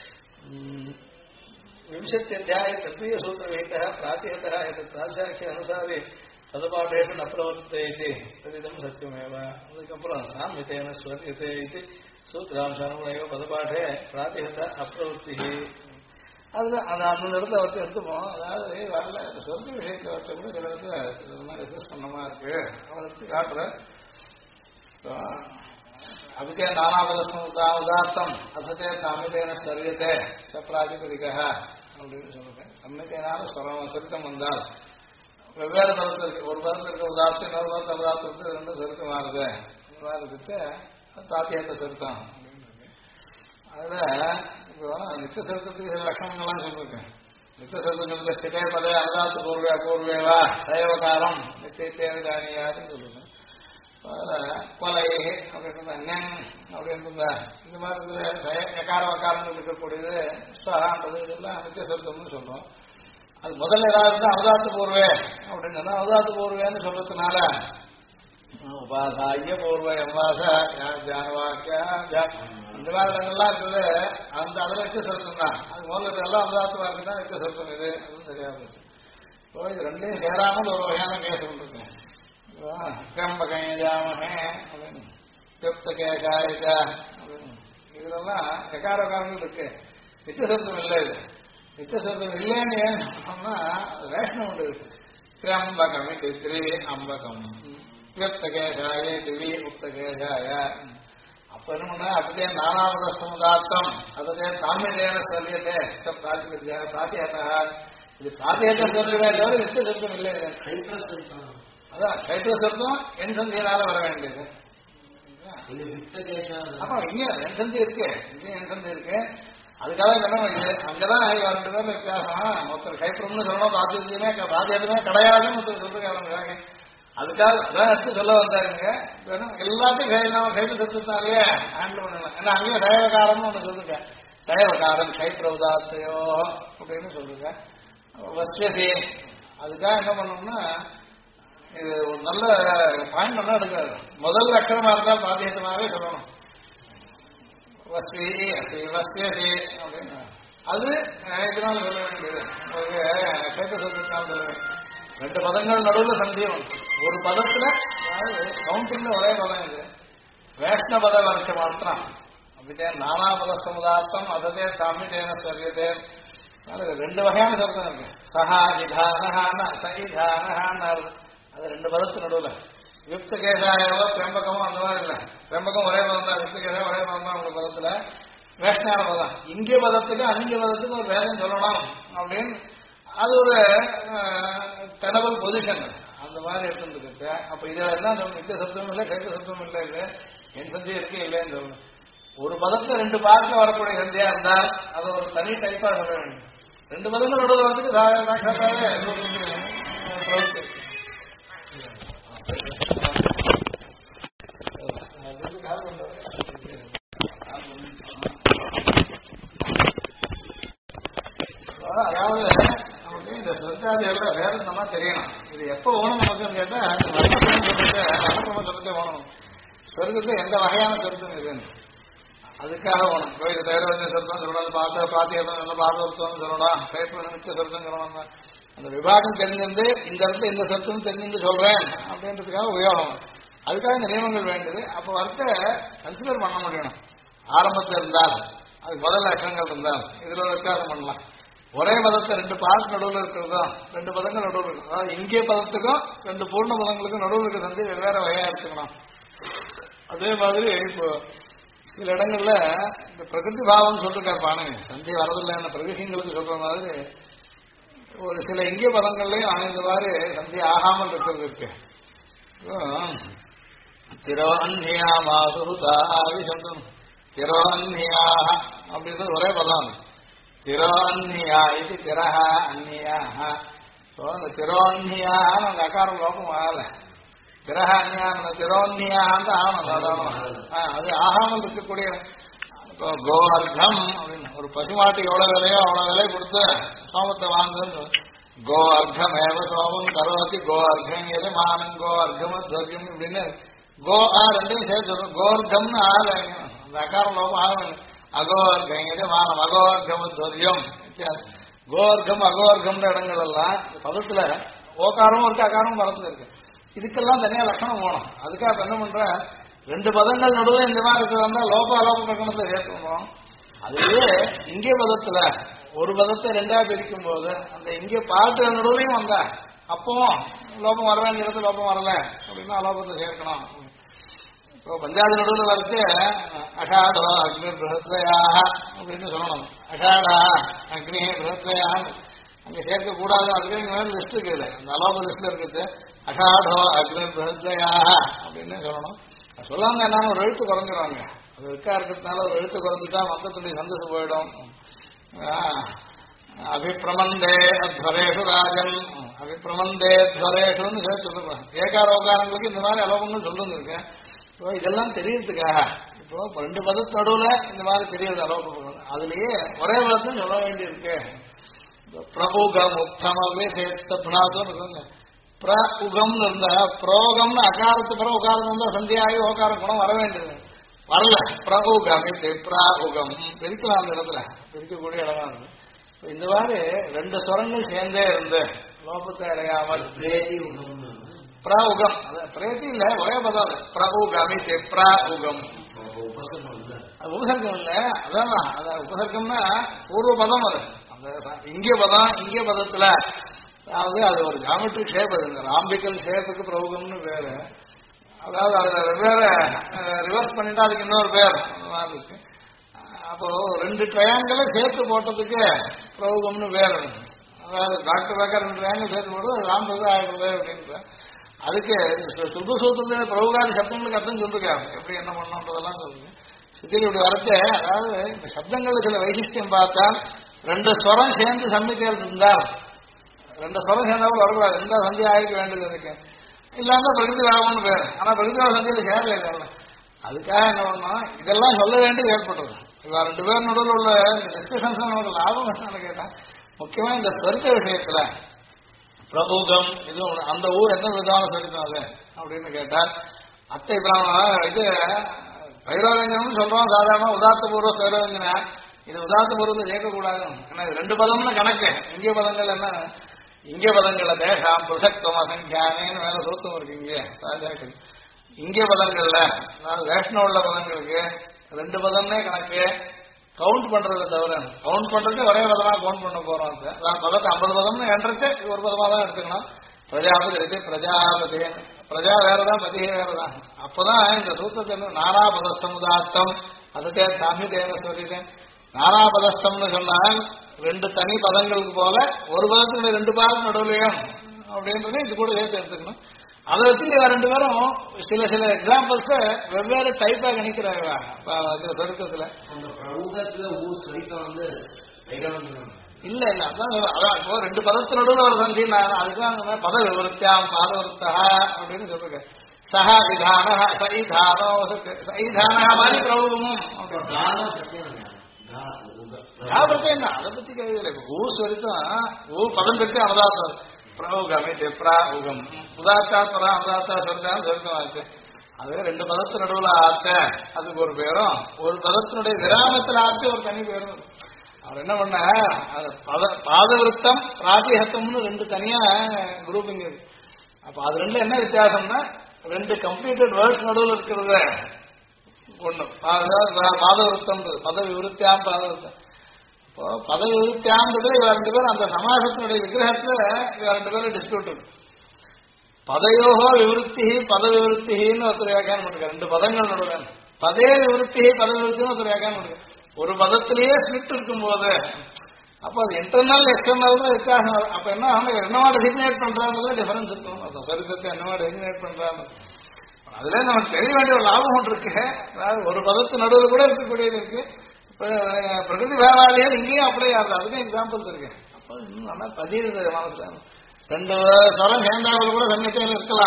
விம்சத்தியத்தியாய தத்வீய சூத்திரவிகித பிராத்தியதா பிராசாக்கிய அனுசாரி ததுபாடேஷு ந பிரவர்த்தே இது ததிதம் சத்தியமேவ. அதுக்கப்புறம் சாமியத்தேன ஸ்வர்யத்தே இது சூத்திராம்சானுமேவ பதபாடே பிராத்தியத அப்பிரவர்த்தி. அதுல அந்த அந்த இடத்துல வச்சு எடுத்துப்போம். அதாவது வரல சொந்த விஷயத்துல வச்ச கூட சில இடத்துல இதெல்லாம் ரெசிஸ்ட் பண்ணமா இருக்கு அதை வச்சு காட்டுறேன். அதுக்கே நானாபதம் உதார்த்தம் அசத்தே சாமியத்தேன ஸ்வர்யத்தே சப்ராதிபதிக அப்படின்னு சொல்லுங்க. சம்மித்தேனால சொருக்கம் வந்தால் வெவ்வேறு தரத்தில் இருக்கு. ஒரு தரத்தில் இருக்க உதார்த்தம் இன்னொரு தரத்தில் உதார்த்தத்துக்கு ரெண்டு சொருக்கம் மாறுது. இந்த மாதிரி இருந்துச்சு சாத்தியத்தை சொருக்கம் அப்படின்னு இருக்கு. அதுல இப்போ நித்திய சொருக்கத்துக்கு சில லட்சணங்கள்லாம் சொல்லிருக்கேன். நித்திய சொருக்கம் சொல்லுங்க ஸ்திதே பதே அனுதாத்து பூர்வேவா சைவகாரம் நித்தியத்தேவை காணியாதுன்னு சொல்லுங்க. கொலை அப்படின்னு அண்ணன் அப்படின்னு இந்த மாதிரி எக்கார வக்காரங்கள் இருக்கக்கூடியது ஸ்வரான்றது இதெல்லாம் நித்திய சொருக்கம்னு சொல்றோம். அது முதல்ல ஏதாவது அவதாத்து பூர்வே அப்படின்னு சொன்னா அவதாத்து பூர்வேன்னு சொல்றதுனால உபாசாய பூர்வ எம்வாச ஜானவாக்கியா இந்த மாதிரி இடங்கள்லாம் இருக்குது. அந்த அதில் நித்திய சொருக்கம் தான். அது முதல்ல எல்லாம் அவதாத்து வாக்கு தான் நித்திய சொருக்கம் இது அதுவும் சரியா போச்சு. இப்போ இது ரெண்டையும் சேராமல் ஒரு வகையான கேஸ் கொண்டிருக்கேன். கம்பகையாமகே அப்படின்னு கேகாயக அப்படின்னு இதெல்லாம் எக்காரகாரங்கள் இருக்கு. நித்திய சொருக்கம் இல்லை. இது நித்திய சொருக்கம் இல்லைன்னு ஏன் சொன்னா ரேஷனம் உண்டு இருக்கு. திரம்பகம் திரி அம்பகம் கேகாய திவி உப்தகேகாய. அப்ப என்ன பண்ண அப்படியே நானாவது சமுதார்த்தம் அதே சாமியதேன சொல்லியதே சாத்தியதா இது சாத்தியத்தை சொல்லுவே தவிர நித்திய சொருக்கம் இல்லை. அதான் கைத்துவ சொர்க்கம் என் சந்தியினால வர வேண்டியது. அப்ப இங்க என் சந்தி இருக்கு, இங்கேயும் என் சந்தி இருக்கு. அதுக்காக என்ன அங்கதான் 2 பேர் வித்தியாசம். ஒருத்தர் கைப்புறம்னு சொல்லணும் பாத்தியமே பாத்தியமே கிடையாதுன்னு ஒருத்தர் சொல்றாங்க. அதுக்காக அதான் எடுத்து சொல்ல வந்தாருங்க. எல்லாத்தையும் கைப்பு சொத்துனாலேயே ஹேண்டில் பண்ணலாம். ஏன்னா அங்கேயே சைவகாரம்னு ஒண்ணு சொல்லுங்க. சைவகாரம் கைப்பிரவுதாத்தையோ அப்படின்னு சொல்லுங்க. வஸ்வசி அதுக்காக என்ன பண்ணணும்னா இது ஒரு நல்ல பாயிண்ட் நல்லா எடுக்கிறாரு. முதல் அக்ஷரமா இருந்தால் பாத்தியத்தமாவே சொல்லணும். வஸ்தி வஸ்தி அப்படின்னு அது இதனால சொல்ல வேண்டியது. கேட்ட சொல்லினால சொல்ல வேண்டியது. 2 பதங்கள் நடுவில் சந்தேகம். ஒரு பதத்துல அதாவது கவுண்டிங்ல ஒரே பதம் இது வேஷ்ண பத வரிசை மாத்திரம். அப்படியே நானாபத சமுதார்த்தம் அததே சாமியதேன ஸ்வர்யதே. 2 வகையான சொர்க்கம் இருக்கு. சஹா இதானஹான சகிதானஹான அது 2 பதத்து நடுவில். யுக்த கேசாயவோ திரம்பகமோ அந்த மாதிரி இல்லை. திரம்பகம் ஒரே பதம் தான், யுக்த கேசாயம் ஒரே பதம் தான். உங்க பதத்துல வேஷ்ணான பதம் இங்கே பதத்துக்கு அன்னிங்க பதத்துக்கு ஒரு வேதம் சொல்லணும் அப்படின்னு அது ஒரு டெனபிள் பொசிஷன் அந்த மாதிரி எடுத்துருக்கு. அப்ப இதுல என்ன நித்திய சப்தமும் இல்லை கைத்த சப்தமும் இல்லை. இது என் சந்தியா இருக்கு இல்லைன்னு சொல்லணும். ஒரு பதத்துல 2 பார்க்க வரக்கூடிய சந்தியா இருந்தால் அது ஒரு தனி டைப்பா சொல்ல வேண்டும். 2 பதங்கள் நடுவில் வரதுக்கு அதாவது நமக்கு இந்த சொர்க்காதிகள வேற நம்ம தெரியணும். இது எப்ப ஓணும் நமக்குன்னு கேட்டா வர்ணக்கிரமம் சொல்லிட்டே ஓணும். சொர்க்கத்துல எந்த வகையான சொர்க்கம் இருக்குன்னு அதுக்காக ஓணும். கோயில் தைரவஞ்ச சொர்க்கம் சொல்லணும், பாத்தியம் பாரதம் சொல்லணும், கைப்ப நிச்சய சொர்க்கம் சொல்லணும். அந்த விபாகம் தெரிஞ்சிருந்து இந்த இடத்துல இந்த சொர்க்கம் தெரிஞ்சிருந்து சொல்றேன் அப்படின்றதுக்காக உபயோகம். அதுக்காக இந்த நியமங்கள் வேண்டியது. அப்ப வர்க்க கன்சிடர் பண்ண முடியணும். ஆரம்பத்தில் இருந்தால் அது முதல் அக்ஷரங்கள் இருந்தால் இதுல ஒரு வித்தியாசம் பண்ணலாம். ஒரே பதத்தை 2 பார்ட் நடுவில் இருக்கிறதா 2 பதங்கள் நடுவில் இருக்கும். அதாவது இங்கே பதத்துக்கும் 2 பூர்ண பதங்களுக்கும் நடுவில் இருக்க சந்தி வெவ்வேறு வகையா எடுத்துக்கணும். அதே மாதிரி இப்போ சில இடங்கள்ல இந்த பிரகிருதி பாவம் சொல்லிருக்காரு பாருங்க. சந்தி வரதில்லை பிரகிருதிங்களுக்கு சொல்ற மாதிரி ஒரு சில இந்திய பதங்கள்லயும் இந்த மாதிரி சந்தி ஆகாமல் இருக்கிறது இருக்கு. திரோன்யா மாதுதாவிசந்தம் திரோன்யா அப்படின்றது ஒரே பதம். திரோன்யா இது திரஹா அந்நியாக. இந்த திரோன்யான்னு அந்த அக்காரம் லோகம் ஆகல. கிரகான்யான திரோன்யான்னு ஆகணும் சாதாரணமா. அது ஆகாமல் இருக்கக்கூடிய இப்போ கோ அர்த்தம் அப்படின்னு ஒரு பசுமாட்டுக்கு எவ்வளவு விலையோ அவ்வளவு விலை கொடுத்து சோமத்தை வாங்குன்னு கோ அர்த்தம் ஏவ சோமம் கரோதி கோ அர்த்தம் எது மானம் கோ அர்த்தம் துவர்க்கம் இப்படின்னு கோ ரெண்டையும் சேர்த்து கோர்த்தம்னு அந்த அகாரம் லோகம் ஆகும். அகோர்க்கம் எது மானம் அகோர்க்கம் துவர்யம் கோர்க்கம் அகோர்க்கம்ன்ற இடங்கள் எல்லாம் பதத்துல ஓகாரமும் இருக்கு அகாரமும் பதத்துல இருக்கு. இதுக்கெல்லாம் தனியா லட்சணம் போகணும். அதுக்காக என்ன பண்ற ரெண்டு பதங்கள் நடுவில் இந்த மாதிரி இருக்கிறதா லோக அலோக பிரகடனத்தை சேர்த்துக்கணும். அதுவே இங்கே பதத்துல ஒரு பதத்தை ரெண்டா பிரிக்கும் போது அந்த இங்கே பாட்டு நடுவுலையும் வந்தா அப்பவும் லோகம் வர வேண்டிய இடத்துல லோகம் வரல அப்படின்னா அலோகத்தை சேர்க்கணும். இப்போ பஞ்சாதி நடுவில் வரைச்சு அஷாடோ அக்னி பிரகத்வயாக அப்படின்னு சொல்லணும். அஷாடா அக்னி பிரகத்வயாக அங்க சேர்க்க கூடாது. அதுக்கு இங்க மேல லிஸ்ட் இருக்குது, அந்த அலோக லிஸ்ட்ல இருக்குது. அஷாடோ அக்னி பிரகத்வயாக அப்படின்னு சொல்லணும். சொல்லாம என்ன ஒரு எழுத்து குறைஞ்சிருவாங்க. அது இருக்கா இருக்கிறதுனால ஒரு எழுத்து குறைஞ்சிட்டா மொத்தத்துடைய சந்தோஷம் போயிடும். அபிப்பிரமந்தே துவரேஷு ராஜன் அபிப்பிரமந்தே துவரேஷுன்னு சேர்த்து சொல்லுவேன். ஏகாரோகாரங்களுக்கு இந்த மாதிரி அலோகங்கள் சொல்லுங்க இருக்கேன். இப்போ இதெல்லாம் தெரியறதுக்காக இப்போ ரெண்டு பதத்து நடுவுல இந்த மாதிரி தெரியுது அலோகம். அதுலயே ஒரே பதத்தையும் சொல்ல வேண்டியிருக்கு. பிரபுகம் உத்தமவே சேர்த்தனாதும் இருக்குங்க. பிர உகம்னு இருந்தா புரோகம்னு அகாரத்து பிற உகாரம் இருந்தா சந்தியாகி ஓகாரம் குணம் வர வேண்டியது வரல. பிரபுகம் பிரா உகம் பிரிக்கலாம். அந்த இடத்துல பிரிக்கக்கூடிய இடமா இருக்கு. இந்த மாதிரி ரெண்டு ஸ்வரங்கள் சேர்ந்தே இருந்து லோபத்தை அடையாமல் பிரா உகம் பிரேத்தி இல்ல ஒரே பதம் பிரபுகமி பிரா உகம் உபசர்க்கம் இல்ல. அதான் உபசர்க்கம்னா பூர்வ பதம். அது அந்த இங்கே பதம் இங்கே பதத்துல அதாவது அது ஒரு ஜாமெட்ரிக் ஷேப். அது ராம்பிக்கல் ஷேப்புக்கு பிரபுகம்னு பேரு. அதாவது அதுல வெவ்வேறு ரிவர்ஸ் பண்ணிட்டா அதுக்கு இன்னொரு பேர் மாதிரி இருக்கு. அப்போ ரெண்டு ட்ரையாங்கிளை சேர்த்து போட்டதுக்கு பிரபுகம்னு பேர். அதாவது டாக்டர் பேக்கர் ரெண்டு ட்ரையாங்கிள் சேர்த்து போடுறது அது ராம்பது ஆயிடுறது அப்படின்ற அதுக்கு சுத்த சூத்திரத்துல பிரபுகாதி சப்தங்களுக்கு அர்த்தம் சொல்லிருக்காங்க. எப்படி என்ன பண்ணணுன்றதெல்லாம் சொல்லுங்க. சுத்தியில் இப்படி வரச்சே அதாவது இந்த சப்தங்கள்ல சில வைசிஷ்டியம் பார்த்தா ரெண்டு ஸ்வரம் சேர்ந்து சம்மித்தேர் இருந்தால் ரெண்டு ஸ்வரம் சேர்ந்தாலும் வரக்கூடாது. எந்த சந்தி ஆகிக்க வேண்டியது இருக்கு. இல்லாம பிரகிருதி ராகம்னு பேர். ஆனா பிரகிருதி சந்தியில சேரல இருக்காங்க. அதுக்காக என்ன பண்ணோம் இதெல்லாம் சொல்ல வேண்டியது ஏற்பட்டது. இவ ரெண்டு பேர் நடுவில் உள்ள டிஸ்கஷன்ஸ் நமக்கு லாபம் என்னன்னு கேட்டா முக்கியமா இந்த சொர்க்க விஷயத்துல பிரபுகம் இது அந்த ஊர் என்ன விதமான சொரித்தம் அது அப்படின்னு கேட்டா அத்தை பிராமணம் இது பைரோரஞ்சனம் சொல்றோம். சாதாரண உதாத்த பூர்வ பைரோரஞ்சன இது உதாத்த பூர்வத்தை சேர்க்கக்கூடாது. ஏன்னா இது ரெண்டு பதம்னு கணக்கு. இந்திய பதங்கள் என்ன இங்கே பதங்கள்ல தேசாம் புருஷத்துவம் அசங்கியானேன்னு மேல சூத்தம் இருக்கு. இங்கே ராஜாக்கள் இங்கே பதங்கள்ல வேஷ்ணவ உள்ள பதங்களுக்கு ரெண்டு பதம்னே கணக்கு. கவுண்ட் பண்றதை தவிர கவுண்ட் பண்றது ஒரே பதமா கவுண்ட் பண்ண போறோம். பதத்தை 50 பதம்னு என்றச்சு ஒரு பதமா தான் எடுத்துக்கணும். பிரஜாபதி இருக்கு பிரஜாபதி பிரஜா வேறதான் பதிகை வேறதான். அப்பதான் இந்த சூத்திரத்தை நானாபதஸ்தம் உதாத்தம் அதுக்கே சாமி தேவ சொல்லிட்டேன். நானாபதஸ்தம்னு சொன்னால் ரெண்டு தனி பதங்களுக்கு போல ஒரு பதத்துல ரெண்டு பாதம் நடுவுலையும் அப்படின்றது இது கூட சேர்த்து எடுத்துக்கணும். அதை வச்சு ரெண்டு பேரும் சில சில எக்ஸாம்பிள்ஸ் வெவ்வேறு டைப்பா கணிக்கிறாங்க சொருக்கத்துல. இல்ல இல்ல அதான் இப்போ ரெண்டு பதத்து நடுவில் ஒரு சந்தி அதுதான் பத விவருத்தியாம் பாத விவருத்தா அப்படின்னு சொல்றேன். சஹா விதான சைதானோ சைதான மாதிரி பிரபுகமும் என்ன அதை பத்தி கேள்வி. ஊர் சொரித்தம் ஊர் பதம் பற்றி அனுதாத்தம் பிரபுகமே பிரபுகம் உதாத்தா பரா அனுதாத்தா சொரித்தான் சொரித்தம் ஆச்சு. அது ரெண்டு பதத்து நடுவில் ஆத்த அதுக்கு ஒரு பேரும் ஒரு பதத்தினுடைய விராமத்தில் ஆத்து ஒரு தனி பேரும். அவர் என்ன பண்ண பாதவிருத்தம் பிராதிஹத்தம்னு ரெண்டு தனியா குரூப்பிங் இருக்கு. அப்ப அது ரெண்டு என்ன வித்தியாசம்னா ரெண்டு கம்ப்ளீட்டட் வேர்ட்ஸ் நடுவில் இருக்கிறது ஒண்ணு பாதவிருத்தம் பதவி விருத்தியாம் பாதவிருத்தம். இப்போ பதவி விருத்தியான்றது இவ ரெண்டு பேரும் அந்த சமாசத்தினுடைய விக்கிரகத்துல இவ ரெண்டு பேரும் டிஸ்பியூட் இருக்கு. பதயோகோ விவருத்தி பதவி விவருத்தின்னு ஒருத்தர் வியாக்கியானம் பண்ணிருக்காரு. ரெண்டு பதங்கள் நடுவேன் பதே விவருத்தி பதவி விவருத்தின்னு ஒருத்தர் வியாக்கியானம் பண்ணிருக்காரு. ஒரு பதத்திலேயே ஸ்பிரிட் இருக்கும் போது அப்ப அது இன்டர்னல் எக்ஸ்டர்னல் வித்தியாசம். அப்ப என்ன என்னவா டெசிக்னேட் பண்றாங்க டிஃபரன்ஸ் இருக்கும். சரித்திரத்தை என்னவா டெசிக்னேட் பண்றாங்க அதுல நமக்கு தெரிய வேண்டிய ஒரு லாபம் ஒன்று இருக்கு. அதாவது ஒரு பதத்து நடுவில் கூட இருக்கக்கூடியது இருக்கு. பிரகிருதி வேளாளியல் இங்கேயும் அப்படியே ஆகுது. அதுக்கும் எக்ஸாம்பிள்ஸ் இருக்கு. அப்போ இன்னும் நல்லா பதிவு மனசுல ரெண்டு ஸ்வரம் சேர்ந்தாவில் கூட சமயத்தில் இருக்கலாம்.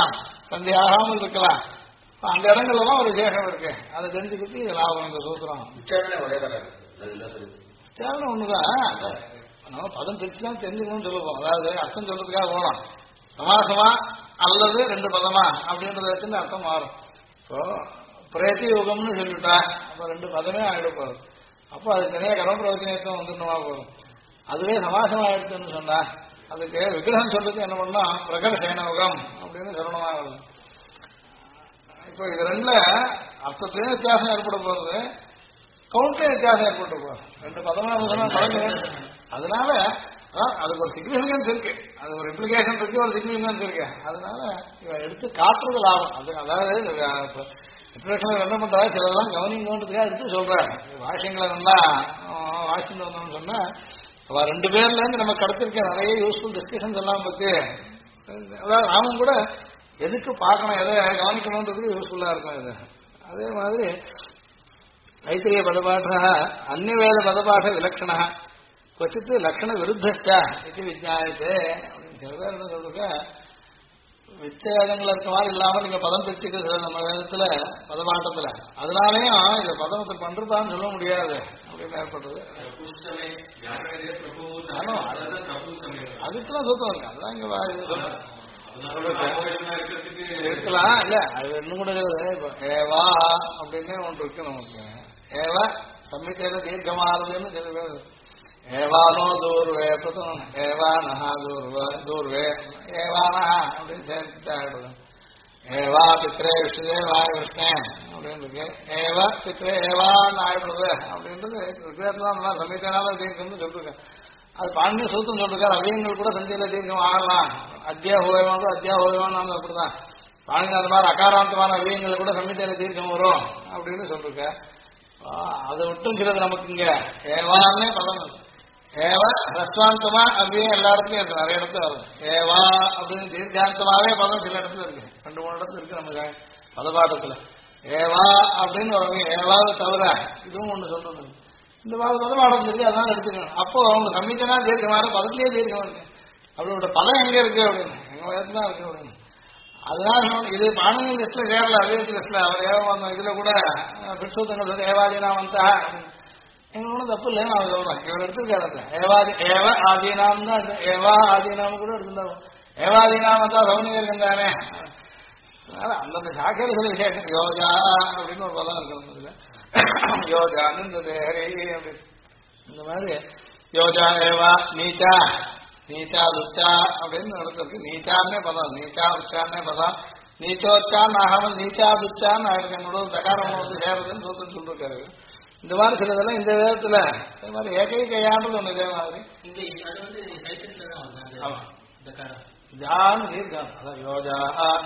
சந்தி ஆகாமல் இருக்கலாம். அந்த இடங்கள்லாம் ஒரு விசேஷம் இருக்கு. அதை தெரிஞ்சுக்கிட்டு இது லாபம் இந்த சூத்திரம். உச்சாரணை ஒரே தர சொல்லி உச்சாரணம் ஒண்ணுதான். நம்ம பதம் பிரிச்சுதான் தெரிஞ்சுக்கணும்னு சொல்லுவோம். அதாவது அர்த்தம் சொல்றதுக்காக போகலாம். சமாசமா அல்லது ரெண்டு பதமா அப்படின்றத வச்சுன்னு அர்த்தம் மாறும். இப்போ பிரேத்தி யுகம்னு சொல்லிவிட்டா அப்ப ரெண்டு பதமே ஆயிட போகுது. அப்போ அது தனியா கர்மபிரவச்சனத்துவம் வந்துடணுமா போகும். அதுவே சமாசமா ஆயிடுச்சுன்னு சொன்னா அதுக்கு விக்கிரகம் சொல்றதுக்கு என்ன பண்ணா பிரகடசேனமுகம் அப்படின்னு சொல்லணுமா வருது. இப்போ இது ரெண்டுல அர்த்தத்திலேயே வித்தியாசம் ஏற்பட போகுது, கவுண்ட்லயே வித்தியாசம் ஏற்பட்டு போகுது. ரெண்டு பதமா பழங்க. அதனால அதுக்கு ஒரு சிக்னிபிகன்ஸ் இருக்கு, அது ஒரு இம்ப்ளிகேஷன் இருக்கு, ஒரு சிக்னிபிகன்ஸ் இருக்கு. அதனால இவன் எடுத்து காட்டுறது லாபம். அது அதாவது என்ன பண்றா சிலதெல்லாம் கவனிங்கன்றதுக்காக எடுத்து சொல்றாங்க. வாஷியங்களை நல்லா வாசிட்டு வந்தோம்னு சொன்னா ரெண்டு பேர்ல இருந்து நம்ம கிடைச்சிருக்க நிறைய யூஸ்ஃபுல் டிஸ்கஷன்ஸ் எல்லாம் பத்தி, அதாவது அவன் கூட எதுக்கு பார்க்கணும் எதை கவனிக்கணும்ன்றதுக்கு யூஸ்ஃபுல்லா இருக்கும் இது. அதே மாதிரி ஐத்திரிய பதபாட அந்நியவேத பதபாட விலட்சண கொச்சித்து லட்சண விருத்தா இது விஜாயத்தே அப்படின்னு சில பேர் என்ன சொல்றாங்க, விச்சேதங்கள் இருக்க மாதிரி இல்லாம நீங்க பதம் பிரிச்சுக்கிறது நம்ம வேதத்துல பதபாட்டத்துல, அதனாலயும் இத பதமத்தை பண்றதான்னு சொல்ல முடியாது அப்படின்னு ஏற்படுறது. அதுக்கெல்லாம் சூத்தம் இருக்கு. அதான் இங்க இருக்கலாம். இல்ல அது இன்னும் கூட இப்போ ஏவா அப்படின்னு ஒன்று இருக்கு நமக்கு. ஏவா சம்மித்தையில தீர்க்கமானதுன்னு சில பேர் ஏவானோ தூர்வே பதம் ஏவா நகா தூர்வே ஏவா நகா அப்படின்னு சேர்த்து ஆயிடுது. ஏவா பித்ரே விஷ்ணுதேவா கிருஷ்ணே அப்படின்னு இருக்கு. ஏவா பித்ரே ஏவான்னு ஆயிடுறது அப்படின்றது வித்தியாசம் சமீத்தனால தீர்க்கம்னு சொல்லிருக்கேன். அது பாண்டிய சூத்தம் சொல்லிருக்காரு. அவியங்கள் கூட சந்தியில தீர்க்கம் ஆகலாம். அத்தியாஹோயமானோ அத்தியாஹோயமானு அப்படிதான். பாண்டிய அந்த மாதிரி அகாராந்தமான அவியங்கள் கூட சமீத்தையில தீர்க்கம் வரும் அப்படின்னு சொல்லிருக்க. அதை விட்டும் சிலது நமக்கு இங்க ஏவான்னே பதம். ஏவ ரஸ்வாந்தமா அப்படியே எல்லா இடத்துலயும் இருக்கு, நிறைய இடத்துல வரும். ஏவா அப்படின்னு தீர்க்காந்தமாவே பதம் சில இடத்துல இருக்கு, 2-3 இடத்துல இருக்கு நமக்கு பதபாட்டத்துல. ஏவா அப்படின்னு வருவாங்க. ஏவாவை தவிர இதுவும் ஒண்ணு சொல்றது. இந்த பதபாடம் இருக்கு, அதனால எடுத்துக்கணும். அப்போ அவங்க சம்மித்தனா தீர்க்கமாக பதத்திலேயே தீர்க்கம் இருக்கு. அப்படியோட பதம் எங்க இருக்கு அப்படின்னு எங்க வயசுல இருக்கு அப்படின்னு. அதனால இது பாணினி லிஸ்ட்ல சேரல, அவ்வியத்து லிஸ்ட்ல அவர் ஏவம் இதுல கூட பிட்சூத்தங்கள் சொல்லி ஏவாதீனா வந்தா எங்க ஒன்றும் தப்பு இல்லைன்னு நான் சொல்றேன். இவர் எடுத்துருக்காரு ஏவாதி ஏவ ஆதீனாம் தான். ஏவா ஆதீனாம் கூட எடுத்துருந்தாங்க. ஏவாதீனாம் வந்தா சௌனியர் இருந்தானே. அதனால அந்தந்த சாக்கையில சில விசேஷம் யோஜா அப்படின்னு ஒரு பதம் இருக்கு. யோஜான்னு அப்படின்னு இந்த மாதிரி யோஜா ஏவா நீச்சா நீச்சா துச்சா அப்படின்னு நடத்திருக்கு. நீச்சான்னே பதம், நீச்சா உச்சான்னே பதம். நீச்சோச்சான்னு ஆகாமல் நீச்சா துச்சான்னு ஆயிருக்கு. என்னோட தகாரம் வந்து சேரதுன்னு சொல்லிருக்காரு. இந்த மாதிரி சிலதெல்லாம் இந்த விதத்துல அதே மாதிரி ஏகையான்றது ஒண்ணு இதே மாதிரி ஜான்னு தீர்க்கம். அதான் யோஜா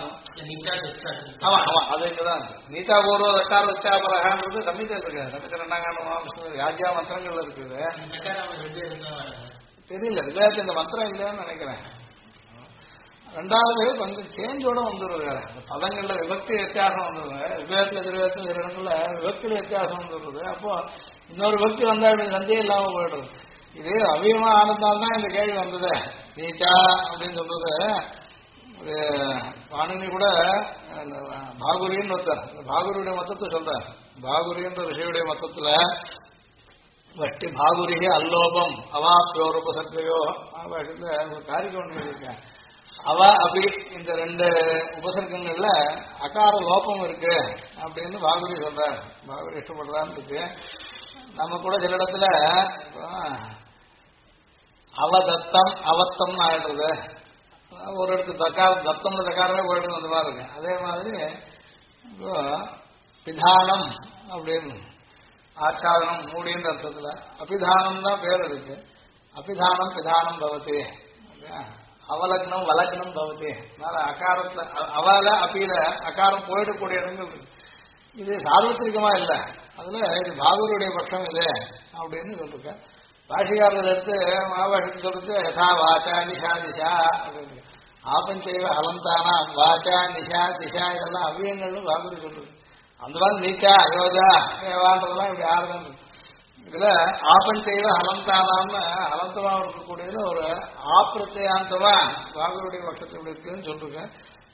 ஆமா ஆமா அது இங்கதான் நீச்சா பூர்வ தக்கார உச்சா பரகான்றது சமீபத்தில் இருக்கு. சமீபத்தில் 2 யாஜ்யா மந்திரங்கள்ல இருக்குது. தெரியல விதத்துல இந்த மந்திரம் இல்லைன்னு நினைக்கிறேன். ரெண்டாவது கொஞ்சம் சேஞ்சோட வந்துடுறது. பதங்கள்ல விபக்தி வித்தியாசம் வந்துடுது. விவேகத்துல திருவேகத்துல சில இடங்கள்ல விபக்தியில வித்தியாசம் வந்துடுறது. அப்போ இன்னொரு விபக்தி வந்தா இப்படி சந்தேகம் இல்லாம போயிடுறது. இது அவியமா ஆனந்தால்தான் இந்த கேள்வி வந்தது. நீச்சா அப்படின்னு சொல்றது பாணினி கூட பாகுரின்னு ஒருத்தர் பாகுரியுடைய மொத்தத்தை சொல்றார். பாகுரின்ற ரிஷியுடைய மொத்தத்துல வட்டி பாகுரியே அல்லோபம் அவாப்பியோ உபசர்க்கையோ காரியம் இருக்கேன். அவ அபி இந்த 2 உபசர்க்கங்கள்ல அகார லோபம் இருக்கு அப்படின்னு பாகுரி சொல்றார். பாகுரி இஷ்டப்படுறான்னு இருக்கு. நம்ம கூட சில இடத்துல அவதத்தம் அவத்தம்னு ஆயிடுறது. ஒரு இடத்துல தத்தம்ல தக்காரமே போயிட்டு அந்த மாதிரி இருக்கு. அதே மாதிரி பிதானம் அப்படின்னு ஆச்சாரணம் மூடின்ற அர்த்தத்துல அபிதானம் தான் பேர் இருக்கு. அபிதானம் பிதானம் பவதி, அவலக்னம் வலக்னம் பவதி. அதனால அகாரத்துல அவல அபில அகாரம் போயிடக்கூடிய இடங்கள் இருக்கு. இது சார்வத்திரிகமா இல்லை. அதுல இது பாகூருடைய பட்சம் இது அப்படின்னு சொல்லிருக்க. பாஷிகாரர்கள் எடுத்து மகாபாஷத்தை சொல்றது யதா வாச்சா நிஷா திஷா அப்படின்னு ஆபஞ்சைவ அலந்தானா வாச்சா நிஷா திஷா இதெல்லாம் அவ்வியங்கள்னு பாகூரி சொல்றது. அந்த மாதிரி நீச்சா அயோஜா ஏவான்றதெல்லாம் இப்படி ஆறுதான். இதுல ஆபஞ்சைவ அலந்தானான்னு அலந்தமா இருக்கக்கூடியதுல ஒரு ஆப்பிரத்தையாந்தமா பாகூருடைய பட்சத்தை இப்படி இருக்குன்னு சொல்லிருக்கேன்.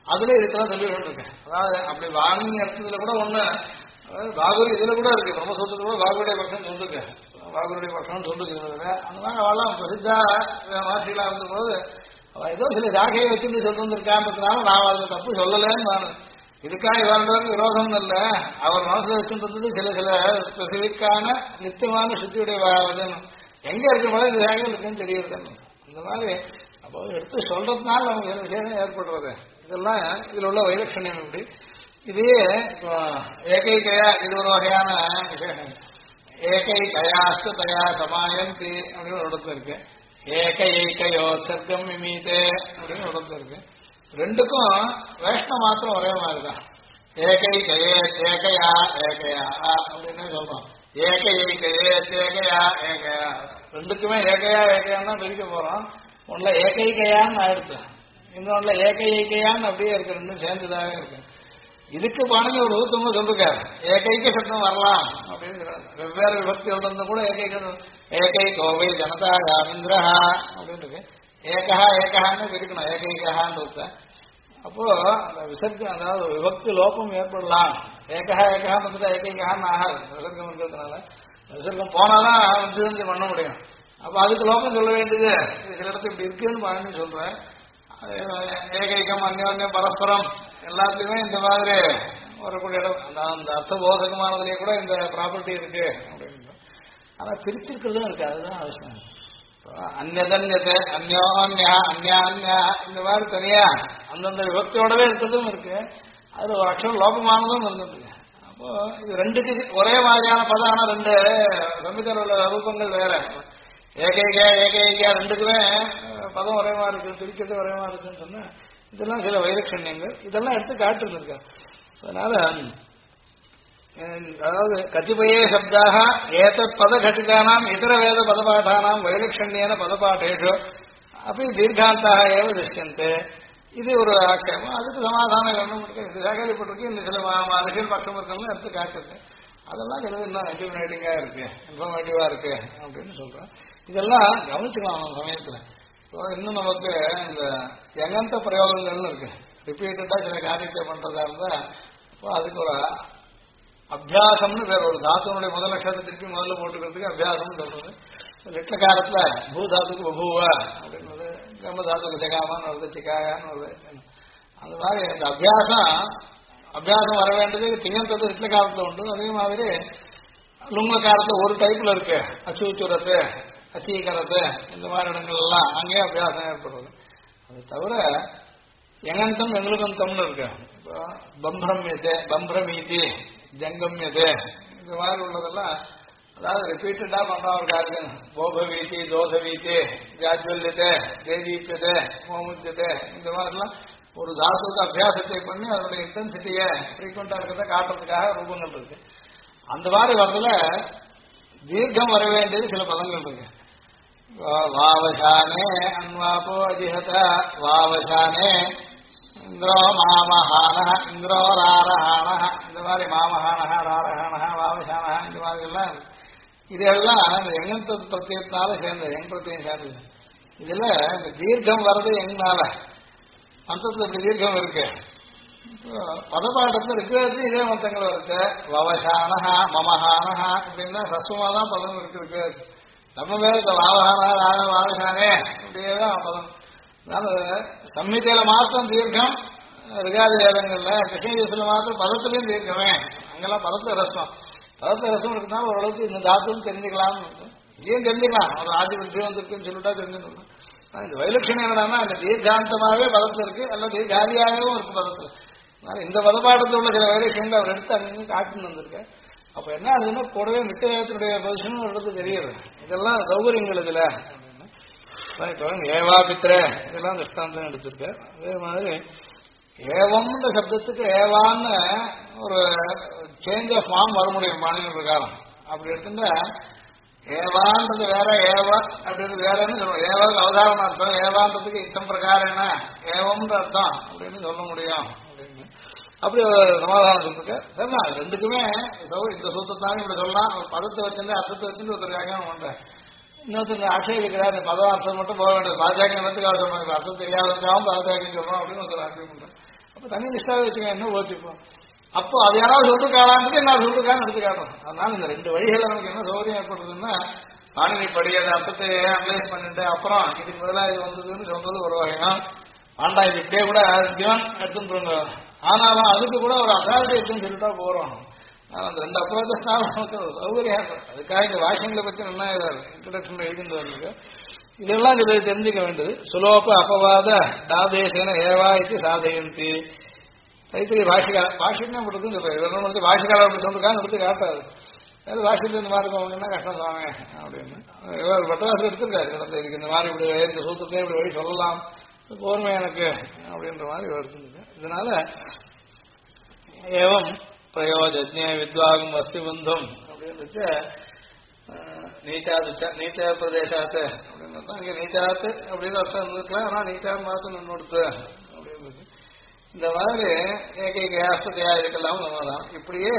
அதுல இதுக்கெல்லாம் சொல்லிட்டு இருக்கேன். அதாவது அப்படி வாங்கி அர்த்தத்துல கூட ஒண்ணு, பாகுரி இதுல கூட இருக்கு, பிரம்மசூத்திரத்துல கூட பாகுடைய பட்சம் சொல்லிருக்கு, பாகுடைய பட்சம் சொல்லிருக்கு. அந்த மாதிரி அவெல்லாம் பிரசித்தா மாற்றிகளா இருந்தபோது அவ ஏதோ சில ஜாகையை வச்சுட்டு சொல்லிருக்கான்றதுனால நான் அதுல தப்பு சொல்லலன்னு நான் இதுக்காக இவர்களுக்கு விரோதம் இல்லை. அவர் மனசுல வச்சுன்றது சில சில ஸ்பெசிபிக்கான நித்தியமான சுத்தியுடைய வதனம் எங்க இருக்கிற போது இந்த ஜாகைகள் இருக்குன்னு தெரியுது. இந்த மாதிரி அப்போ எடுத்து சொல்றதுனால நமக்கு சில விஷயம் ஏற்படுறது. இதெல்லாம் இதுல உள்ள வைலட்சணியம் இப்படி. இதையே ஏகைகையா இது ஒரு வகையான விசேஷம். ஏகைகையாஸ்து தயா சமாயந்தி அப்படின்னு ஒரு இடத்துல இருக்கு. ஏகையோ சர்க்கம் மிமீதே அப்படின்னு ஒரு இடத்துல இருக்கு. ரெண்டுக்கும் வேஷ்ண மாத்திரம் ஒரே மாதிரி தான். ஏகைகையே ஏகையா ஏகையா அப்படின்னு சொல்றோம். ஏகைகையே ஏகையா ஏகையா ரெண்டுக்குமே ஏகையா ஏகையான்னு தான் பிரிக்க போறோம். ஒன்னுல ஏகைகையான்னு ஆயிடுச்சு, இன்னொன்னுல ஏகையான்னு அப்படியே இருக்கு, ரெண்டும் சேர்ந்துதாவே இருக்கு. இதுக்கு பாருங்க ஒரு ஊத்தமா சொல்லிருக்காரு, ஏகைக்க சப்தம் வரலாம் அப்படின்னு வெவ்வேறு விபக்திகள் இருந்து கூட ஏகை கோவை ஜனதா யாமிந்திரஹா அப்படின்னு இருக்கு. ஏகஹா ஏகஹான்னு பிரிக்கணும், ஏகைகான்னு இருக்க. அப்போ அந்த விசர்க்கம் அதாவது விபக்தி லோபம் ஏற்படலாம். ஏகஹா ஏகஹான்னு வந்துட்டு ஏகைகான்னு ஆகாது விசர்க்கம் இருக்கிறதுனால. விசர்க்கம் போனாதான் வந்து பண்ண முடியும். அப்ப அதுக்கு லோகம் சொல்ல வேண்டியது சில இடத்துல இப்படி இருக்குன்னு பாருன்னு சொல்றேன். ஏகைகம் அந்யோன்யம் பரஸ்பரம் எல்லாத்துலயுமே இந்த மாதிரி வரக்கூடிய இடம் அந்த அர்த்த போதகமானதுலயே கூட இந்த ப்ராப்பர்ட்டி இருக்கு அப்படின்னு. ஆனா பிரிச்சிருக்கிறதும் இருக்கு, அதுதான் அவசியம். அந்நதன்யத்தை அந்யோன்யா அந்யான்யா இந்த மாதிரி தனியா அந்தந்த விபக்தியோடவே இருக்கிறதும் இருக்கு. அதுல ஒரு அக்ஷரம் லோபமானதும் இருந்துருக்கு. அப்போ இது ரெண்டுக்கு ஒரே மாதிரியான பதம், ஆனா ரெண்டு சம்மிதர் உள்ள ரூபங்கள் வேற. ஏகைகா ஏகைகா ரெண்டுக்குமே பதம் ஒரே மாதிரி இருக்கு, பிரிக்கிறது ஒரே மாதிரி இருக்குன்னு சொன்னா இதெல்லாம் சில வைலட்சண்யங்கள். இதெல்லாம் எடுத்து காட்டுன்னு இருக்க. அதனால அதாவது கதிபயே சப்தாக ஏதத் பத கட்டிதானாம் இதர வேத பதபாட்டானாம் வைலட்சண்யேன பதபாட்டேஷு அப்படி தீர்காந்தாக ஏவ திருஷ்யந்தே. இது ஒரு ஆக்கியமும் அதுக்கு சமாதானம் வேணும் இருக்கு. சேகரிப்பட்டிருக்கு இந்த சில அரசியல் பட்சம் இருக்கணும் எடுத்து காட்டுது. அதெல்லாம் சிலது இன்னும் இன்டிமினேட்டிங்கா இருக்கு, இன்ஃபர்மேட்டிவா இருக்கு அப்படின்னு சொல்றேன். இதெல்லாம் கவனிச்சுக்கலாம் நம்ம சமயத்துல. இன்னும் நமக்கு இந்த யங்கந்த பிரயோகங்கள்னு இருக்கு, ரிப்பீட்டடா சில காரியத்தை பண்றதா இருந்தா அப்போ அதுக்கு ஒரு அபியாசம்னு பேர். ஒரு தாத்துனுடைய முதல் லட்சத்தை திருப்பி முதல்ல போட்டுக்கிறதுக்கு அபியாசம்னு சொல்றது. லட்சக்காரத்துல பூதாத்துக்கு பபூவ அப்படின்றது, கம்மதாத்துக்கு ஜெகாமான்னு வருது, சிக்காயான்னு வருது. அந்த மாதிரி இந்த அபியாசம் வர வேண்டியது திங்கந்தது ரிட்ல காலத்துல உண்டு. அதே மாதிரி லுங்க காலத்துல ஒரு டைப்ல இருக்கு, அச்சூச்சுரத்து அச்சீகரத்து இந்த மாதிரி இடங்கள் எல்லாம் அங்கேயே அபியாசம் ஏற்படுறது. அது தவிர எங்கந்தம் எங்களுக்கந்தம்னு இருக்கு. இப்போ பம்பிரமியத்தை பம்பிரமீதி ஜங்கமியது இந்த மாதிரி உள்ளதெல்லாம் அதாவது ரிப்பீட்டடா பண்ற ஒரு காரியம். போபவீதி தோசவீதி ஜாஜ்வல்யத்தை தேதீப்பியதை மோமுத்தியதை இந்த மாதிரிலாம் ஒரு தாத்துக்கு அபியாசத்தை பண்ணி அதனுடைய இன்டென்சிட்டியை ஃப்ரீக்வெண்டா இருக்கிறத காட்டுறதுக்காக ரூபங்கள் இருக்கு. அந்த மாதிரி வரதுல தீர்க்கம் வர வேண்டியது சில பதங்கள் இருக்கு. வாவசானே அன்வாபோ அஜிஹத வாவசானே இந்திரோ மாமஹான இந்திரோ ராரஹான இந்த மாதிரி மாமஹானஹ ராரஹானஹ வாவசானஹ இந்த மாதிரி எல்லாம் இதெல்லாம் இந்த எங்கந்த பிரத்யத்தினால சேர்ந்த எங் பிரத்தியம் சேர்ந்தது. இதுல இந்த தீர்க்கம் வர்றது எங்கனால மந்திரத்துல இப்படி தீர்க்கம் இருக்கு. பதப்பாட்டத்துல இருக்கிறது இதே மந்தங்கள் இருக்கு. வவசானஹ மமஹானஹா அப்படின்னா சஸ்வமா தான் பதம் இருக்கு. நம்ம பேர் வாவஹானா வாவசானே இப்படியேதான் பதம். அதனால சம்மிதையில மாத்திரம் தீர்க்கம் ரிகாதி வேதங்கள்ல கிருஷ்ணஜில மாத்திரம் பதத்திலையும் தீர்க்கமே. அங்கெல்லாம் பதத்துல ரசம் இருக்கிறதுனால ஓரளவுக்கு இந்த தாத்துன்னு தெரிஞ்சுக்கலாம்னு இருக்கும். ஏன் தெரிஞ்சுக்கலாம், ஒரு ஆதிபத்தியம் வந்துருக்குன்னு சொல்லிட்டா தெரிஞ்சுக்கணும். இந்த வைலட்சணம் என்னன்னா இந்த தீர்க்காந்தமாகவே பதத்துல இருக்கு, அல்ல தீர்காதியாகவும் இருக்கு பதத்துல. அதனால இந்த பதப்பாட்டத்தில் உள்ள சில வைலட்சணங்கள் அவர் எடுத்து அங்கே காட்டுன்னு வந்திருக்கு. அப்ப என்ன ஆகுதுன்னா கூடவே மித்த வேதத்தினுடைய பொசிஷனும் ஒரு இடத்துல தெரியுது. இதெல்லாம் சௌகரியங்கள் இதுல ஏவா பித்திர இதெல்லாம் திருஷ்டாந்தம் எடுத்திருக்க. அதே மாதிரி ஏவம்ன்ற சப்தத்துக்கு ஏவான்னு ஒரு சேஞ்ச் ஆஃப் ஃபார்ம் வர முடியும் மாநில பிரகாரம். அப்படி எடுத்துட்டா ஏவான்றது வேற ஏவ அப்படின்றது வேறன்னு சொல்லுவோம். ஏவாவுக்கு அவதாரண அர்த்தம், ஏவான்றதுக்கு இத்தம் பிரகாரம் என்ன ஏவம்ன்ற அர்த்தம் அப்படின்னு சொல்ல முடியும் அப்படின்னு அப்படி சமாதானம் சொல்லிருக்க. சரிதான், ரெண்டுக்குமே இந்த சூத்திரத்தாலும் இப்படி சொல்லலாம். ஒரு பதத்தை வச்சிருந்து அர்த்தத்தை வச்சுட்டு ஒருத்தர் வியாக்கியானம் பண்றேன். இன்னொருத்தர் ஆட்சேபிக்கிறார் பதம் அர்த்தம் மட்டும் போக வேண்டியது பாஜக சொல்லணும், அர்த்தம் தெரியாதவங்க பதத்தாக்கின்னு சொல்லணும் அப்படின்னு ஒருத்தர் ஆட்சேபம் பண்றேன். அப்ப தனி நிஷ்டாவை வச்சுக்க என்ன யோசிப்போம். அப்போ அது யாராவது சொல்லிருக்காளான்றது என்ன சொல்லிருக்கான்னு எடுத்து காட்டுறோம். அதனால இந்த ரெண்டு வழிகளை நமக்கு என்ன சௌகரியம் ஏற்படுறதுன்னா, பாணினி படியாத அர்த்தத்தை அனலைஸ் பண்ணிட்டு அப்புறம் இதுக்கு பதிலாக இது வந்ததுன்னு சொல்றது ஒரு வகையா ஆண்டா இது இப்படியே கூட எடுத்துருங்க. ஆனாலும் அதுக்கு கூட ஒரு அதாரிட்டி இருக்குன்னு சொல்லிட்டா போறோம். அந்த ரெண்டு அப்ரோச்சஸ்னால நமக்கு சௌகரியம் இருக்கும். அதுக்காக இந்த வாக்கியங்களை பற்றி நல்லா இன்ட்ரடக்ஷன் எழுதிட்டு இதெல்லாம் இதை தெரிஞ்சுக்க வேண்டியது. சுலோப அபவாத தாதேசேன ஏவா இது சாதயந்தி. தைத்திரி பாஷிக்கா பண்றது பாஷிக்கால அப்படி சொல்லிருக்காங்க எடுத்து காட்டாது. அது வாஷிட்டு இந்த மாதிரி இருக்கவங்கன்னா கஷ்டம் சாமி அப்படின்னு பட்டவாசம் எடுத்திருக்காரு. கிடந்த இதுக்கு இந்த மாதிரி இப்படி இந்த சூத்திரத்தை இப்படி வழி சொல்லலாம் போர்மை எனக்கு அப்படின்ற மாதிரி எடுத்துருக்கு. இதனால ஏவம் பிரயோஜ்ஞே வித்வாகம் அஸ்தி பந்தம் அப்படின்னு நீச்சா பிரதேசாத்து அப்படின்னு இங்க நீச்சாத்து அப்படின்னு அர்த்தம் இருக்கலாம். ஆனா நீச்சா மாத்தம் நின்றுடுத்து அப்படின்னு இந்த மாதிரி ஏகைக ஆஸ்தியா இருக்கலாம் தான். இப்படியே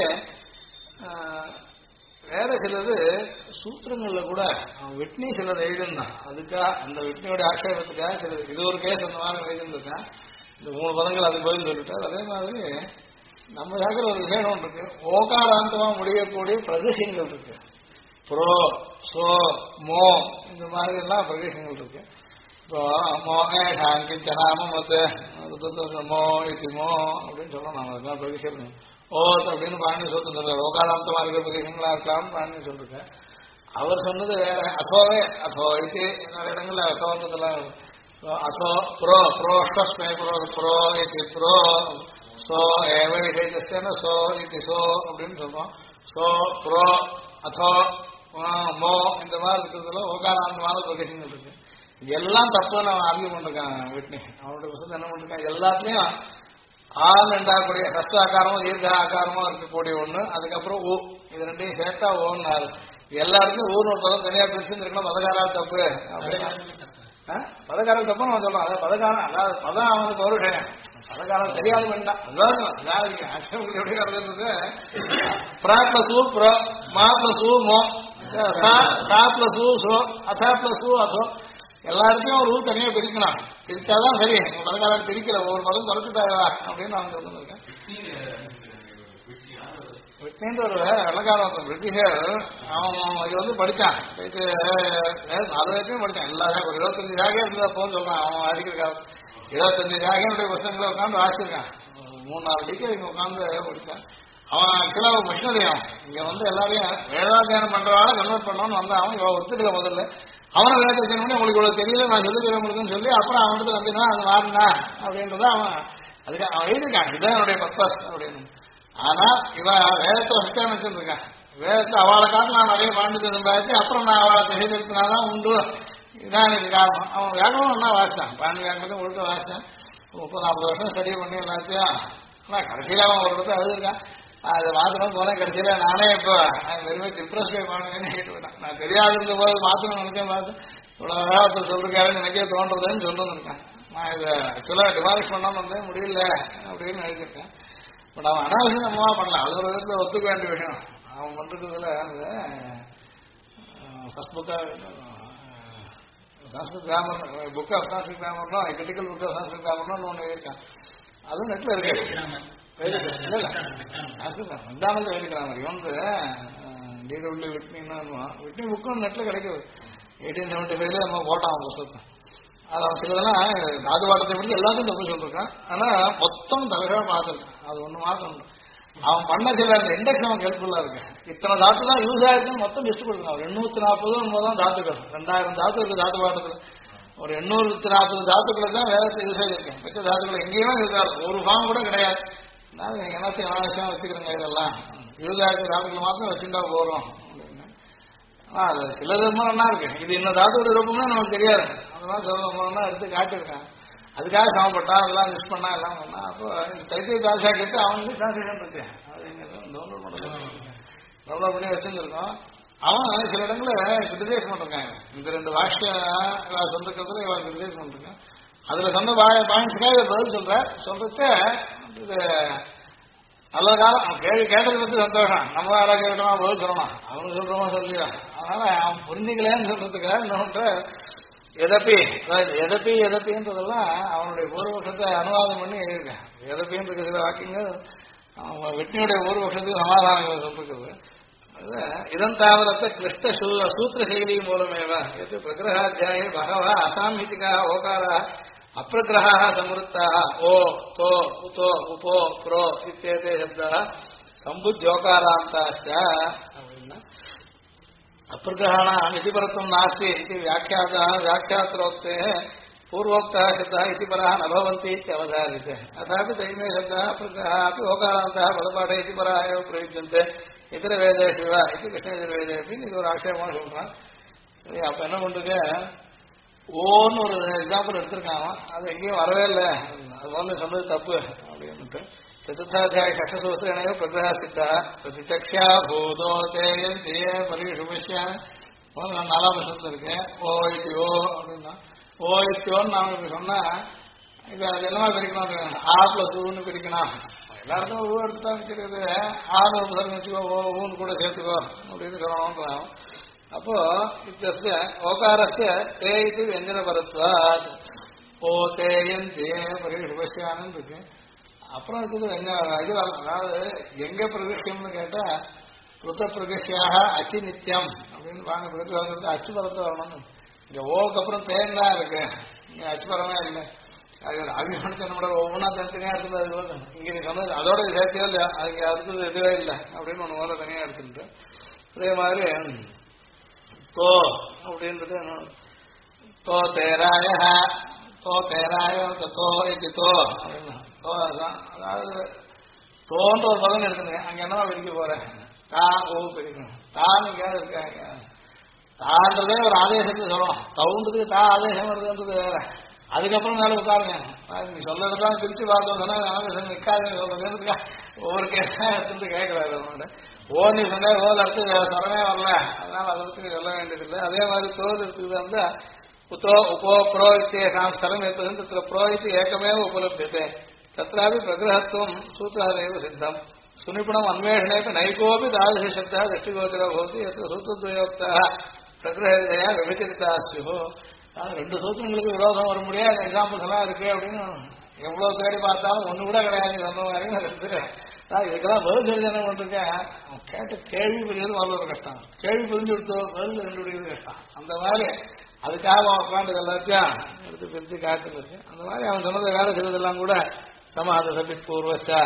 வேற சிலது சூத்திரங்கள்ல கூட விட்னி சிலர் எழுதிருந்தான். அதுக்காக அந்த விட்னியோட ஆட்சேபத்துக்காக சிலது இது ஒரு கேஸ் அந்த மாதிரி எழுதிருந்திருக்கேன். இந்த 3 பதங்கள் அது பதில் சொல்லிட்டார். அதே மாதிரி நம்ம ஜாக்கிர ஒரு விஷயம் ஒன்று இருக்கு. ஓகாராந்தமா முடியக்கூடிய பிரதேசங்கள் இருக்கு. ப்ரோ சோ மோ இந்த மாதிரி எல்லாம் பிரதேசங்கள் இருக்கு. இப்போ மோனே சாங்கிச்சனாம மொத்த மோ இது மோ அப்படின்னு சொல்லணும். நம்ம அதெல்லாம் பிரதேசம் ஓத் அப்படின்னு பாணி சொல்லிருந்தார். ஓகாராந்தமா இருக்கிற பிரதேசங்களா இருக்கலாம்னு பாணி சொல்லிருக்கேன். அவர் சொன்னது வேற. அசோவே அசோ இது என்னோட இடங்கள்ல அசோன்றதெல்லாம் அசோ ப்ரோ ப்ரோஷ்மே ப்ரோ இது ப்ரோ சோ ஏவ விசேஷன சோ இது சோ அப்படின்னு சொல்றோம். சோ ப்ரோ அதோ மோ இந்த மாதிரி இருக்கிறதுல ஓகாராந்தமான பிரதேசங்கள் இருக்கு. எல்லாம் தப்புன்னு அவன் ஆர்கியூ பண்ணிருக்கான் விட்னி. அவனுடைய புத்தகத்தை என்ன பண்ணிருக்கான், எல்லாத்துலயும் ஆள் என்றாக்கூடிய ஹஸ்த ஆக்காரமும் தீர்க்க ஆக்காரமும் இருக்கக்கூடிய ஒண்ணு, அதுக்கப்புறம் ஊ இது ரெண்டையும் சேர்த்தா ஓன்னாரு. எல்லாருக்கும் ஊர் ஒரு பதம் தனியா பிரிச்சுருக்கணும். பதகாரால் தப்பு அப்படின்னு பதகாரம் தப்பு நம்ம சொல்றோம். அதாவது பதகாரம் அதாவது பதம் அவனுக்கு ஒரு விஷயம். பதகாரம் தெரியாது வேண்டாம். எப்படி நடந்தது பிரா பிளஸ் ஊ ப்ரோ மா பிளஸ் ஊ மோ சா பிளஸ் ஊ சோ அதா பிளஸ் ஊ அதோ எல்லாருக்கும் ஒரு ஊர் தனியா பிரிக்கணும். பிரிச்சாதான் சரி. பதகாரம் பிரிக்கல ஒரு பதம் குறைச்சுட்டாரா அப்படின்னு அவன் சொல்லிருக்கேன். விட்னின்ற ஒரு வெள்ளக்காரன் பிரிட்டிஷர் அவன் இது படிச்சான். 4 வரைக்கும் படிச்சான். எல்லாரும் ஒரு 25 ஜாகே இருந்ததா போன்னு சொல்றான். அவன் அறிக்கிறக்காக 25 ஜாகையுடைய புத்தகங்களை உட்காந்து வாசிச்சிருக்கான். 3-4 டிக்கெட் இங்க உட்காந்து படிச்சான். அவன் ஆக்சுவலா மிஷனரியும் இங்க எல்லாரையும் வேதாத்தியானம் பண்றவாட கன்வெர்ட் பண்ணணும்னு வந்தான். அவன் இவன் ஒத்துக்க முதல்ல அவனை வேதாத்தியானம் பண்ணி உங்களுக்கு இவ்வளவு தெரியல நான் சொல்லிக்கிறேன் உங்களுக்குன்னு சொல்லி அப்புறம் அவன்கிட்ட வந்தீங்கன்னா அது மாறினா அப்படின்றத அவன் அதுக்கு அவன் எழுதிருக்கான். இதுதான் என்னுடைய பர்பஸ் அப்படின்னு. ஆனா இவன் வேதத்தை வச்சுட்டான்னு வச்சிருக்கான். வேதத்தை அவளை காட்டு நான் நிறைய பாண்டித்து இருந்தாச்சு. அப்புறம் நான் அவளை திசைத்திருத்தினாதான் உண்டு. இதான் எனக்கு காரணம். அவன் வேகமும் ஒன்னா வாசித்தான். பாண்டி வேகத்தையும் ஒழுக்க வாசித்தான். 30-40 வருஷம் ஸ்டடி பண்ணி எல்லாத்தையும். ஆனா கடைசியில அவன் ஒரு இடத்துல எழுதிருக்கான். அதை மாத்தணும் போனேன். கடைசியில நானே இப்போ வெறுமே இம்ப்ரெஸ் பண்ணுவேன்னு கேட்டுவிட்டேன். நான் தெரியாது இருந்த போது மாத்தணும் நினைக்க பார்த்து இவ்வளவு வேகத்தை சொல்லிருக்காருன்னு எனக்கே தோன்றதுன்னு சொல்லிருக்கேன். நான் இதை ஆக்சுவலா டிமாலிஷ் பண்ணாம வந்தே முடியல அப்படின்னு எழுதியிருக்கேன். பட் அவன் அனாவசியமா பண்ணலாம். அது ஒரு விதத்துல ஒத்துக்க வேண்டிய விஷயம். அவன் பண்றதுல அந்த ஃபர்ஸ்ட் புக்கா Sanskrit grammar book of Sanskrit கிராமர்னா கிரிட்டிக்கல் புக் ஆஃப் சான்ஸ்கிரிட் கிராமர்னு ஒன்று இருக்கான். அதுவும் நெட்ல இருக்கு. இல்ல சான்ஸ்கிரிட் மந்தானந்த வேதி கிராமர் இவன் டிடபிள்யூ விட்னி புக்கும் நெட்ல கிடைக்குது. 1875 நம்ம போட்டான் புத்தகத்தை. அது அவன் சிலதெல்லாம் தாதுவாட்டத்தை பற்றி எல்லாத்தையும் தப்பு சொல்லிருக்கான். ஆனா மொத்தம் தலைவா பார்த்துருக்கான். அது ஒண்ணு மாத்தம் அவன் பண்ண சில அந்த இண்டெக்ஸ் அவன் ஹெல்ப்ஃபுல்லா இருக்கு. இத்தனை தாத்து தான் யூஸ் ஆயிருக்குன்னு மொத்தம் லிஸ்ட் கொடுக்கலாம். 840 தான் தாத்துக்கள். 2000 தாத்து இருக்கு தாத்து பாட்டத்துல. ஒரு 840 தாத்துக்களை தான் வேதத்தை யூஸ் ஆகிருக்கேன். மிச்ச தாத்துக்களை எங்கேயுமே இருக்காது. ஒரு ஃபார்ம் கூட கிடையாது. அதனால நீங்க எல்லாத்தையும் அனாவசியமா வச்சுக்கிறீங்க. இதெல்லாம் யூஸ் ஆகிருக்க தாத்துக்களை மாத்திரம் வச்சுட்டா போறோம் அப்படின்னு. அது சில தர்மம்னா இருக்கு. இது இன்னும் தாத்துடைய ரூபம்னா நமக்கு தெரியாது. அதெல்லாம் சொல்ல எடுத்து காட்டியிருக்கான். அதுக்காக சமப்பட்டா அதெல்லாம் மிஸ் பண்ணா எல்லாம் பண்ணா. அப்போ தைத்திய தாசா கேட்டு அவனுக்கு டிரான்ஸ்லேஷன் இருக்கு. அது எங்க டவுன்லோட் பண்ணி வச்சிருந்துருக்கோம். அவன் சில இடங்கள கிரிட்டிசைஸ் பண்ணிருக்காங்க. இந்த 2 வாஷ்ய சொந்தக்கிறதுல இவன் கிரிட்டிசைஸ் பண்ணிருக்கான். அதுல சொன்ன பாயிண்ட்ஸுக்காக பதில் சொல்றச்ச இது நல்ல காலம். அவன் கேட்டது பத்தி சந்தோஷம். நம்ம யாரா கேட்டோமா பதில் சொல்லணும். அவனு சொல்றோமா சொல்லிடுறான். அதனால அவன் புரிஞ்சுக்கலன்னு சொல்றதுக்காக இன்னொன்று எதப்பி எதப்பி எதப்பின்றதெல்லாம் அவனுடைய பூர்வபக்ஷத்தை அனுவாதம் பண்ணி எழுதியிருக்கேன். எதப்பின்ற சில வாக்கியங்கள் அவன் வெற்றியுடைய பூர்வபக்ஷத்துக்கு சமாதானம் சொல்லிருக்கிறது. இதன் தாவரத்தை கிருஷ்ட சூத்திர செயலி மூலமேவ எது பிரகிரகாத்தியாய பகவா அசாமிதிகா ஓகாரா அப்பிரகிரகா சம்ருத்தா ஓ தோ உதோ உபோ புரோ இத்தியேதே சப்தா சம்புஜோகாராந்தாச்ச அப்படின்னா அப்பிரகிரகாணாம் இதிபரத்துவம் நாஸ்தி இது வியாக்கியாத்திரோக்தே पूर्वोक्तः शब्दः इति परः न भवन्ति इत्यवधार्यते अथापि दैमे शब्दः अप्रग्रहः अपि ओकारान्तः पदपाठे इति परः एव प्रयुज्यन्ते इतरवेदेषु वा इति कृष्णयजुर्वेदेपि இது ஒரு ஆட்சேபமாக சொல்றான். அப்ப என்ன பண்றது, ஓன்னு ஒரு எக்ஸாம்பிள் எடுத்திருக்காங்க, அது எங்கேயும் வரவே இல்லை, அது முதல்ல சொன்னது தப்பு அப்படின்ட்டு. चतुर्थाध्याय षष्ठसूत्रेणैव प्रग्रहः सिद्धः प्रतिचक्ष्या भूतो तेयन्ते परीषुपश्य நாலாம் வருஷத்துல இருக்கேன். ஓ இது ஓ அப்படின்னா ஓ இத்தியோன்னு நாம இப்ப சொன்னா இப்ப அது எல்லாமே பிரிக்கணும். ஆ பிளஸ் ஊன்னு பிரிக்கணும். எல்லாருக்கும் ஊ எடுத்துட்டா பிரிக்கிறது. ஆறு முதல் வச்சுக்கோ, ஓ ஊன்னு கூட சேர்த்துக்கோ அப்படின்னு சொல்லணும். அப்போ இத்திய ஓகாரஸ்ய தே இது வெஞ்சன பரத்வா ஓ தேயன் தே பரிஷுபஸ்யானு இருக்கு. அப்புறம் இருக்குது இது அதாவது எங்க பிரதிஷ்யம்னு கேட்டா புத்த பிரதிஷ்யாக அச்சு நித்தியம் அப்படின்னு வாங்க பிரதி அச்சு பரத்தை வரணும். இங்க ஓக்கு அப்புறம் தேன் தான் இருக்கு, இங்க அச்சு பரமே இல்லை. அது அபிமானத்தை நம்மளோட ஒவ்வொன்றா தனித்தனியா இருந்தது. இங்க நீ சொன்னது அதோட சேர்த்தியோ இல்லையா, அதுக்கு அடுத்தது எதுவே இல்லை அப்படின்னு ஒன்று முதல்ல தனியா எடுத்துட்டு அதே மாதிரி தோ அப்படின்றது தோ தேராய தோ தேராய தோ இது தோ அப்படின்னா தோ அதாவது தோன்ற ஒரு பதம் இருக்குங்க. அங்க என்னவா பிரிக்க போறேன், தா ஓ பிரிக்கணும். தான் எங்கேயாவது இருக்காங்க, தான்றதே ஒரு ஆதேசத்தை சொல்லணும். தவுன்றதுக்கு தா ஆதேசம் வருதுன்றது வேற. அதுக்கப்புறம் மேல உட்காருங்க, நீ சொல்றதுதான் பிரிச்சு பார்த்தோம் சொன்னா ஆதேசம் நிற்காதுன்னு சொல்றதுக்கு ஒவ்வொரு கேஸா எடுத்துட்டு கேட்கறாரு. அவனோட ஓ நீ சொன்ன ஓல் அடுத்து சொரமே வரல, அதனால அதை பற்றி சொல்ல வேண்டியதில்லை. அதே மாதிரி தோல் இருக்குது வந்து உத்தோ உபோ புரோஹித்தேஷாம் ஸ்தலம் ஏற்பது தत्र புரோஹித் ஏகமேவ உபலப்யते तत्रापि प्रग्रहत्वं सूत्रादेव सिद्धं सुनिपुणम् अन्वेषणेपि नैकोपि तादृशशब्दः दृष्टिगोचरो भवति यत्र सूत्रद्वयोक्तः प्रग्रहया विभजिताः स्युः. ரெண்டு சூத்திரங்களுக்கு விரோதம் வர முடியாது எக்ஸாம்பிள்ஸ் எல்லாம் இருக்கு அப்படின்னு எவ்வளவு தேடி பார்த்தாலும் ஒண்ணு கூட கிடையாது சொன்ன மாதிரி. இதுக்கெல்லாம் பதில் சொல்லி என்ன பண்ணிருக்கேன், கேட்ட கேள்வி புரியுது வரல ஒரு கஷ்டம், கேள்வி புரிஞ்சு கொடுத்தோ பதில் கண்டுபிடிக்கிறது கஷ்டம். அந்த மாதிரி அதுக்காக அவன் உட்காந்து எல்லாத்தையும் எடுத்து பிரித்து காட்டுறது. அந்த மாதிரி அவன் சொன்னதை வேலை செய்வதெல்லாம் கூட சமாத சபித் பூர்வச்சா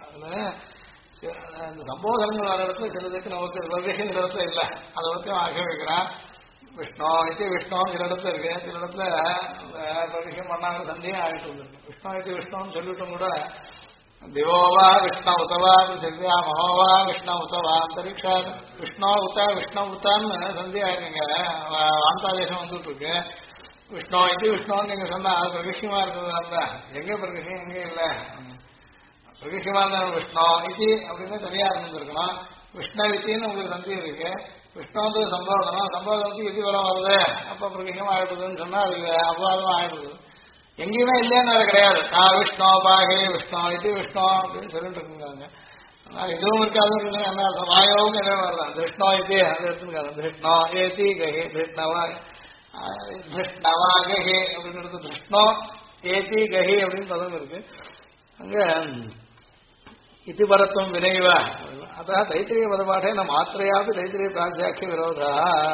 இந்த சம்போதனங்கள் வர இடத்துல சிலதுக்கு நமக்கு விஷயங்கிற இடத்துல இல்லை, அதை பற்றியும் ஆக்கிரமிக்கிறான். விஷ்ணு இது விஷ்ணுங்கிற இடத்துல இருக்கு, சில இடத்துல விஷயம் பண்ணாங்க சந்தேகம் ஆகிட்டு வந்துருக்கு. விஷ்ணு இது விஷ்ணுன்னு சொல்லிட்டும் கூட திவோவா விஷ்ணு உத்தவா பிருத்திவியா மகோவா விஷ்ணு உத்தவா அந்தரிக்ஷா விஷ்ணு உத்தா விஷ்ணு உத்தான்னு சந்தியா இருக்குங்க. வாந்தாதேசம் வந்துட்டு இருக்கு. விஷ்ணு இது விஷ்ணுன்னு நீங்க சொன்னா அது பிரகிஷமா இருக்கிறது. எங்க பிரகிஷம் எங்க இல்லை, பிரகிஷமா இருந்தா விஷ்ணு இது அப்படின்னு தனியா இருந்திருக்கணும். விஷ்ணவித்தின்னு உங்களுக்கு சந்தேகம் இருக்கு. விஷ்ணுவது சம்போதனம், சம்போதனத்துக்கு இது வர வருது அப்ப பிரகிஷம் ஆயிடுதுன்னு சொன்னா அதுக்கு அபவாதம் ஆயிடுது. எங்கேயுமே இல்லைன்னு அது கிடையாது. விஷ்ணு பாகே விஷ்ணு இது விஷ்ணு அப்படின்னு சொல்லிட்டு இருக்குங்க. இதுவும் இருக்காது என்ன வாயவும் நிறைய வருதான். திருஷ்ணோ இது அது எடுத்துக்காது. திருஷ்ணோ ஏதி கஹே திருஷ்ணவா திருஷ்ணவா கஹே அப்படின்னு இருக்கு. திருஷ்ணோ ஏதி கஹி அப்படின்னு பதம் இருக்கு. அங்க இது பரத்துவம் வினைவா அதான் தைத்திரிய பதபாட்டே நம்ம மாத்திரையாவது தைத்திரிய பிராந்தியாக்கிய விரோதா.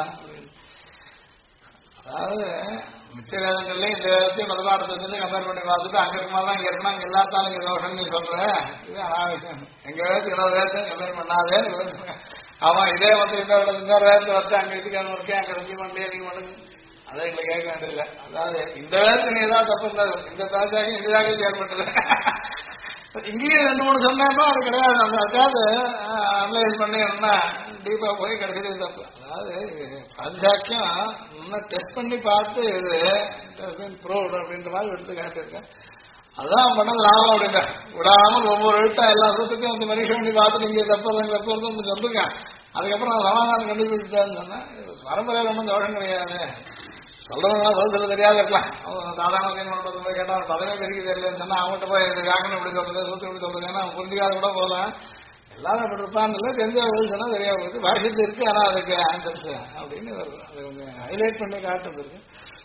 அதாவது மிச்ச வேதங்கள்ல இந்த வேதத்தையும் பதபாட்டத்தை கம்பேர் பண்ணி பார்த்துட்டு அங்க இருக்கமாதான் இங்க இருக்கணும், அங்க எல்லாத்தாலும் இங்க தோஷம் நீ சொல்ற இது அனாவசியம். எங்க வேதத்துக்கு இன்னொரு வேதத்தையும் கம்பேர் பண்ணாதே. ஆமா இதே வந்து இன்னொரு வேதத்தை வச்சு அங்க இதுக்கு அங்க இருக்கேன் அங்க ரெண்டு பண்ணே நீங்க பண்ணுங்க அதை எங்களை கேட்க வேண்டியதில்லை. அதாவது இந்த வேதத்துக்கு நீ ஏதாவது தப்பு இருந்தாரு இந்த பிராந்தியாக்கும் இதாக ஏற்பட்டது. இங்கேயும் ரெண்டு மூணு சொன்னா அது கிடையாது. நம்ம அதாவது அனலைஸ் பண்ணினா டீப்பா போய் கிடைச்சது தப்பு. அதாவது பஞ்சாக்கியம் இன்னும் டெஸ்ட் பண்ணி பார்த்து இது ப்ரூவ்ட் அப்படின்ற மாதிரி எடுத்து காட்டியிருக்கேன். அதான் பண்ணது லாபம் அப்படிங்க. விடாமல் ஒவ்வொரு எழுத்தா எல்லா சூத்துக்கும் வந்து மனுஷன் பண்ணி பார்த்துட்டு இங்கே தப்பு சொல்லுங்க. அதுக்கப்புறம் நான் சமாதானம் கண்டுபிடிச்சான்னு சொன்னா பரம்பரையில் ஒன்றும் தோஷம் கிடையாது. சொல்றதுனா பதில் சொல்ல தெரியாது இருக்கலாம். சாதாரண போய் கேட்டா பதவே பெருக்கி தெரியலன்னு சொன்னா அவங்ககிட்ட போய் வியாக்கணம் எப்படி சொல்றது சூத்திரம் எப்படி சொல்றது ஏன்னா புரிஞ்சுக்காத கூட போகலாம். எல்லாரும் அப்படி இருப்பான்னு இல்லை, தெரிஞ்ச பதில் சொன்னா தெரியாது போகுது. பாஷத்து இருக்கு ஆனா அதுக்கு ஆன்சர்ஸ் அப்படின்னு அது கொஞ்சம் ஹைலைட் பண்ணி காட்டுறது இருக்கு.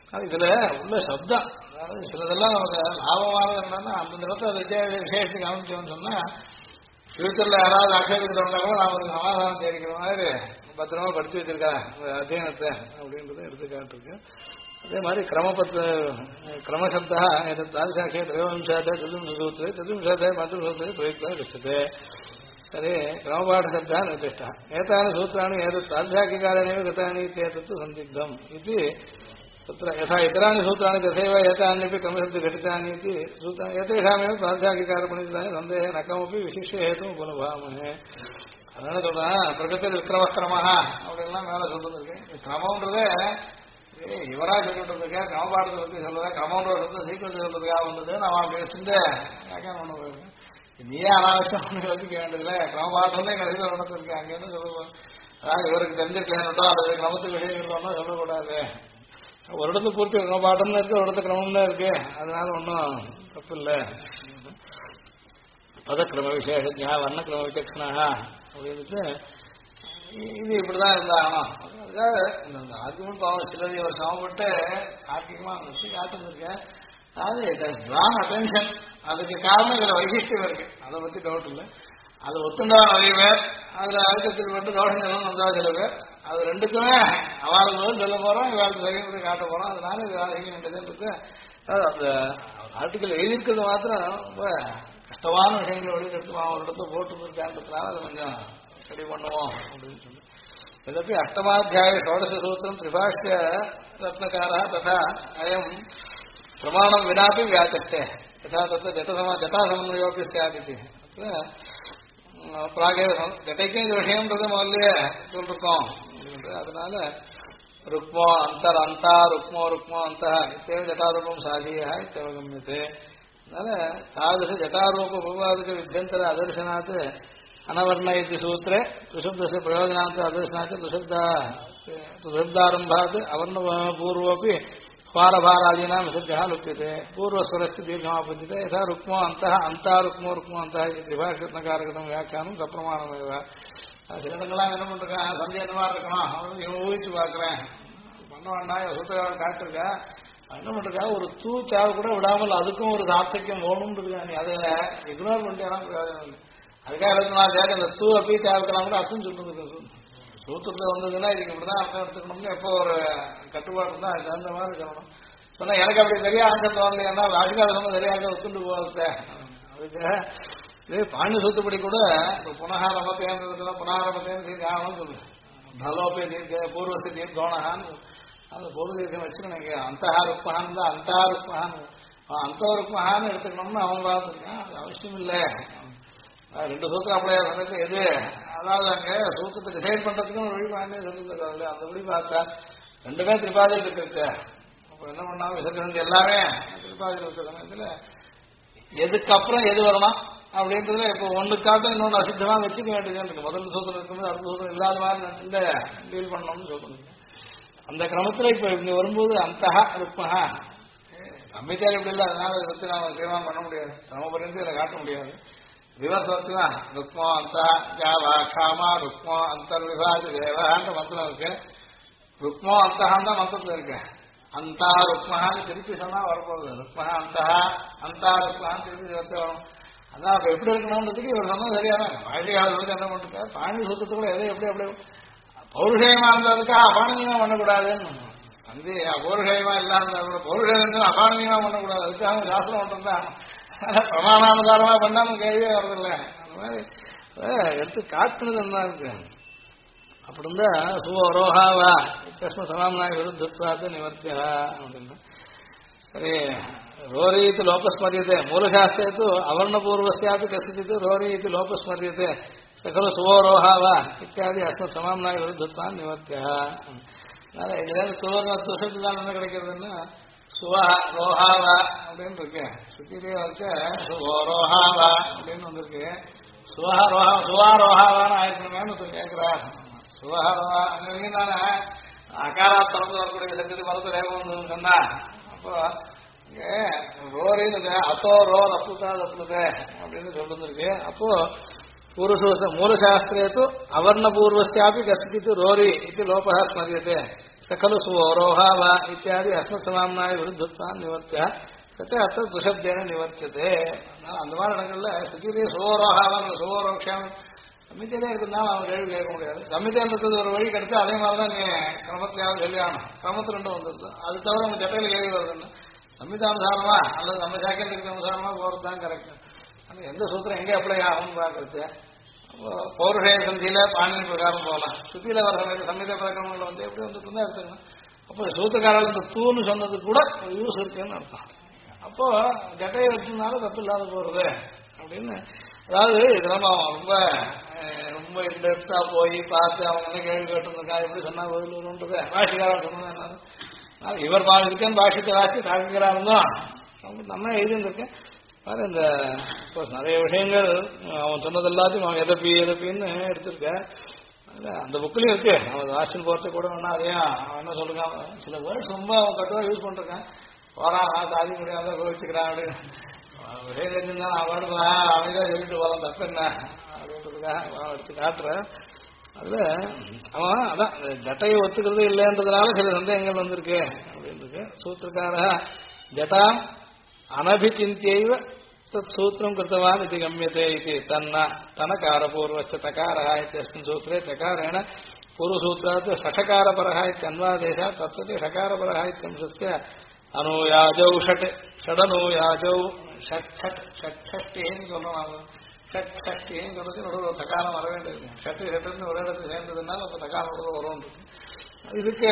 அது இதுல உள்ள சப்தம், அதாவது சிலதெல்லாம் நமக்கு லாபமானது என்னன்னா அந்த இடத்துல விசேஷத்துக்கு கவனிச்சோம்னு சொன்னா ஃபியூச்சர்ல யாராவது ஆட்சேபிக்கிறவங்க கூட நாம அதுக்கு சமாதானம் தெரிவிக்கிற மாதிரி பத்திரமா படிச்சு வச்சிருக்கா அத்தியனத்தை அப்படின்றத எடுத்துக்காட்டிருக்கு. அதே மாதிரி கிரமசப்தா தாசாக்கிய திரைவம்சாதே சதுர்சூத்திரே சதுர்சூத்திரே மதுசூத்திரே பிரயுக்தா கஷ்டத்தை சரி கிரமபாடசப்தா நிர்திஷ்டா ஏதாनि सूत्राणि एतत् तादृशाख्यकारणेव गतानि इत्येतत् सन्दिग्धम् इति तत्र यथा इतराणि सूत्राणि तथैव एतान्यपि क्रमशब्दघटितानि इति सूत्राणि एतेषामेव तादृशाख्यकारपणितानि सन्देहे न कमपि विशिष्य हेतुम् उपलभामहे. அதனால சொல்றேன் பிரகத்தில் கிரம அப்படின்லாம் மேல சொல்லிருக்கு. கிரமம்ன்றதே இவரா சொல்லிட்டு இருக்கேன், கிரமபாடத்தை பற்றி சொல்றேன், கிரமன்ற சொல்றது சீக்கிரம் சொல்றதுக்காக வந்தது நம்ம அப்படி வச்சுட்டு வியாக்கியானம் பண்ண போயிருக்கேன். நீயே அனாவசியம் ஒண்ணு யோசிக்க வேண்டியதுல கிரமபாடம்னே கடைசியில் நடத்திருக்கு. அங்கேருந்து சொல்லுவோம் அதாவது இவருக்கு தெரிஞ்சிருக்கேன்னுட்டோ அல்லது கிரமத்துக்கு விஷயம் இருக்கோம்னா சொல்லக்கூடாது. ஒரு இடத்துல பூர்த்தி கிரமபாடம்னு இருக்கு, ஒரு இடத்துல கிரமம்னு இருக்கு, அதனால ஒன்றும் தப்பு இல்லை. பதக்கிரம விசேஷா வர்ணக்கிரம விசக்ஷணா அப்படின்ட்டு இது இப்படிதான் இருந்தாகணும். அதுக்காக இந்த ஆர்குமெண்ட் பாவம் சிலது இவர் சமப்பட்டு ஆர்க்கியமா காட்டுருக்கேன். அதாவது டிரான் அட்டென்ஷன், அதுக்கு காரணம் இதுல வைசிஷ்டியம் இருக்கு, அதை பத்தி டவுட் இல்லை. அது ஒத்துண்டா நிறைய பேர், அதுல அழுத்தத்தில் மட்டும் தோஷம் வந்தா சில பேர், அது ரெண்டுக்குமே அவளுக்கு போது சொல்ல போறோம், இவாளுக்கு சரின்னு காட்ட போறோம். அதனால இது வேலை செய்ய வேண்டியதுன்றது அந்த ஆர்டிக்கல் எழுதியிருக்கிறது மாத்திரம் ரொம்ப கஷ்டமான விஷயங்களை வெளியில் எடுத்துவான், ஒரு இடத்துல போட்டுருக்கான்றதுனால அதை கொஞ்சம் ஸ்டடி பண்ணுவோம் அப்படின்னு சொல்லி यदपि अष्टमाध्याय षोडशसूत्रं त्रिभाष्य रत्नकारः तथा अयं प्रमाणं विनापि व्याचक्ते यथा तत्र जटासमन्वयोपि स्यात् इति प्रागेव जटैके विषयं तद् मौल्ये சொல்லிருக்கோம். அதனால रुक्मो अंता रुक्मो रुक्मो अन्तः इत्येव जटारूपं साधीयः इत्यवगम्यते. அதனால तादृश जटारूप उपवादिक विध्यन्तर अदर्शनात् अनवर्ण इति सूत्रे तुशब्दस्य प्रयोजनान्त अदर्शनात् तुशब्दारम्भात् अवर्णपूर्वोऽपि स्वारभारादीनां विसर्गः लुप्यते. पूर्वस्वरस्य दीर्घमापद्यते. यथा रुक्मो अन्तः अन्ता रुक्मो रुक्मो अन्तः इति त्रिभाष्यरत्नकारकं व्याख्यानं सप्रमाणमेव. சில இடங்கள்லாம் என்ன பண்ணிருக்கேன், சந்தை இந்த மாதிரி இருக்கணும் அப்படின்னு ஊகிச்சு பார்க்குறேன், பண்ண வேண்டாம் சூத்திரக்காரன் காட்டிருக்கா என்ன பண்ணிருக்கா, ஒரு தூ தேவை கூட விடாமல் அதுக்கும் ஒரு சார்த்தக்கியம் ஓணும்ன்றதுக்கா, நீ அதை இக்னோர் பண்ணிட்டேன்னா பிரயோஜனம். அதுக்காக நான் தேவை அந்த தூ அப்படி தேவைக்கலாம் கூட அர்த்தம் சொல்லிட்டு சூத்திரத்தில் வந்ததுன்னா இதுக்கு இப்படிதான் அர்த்தம் எடுத்துக்கணும்னு எப்போ ஒரு கட்டுப்பாடு இருந்தால் அதுக்கு தகுந்த மாதிரி இருக்கணும். சொன்னா எனக்கு அப்படி சரியா ஆன்சர் தோணலைன்னா ராஜகால சொன்ன சரியாக ஒத்துண்டு போகிறத அதுக்காக இது பாண்டி சூத்துப்படி கூட புனகாரபத்தேன் புனகாரபத்தேன்னு தீர்க்காகணும்னு சொல்லுது. பலோப்பே தீர்க்க பூர்வசி தீர்க்கோணகான்னு அந்த பூர்வ தீர்க்கம் வச்சுக்கணும். நீங்க அந்தஹா ருக்மஹான் தான் அந்தா ருக்மஹான் அந்த ருக்மஹான்னு எடுத்துக்கணும்னு அவங்க பார்த்துருக்கான். அது அவசியம் இல்லை. ரெண்டு சூத்திரம் அப்படியே சொன்னது எது, அதாவது அங்க சூத்திரத்தை டிசைட் பண்றதுக்கும் ஒரு வழி பாண்டே சொல்லிருக்காரு. அந்த வழி பார்த்தா ரெண்டுமே திரிபாதியில் இருக்கு. அப்ப என்ன பண்ணாம விசர்ஜனம் எல்லாமே திரிபாதியில் இருக்கிறாங்க. இதுல எதுக்கப்புறம் எது வரணும் அப்படின்றத இப்போ ஒன்றுக்காட்டும் இன்னொன்று அசித்தமா வச்சுக்க வேண்டியது இருக்கு. முதல் சூத்திரம் இருக்கும்போது அடுத்த சூத்திரம் இல்லாத மாதிரி டீல் பண்ணணும்னு சொல்லுங்க. அந்த கிரமத்துல இப்ப இங்க வரும்போது அந்தஹா ருக்மஹா சம்மித்தார் இப்படி இல்லை, அதனால இதை பத்தி நாம தீர்மானம் பண்ண முடியாது, கிரமபரிந்து இதை காட்ட முடியாது. விவசாயத்து தான் ருக்மோ அந்த ஜாவா காமா ருக்மோ அந்தர்விபாதி தேவான்ற மந்திரம் இருக்கு. ருக்மோ அந்தஹான் தான் மந்திரத்துல இருக்கு. அந்தா ருக்மஹான்னு திருப்பி சொன்னா வரப்போகுது. ருக்மஹா அந்தா ருக்மஹான்னு திருப்பி வச்சு வரும். அதான் அப்ப எப்படி இருக்கணும்ன்றதுக்கு இவர் சொன்னா சரியான வாழ்க்கையாளர்களுக்கு என்ன பண்ணிருக்காரு, பாண்டி சூத்திரத்துக்குள்ள எதை எப்படி அப்படி பௌருஷயமா இருந்ததுக்காக அபானீயமா பண்ணக்கூடாதுன்னு வந்து பௌருஷயமா இல்லாம கூட பௌருஷயம் அபானீயமா பண்ணக்கூடாது. அதுக்காக சாஸ்திரம் மட்டும்தான் பிரமாணானுசாரமா பண்ணாம கேள்வியே வரதில்லை. அந்த மாதிரி எடுத்து காட்டுனது என்ன இருக்கு. அப்படி இருந்தா சுவரோஹாவா தஸ்ம சமாம்னாய விருத்தத்வாத்து நிவர்த்தியா அப்படின்னா சரி. ரோரி இது லோகஸ்மரியத்தை மூலசாஸ்திரத்து அவர்ணபூர்வஸ்யாபி கசித்து ரோரி இது லோகஸ்மரியத்தை சகல சுவரோஹாவா இத்தியாதி அஸ்ம சமாம்னாய விருத்தத்வான் நிவர்த்தியா. அதனால இதுல துஷத்து தான் என்ன கிடைக்கிறதுன்னா சுவா ரோஹாவா அப்படின்னு இருக்கு. சுத்திலே வச்ச சுவோரோஹாவா அப்படின்னு வந்திருக்கு. சுவா ரோஹாவான்னு ஆயிருக்கணுமேனு கேட்கிறார். சுவஹா ரோஹா அங்கே தானே அகாரா திறந்து வரக்கூடிய சக்தி மரத்து ரேகம் சொன்னா அப்போ இங்கே ரோரின்னு அத்தோ ரோ தப்புதா தப்புதே அப்படின்னு சொல்லிருக்கு. அப்போ பூர்வசூச மூலசாஸ்திரத்து அவர்ணபூர்வஸ்யாபி கசித்து ரோரி இது லோபா ஸ்மரியத்தை खलु सुवरोहा वा इत्यादि अस्मत्समाम्नाय विरुद्धत्वान् निवर्त्य சச்ச அத்த துஷப்தேன நிவர்த்தியதே. அதனால அந்த மாதிரி இடங்கள்ல சுத்திலே சுவரோகாவன் சுவரோக்ஷம் சம்மித்தையிலே இருக்கிறதுனால அவன் கேள்வி கேட்க முடியாது. சம்மித்தையில் இருக்கிறது ஒரு வழி கிடைச்சா அதே மாதிரி தான் நீ கிரமத்தையாவது சொல்லி ஆகணும். கிரமத்து ரெண்டும் வந்துருது. அது தவிர நம்ம ஜட்டையில் கேள்வி வருதுன்னு சம்மிதானுசாரமா அல்லது நம்ம சாக்கியில் இருக்கிற அனுசாரமா போகிறது தான் கரெக்ட். ஆனால் எந்த சூத்திரம் எங்கே அப்ளை ஆகும்னு பார்க்கறது. பௌருஷய சந்தியில பாணினி பிரகாரம் போகலாம். சுத்தியில வர சம்மித பிரகரணங்கள் வந்து எப்படி வந்துட்டு இருந்தா எடுத்துக்கணும். அப்போ சூத்திரக்காரர்கள் இந்த தூன்னு சொன்னது கூட யூஸ் இருக்குன்னு அர்த்தம். அப்போ ஜட்டையை வச்சிருந்தால தப்பு இல்லாத போறது அப்படின்னு. அதாவது இதெல்லாம் ரொம்ப ரொம்ப இன்டெப்தா போய் பார்த்து அவங்க என்ன கேள்வி கேட்டுருக்கா எப்படி சொன்னா பதில் வரும்ன்றது பாஷிக்காரன் சொன்னது என்ன இவர் இருக்கேன்னு பாஷத்தை வாசி தாக்குகிறா இருந்தோம் நம்ம எழுதியிருந்திருக்கேன். பாரு இந்த நிறைய விஷயங்கள் அவன் சொன்னது எல்லாத்தையும் அவன் எதப்பின்னு எடுத்திருக்கேன். அந்த புக்லயும் இருக்கு. அவன் வாசின்னு போறது கூட வேணா அதையும் அவன் என்ன சொல்லுங்க சில வேர்ட்ஸ் ரொம்ப அவன் கட்டுவா யூஸ் பண்ணிருக்கேன். போறான் தாதி முடியாம கோவிச்சுக்கிறான் அப்படின்னு விஷயம் தெரிஞ்சிருந்தா நான் பாடுவா அமைதியாக சொல்லிட்டு போகலாம் தப்பு என்ன அப்படின்றதுக்காக எடுத்து காட்டுறேன். அதுல அவன் அதான் ஜட்டையை ஒத்துக்கிறது இல்லைன்றதுனால சில சந்தேகங்கள் வந்திருக்கு அப்படின்றது. சூத்திரக்கார ஜட்டாம் அனபிச்சிந்தியைவ தத் சூத்திரம் கிருத்தவான் இது கம்யதே இது தனகாரபூர்வஸ்ய தகாரः इत्यस्मिन् सूत्रे चकारेण पूर्वसूत्रात् सषकारपरः इत्यन्वादेशः तत्तत् षकारपरः इत्यंशस्य अनुयाजौ षडनुयाजौ षट्षष्टिன்னு சொல்றோம். षट्षष्टिன்னு சொல்றது ஒரு தகாரம் வர வேண்டியது. ஷட்டுன்னு ஒரு இடத்துல சேர்ந்ததுனால அப்ப தகாரம் வரும். இதுக்கு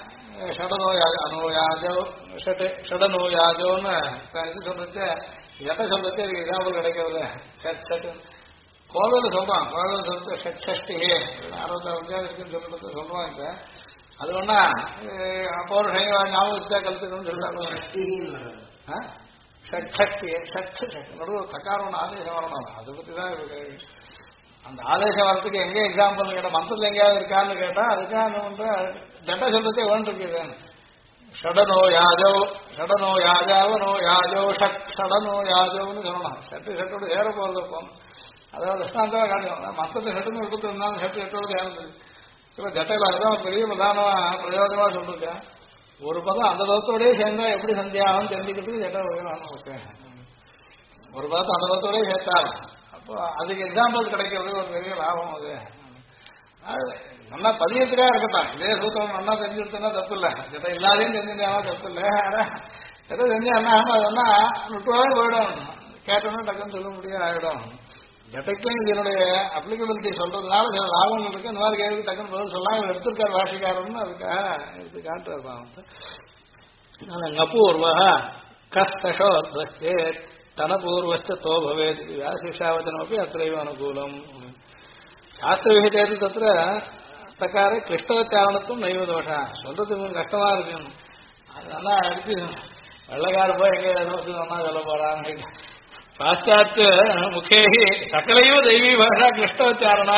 அனுயாஜோ ஷடனுயாஜோன்னு இது சொல்றது ஜட்ட சொல்றது இதுக்கு எக்ஸாம்பிள் கிடைக்கிறது. ஷட் கோவில் சொல்றான். கோவில் சொல்றது ஷட்ஷஷ்டி 65 இருக்குன்னு சொல்றது சொல்றான். இப்ப அது ஒன்னா அப்போ ஒரு ஞாபகத்தை கலத்துக்கணும்னு சொல்றாங்க. ஷட்ஷக்தி நடுவு தக்காரம் ஆதேசம் வரணும். அதை பத்தி தான் அந்த ஆதேசம் வரத்துக்கு எங்க எக்ஸாம்பிள் கேட்டா மந்திரத்துல எங்கேயாவது இருக்கான்னு கேட்டா அதுக்காக ஜட்ட சொல்றதே வேண்டிருக்கு. ஷடனோ யாஜாவனோ யாஜோ ஷடனோ யாஜோன்னு சொல்லணும். ஷட்டோடு ஏற போறது போகணும். அதாவது திருஷ்டாந்தமா காட்டிக்கணும். மத்தத்தை ஷட்டுன்னு எடுத்து இருந்தாலும் ஷட்டோடு ஏறது. சில ஜட்டையில் அதுதான் பெரிய பிரதானமா பிரயோஜனமா சொல்லிருக்கேன். ஒரு பதம் அந்த பதத்தோடய சேர்ந்தா எப்படி சந்தியாகும் தெரிஞ்சுக்கிறதுக்கு ஜட்டை உபயோகம். ஓகே ஒரு பதத்தை அந்த பதத்தோடய சேர்த்தாரு. அப்போ அதுக்கு எக்ஸாம்பிள் கிடைக்கிறது ஒரு பெரிய லாபம். அது நல்லா பதியத்துக்காக இருக்கட்டும். இதே சூத்திரம் நல்லா தெரிஞ்சுடுச்சுன்னா தப்பு இல்லை. ஜட்டை இல்லாதையும் தெரிஞ்சுட்டாலும் தப்பு இல்லை. ஆனால் எதோ தெரிஞ்சா என்ன ஆகும் அதெல்லாம் நுட்டுவாவே போயிடும். கேட்டோம்னா டக்குன்னு சொல்ல முடியாது ஆகிடும். ஜட்டைக்கும் இதனுடைய அப்ளிகபிலிட்டி சொல்றதுனால சில லாபங்கள் இருக்கு. இந்த மாதிரி கேள்வி டக்குன்னு பதில் சொல்லலாம். இவர் எடுத்திருக்காரு பாஷிக்காரன்னு அதுக்காக இது காட்டுறது. நபூர்வ கஷ்டோத்வஸ்தே தனபூர்வஸ்த தோ பவேத் வியாசிஷாவச்சனமப்பி அத்தைவ அனுகூலம். சாஸ்திரவிகிதேது தத்திர தக்கார கிருஷ்ணோச்சாரணத்தும் நைவ தோஷா. சொல்றது கொஞ்சம் கஷ்டமா இருக்கு. அது நல்லா அடிச்சு வெள்ளக்கார போய் எங்க சொன்னா சொல்ல போறான்னு பாশ্চাத்ய முகேஹி சகலையோ தெய்வீ பாஷா கிருஷ்ணோச்சாரணா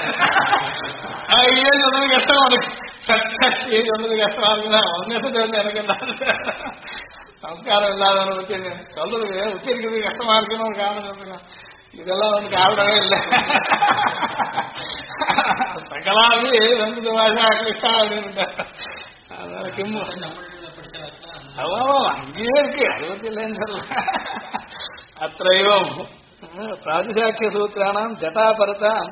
சொன்னது கஷ்டமா இருக்கு. சொன்னது கஷ்டமா இருக்குன்னா ஒன்னு தெரிஞ்சு எனக்கு என்ன சம்ஸ்காரம் இல்லாதவனை பத்தி சொல்றது உச்சரிக்கிறது கஷ்டமா இருக்குன்னு ஒரு காரணம் சொல்லுங்க. இதெல்லாம் வந்து காரணமே இல்லை. சகலாவே வந்து பாஷா கிருஷ்ணா அப்படின்னு அதனால கிம்மு அங்கேயே இருக்கு. அது பத்தி இல்லைன்னு சொல்ல. அத்தைவம் பிராதிசாக்கிய சூத்திராணாம் ஜட்டாபரதாம்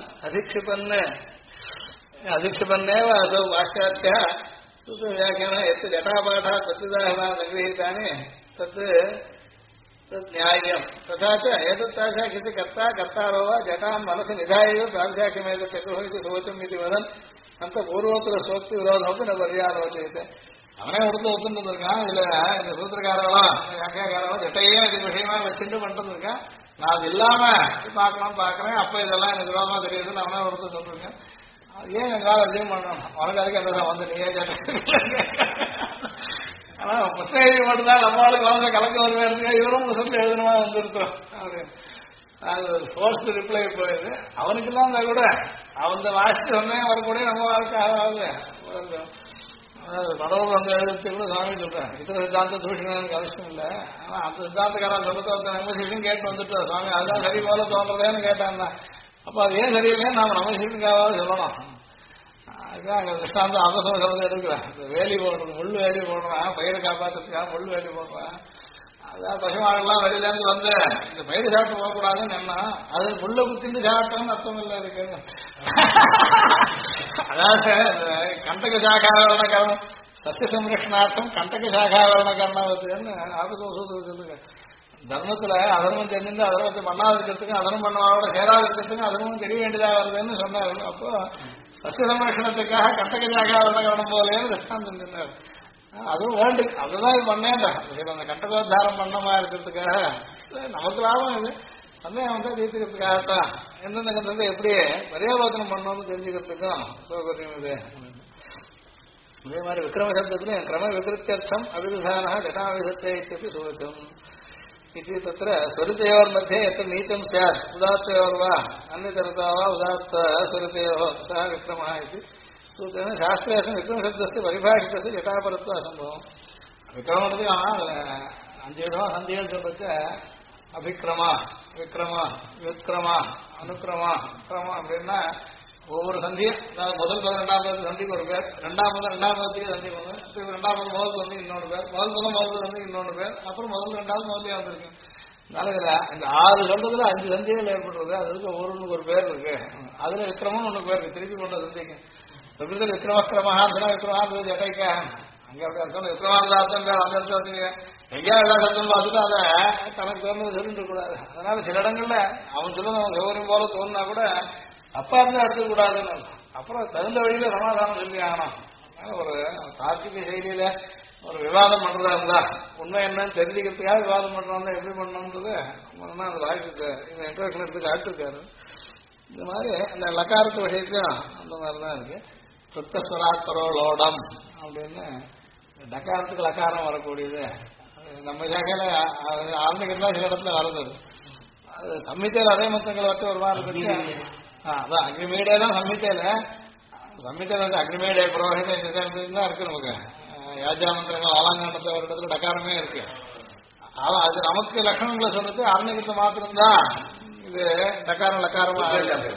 அதிக்ஷிபன்னேவ असौ वाक्यार्थः सूत्रव्याख्यानः यत् जटापाठः तत्तदाहना संगृहीतानि तत् न्याय्यम् तथा च एतत्ताशाख्यस्य कर्तारो वा जटां मनसि निधाय एव प्रातिशाख्यमेतत् चतुः इति शोचम् इति वदन् अन्त पूर्वोत्तर सोक्ति विरोधमपि न पर्यालोचयते. அவனே ஒருத்தர் இருக்கான். இதுல இந்த சூத்திரக்காரர்களும் வியாக்கியாக்காரர்களும் ஜட்டையும் இது விஷயமா வச்சுட்டு பண்ணிட்டு இருக்கான். நான் அது இல்லாம பாக்குறேன். அப்ப இதெல்லாம் எனக்கு விரோதமா தெரியுதுன்னு அவனே ஒருத்தர் சொல்லிருக்கேன். ஏன் எங்களால் அதையும் பண்ணணும். உனக்கு அதுக்கு எந்த வந்து நீயே ஜட்டை. ஆனா புத்தகம் எழுதி மட்டும்தான் நம்மளுக்கு அவங்க கலக்க வருவேன். இவரும் புத்தகத்தில் எழுதணுமா வந்துருக்கோம் அப்படின்னு அது ஒரு ஃபோர்ஸ் ரிப்ளை போயிடுது. அவனுக்கெல்லாம் இருந்தா கூட அவன் வாசிச்சு சொன்னே வரக்கூடிய நம்ம வாழ்க்கை ஆகாது. கடவுள் வந்து எழுதி கூட சாமி சொல்றேன். இத்தனை சித்தாந்த தூஷணம் எனக்கு அவசியம் இல்லை. ஆனா அந்த சித்தாந்தக்காரன் சொல்றது நமசிஷன் கேட்டு வந்துட்டோம் சாமி அதுதான் சரி போல தோன்றதேன்னு கேட்டான். அப்ப அது ஏன் சரியில்லைன்னு நாம நமசிஷனுக்காவது சொல்லணும். அதுதான் அங்கே திருஷ்டாந்தம் அவசரம் சொல்றது எடுக்கிறேன். இந்த வேலி போடுறது, முள் வேலி போடுறான், பயிரை காப்பாற்றுறதுக்காக முள் வேலி போடுறான். அதான் பசுமாடெல்லாம் வெளியிலேருந்து வந்து இந்த பயிர் சாப்பிட்டு போகக்கூடாதுன்னு என்ன, அது முள்ள குத்திட்டு சாப்பிட்டோம்னு அர்த்தம் இல்லை இருக்கு. அதாவது கண்டக சாகாவரண கரணம் சத்திய சம்ரட்சணார்த்தம் கண்டக சாகாவரண கரணாவத்துன்னு ஆபத்து சொல்லுங்க. தர்மத்துல அதர்மம் தெரிஞ்சு அதர்மத்தை பண்ணாத இருக்கிறதுக்கும் அதர்மம் பண்ணவாவோட சேராத இருக்கிறதுக்கும் அதர்மம் தெரிய வேண்டியதா வருதுன்னு சொன்னார். அப்போ சத்திய சம்ரட்சணத்துக்காக கண்டக சாகாவரண கரணம் போலேன்னு திருஷ்டாந்தம் சொன்னார். அதுவும் வேண்டு அதுதான் இது பண்ணேன்டா. சரி, அந்த கண்டகோத்தாரம் பண்ணமா இருக்கிறதுக்காக நமக்கு லாபம் இது சந்தேகம் வந்து தீர்த்துக்கிறதுக்காகத்தான் எந்தெந்த கண்டத்தை எப்படி பரியாலோசனம் பண்ணணும்னு தெரிஞ்சுக்கிறதுக்கும் சௌகரியம் இது. இதே மாதிரி விக்ரம சப்தத்திலும் கிரம விகிருத்தியர்த்தம் அபிவிதான ஜட்டாவிதத்தை சூச்சம் இது தத்திர ஸ்வரித்தையோர் மத்தியே எத்தனை நீச்சம் சார் உதாத்தயோர் வா அன்னிதரதா வா உதாத்த ஸ்வரித்தையோ சா விக்ரம இது சூச்சன சாஸ்திரேஷன் விக்ரமசப்தஸ்து பரிபாஷித்தஸ்து ஜட்டாபரத்துவ அசம்பவம். விக்ரமத்துக்கு ஆனால் 5 இடம் சந்திகள் சொல்றச்ச அபிக்ரமா விக்ரமா விக்ரமா அனுக்கிரமா விக்ரமா அப்படின்னா ஒவ்வொரு சந்தியும் முதல் 12வது சந்திக்கு ஒரு பேர், 2வது சந்திக்கு ஒன்று, 2வது முதல் சந்தி இன்னொன்று பேர், முதல் சந்தி இன்னொன்று பேர், அப்புறம் முதல் 2வது முதலே வந்திருக்கு. அதனால இந்த 6 சொல்றதுல 5 சந்திகள் ஏற்படுறது, அதுக்கு ஒவ்வொன்றுக்கு ஒரு பேர் இருக்கு. அதுல விக்ரமம்னு ஒன்று பேர் இருக்கு. திருப்பி கொண்ட சந்திக்கு விக்ரமக்கிரமஹாந்தனா விக்ரமாந்த ஜடைக்க அங்க அப்படி அர்த்தம் விக்ரமாந்தார்த்தம் அந்த அர்த்தம் வச்சுங்க. எங்கேயாவது எல்லா சத்தம் பார்த்துட்டு அதை தனக்கு தோணுது சொல்லிட்டு கூடாது. அதனால சில இடங்கள்ல அவன் சொல்லுறது அவன் கௌரியம் போல தோணுனா கூட அப்பா இருந்தா எடுத்துக்க கூடாதுன்னு. அப்புறம் தகுந்த வழியில சமாதானம் சொல்லி ஆகணும். அதனால ஒரு தார்க்கிக செயலியில ஒரு விவாதம் பண்றதா இருந்தா உண்மை என்னன்னு தெரிஞ்சுக்கிறதுக்காக விவாதம் பண்றோம்னா எப்படி பண்ணணும்ன்றது அந்த வாய்ப்பு இந்த இன்ட்ரோடக்ஷன் எடுத்து காட்டிருக்காரு. இந்த மாதிரி அந்த லக்காரத்து விஷயத்தையும் அந்த மாதிரிதான் இருக்கு. சுத்தஸ்வராத்பரோலோடம் அப்படின்னு டக்காரத்துக்கு லக்காரம் வரக்கூடியது. நம்ம ஜாகையில ஆரம்பிக்கிறதா சில இடத்துல வருது. அது சம்மித்தையில் அதே மத்தங்களை வச்சு ஒரு மாதிரி இருக்கு. அதான் அக்னிமேடே தான் சம்மித்தையில வந்து அக்னிமேடே புரோஹித தான் இருக்கு. நமக்கு யாஜாமந்திரங்கள் ஆலாங்காண்டத்தை ஒரு இடத்துல டக்காரமே இருக்கு. அது நமக்கு லட்சணங்களை சொல்றது ஆரம்பிக்கிறத மாத்திரம்தான் இது டக்காரம் லக்காரமா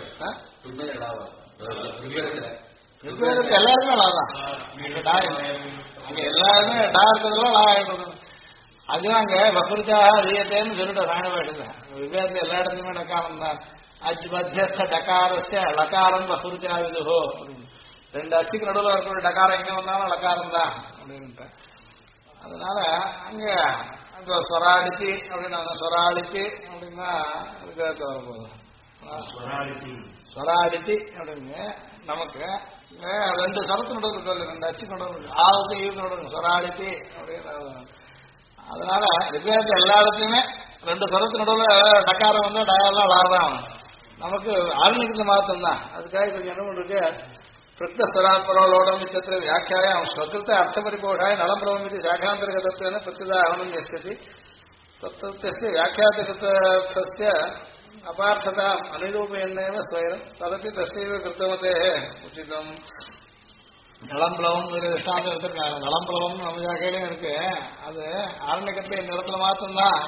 எல்லாருமே லாதான். அங்க எல்லாருமே டா இருக்கிறதுலாம் லா ஆயிடுறது. அதுதான் அங்க வசுரிச்சாக அதிகத்தேன்னு சொல்லிட்டு ராயணவேஷத்துல விவேகத்துல எல்லா இடத்துலயுமே டக்காரம் தான். மத்தியஸ்த டக்காரஸ்ய லக்காரம் வசுரிச்சா விதுஹோ அப்படின்னு 2 அச்சுக்கு நடுவில் இருக்கக்கூடிய டக்காரம் எங்க வந்தாலும் லக்காரம் தான் அப்படின்ட்டு. அதனால அங்க ஸ்வராடித்தி அப்படின்னு ஸ்வராடித்தி அப்படின்னா விவேகத்தை வரப்போகுது. ஸ்வராடித்தி அப்படின்னு நமக்கு 2 சரத்து நடுவில் சொல்லு, 2 அச்சு நடுவில் ஆவுக்கு ஈவுக்கு நடுவில் ஸ்வராடித்தி அப்படின்னு. அதனால ரிப்பேரத்தை எல்லா இடத்துலையுமே 2 சரத்து நடுவில் டக்காரம் வந்து டயெல்லாம் லாதான். நமக்கு ஆரம்பிக்கிறது மாத்திரம் தான். அதுக்காக கொஞ்சம் என்ன பண்ணிருக்கு பிரத்யஸ்வராத்பரோலோடம் இத்திர வியாக்கியாயம் ஸ்வகிருத்த அர்த்தபரிபோஷாய நலம் பிரவமிதி சாகாந்தர்கதத்துவன பிரத்யுதா அனமன்யஸ்தி தத்தஸ்ய வியாக்கியாதிகிருத்தஸ்ய அபார்த்ததா அனிரூபயன்னேவ ஸ்வயம் ததப்பி தஸ்யைவ கிருத்தவதே உச்சிதம். நலம்பளவம் திருஷ்டாந்தம் எடுத்திருக்காங்க. நலம்பளவம் நம்ம ஜாக்கையிலும் இருக்கு. அது ஆரண்யக்கத்துல இந்த இடத்துல மாத்திரம்தான்.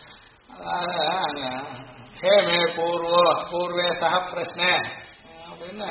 ஹே மே பூர்வே சக பிரஷ்னே அப்படின்னு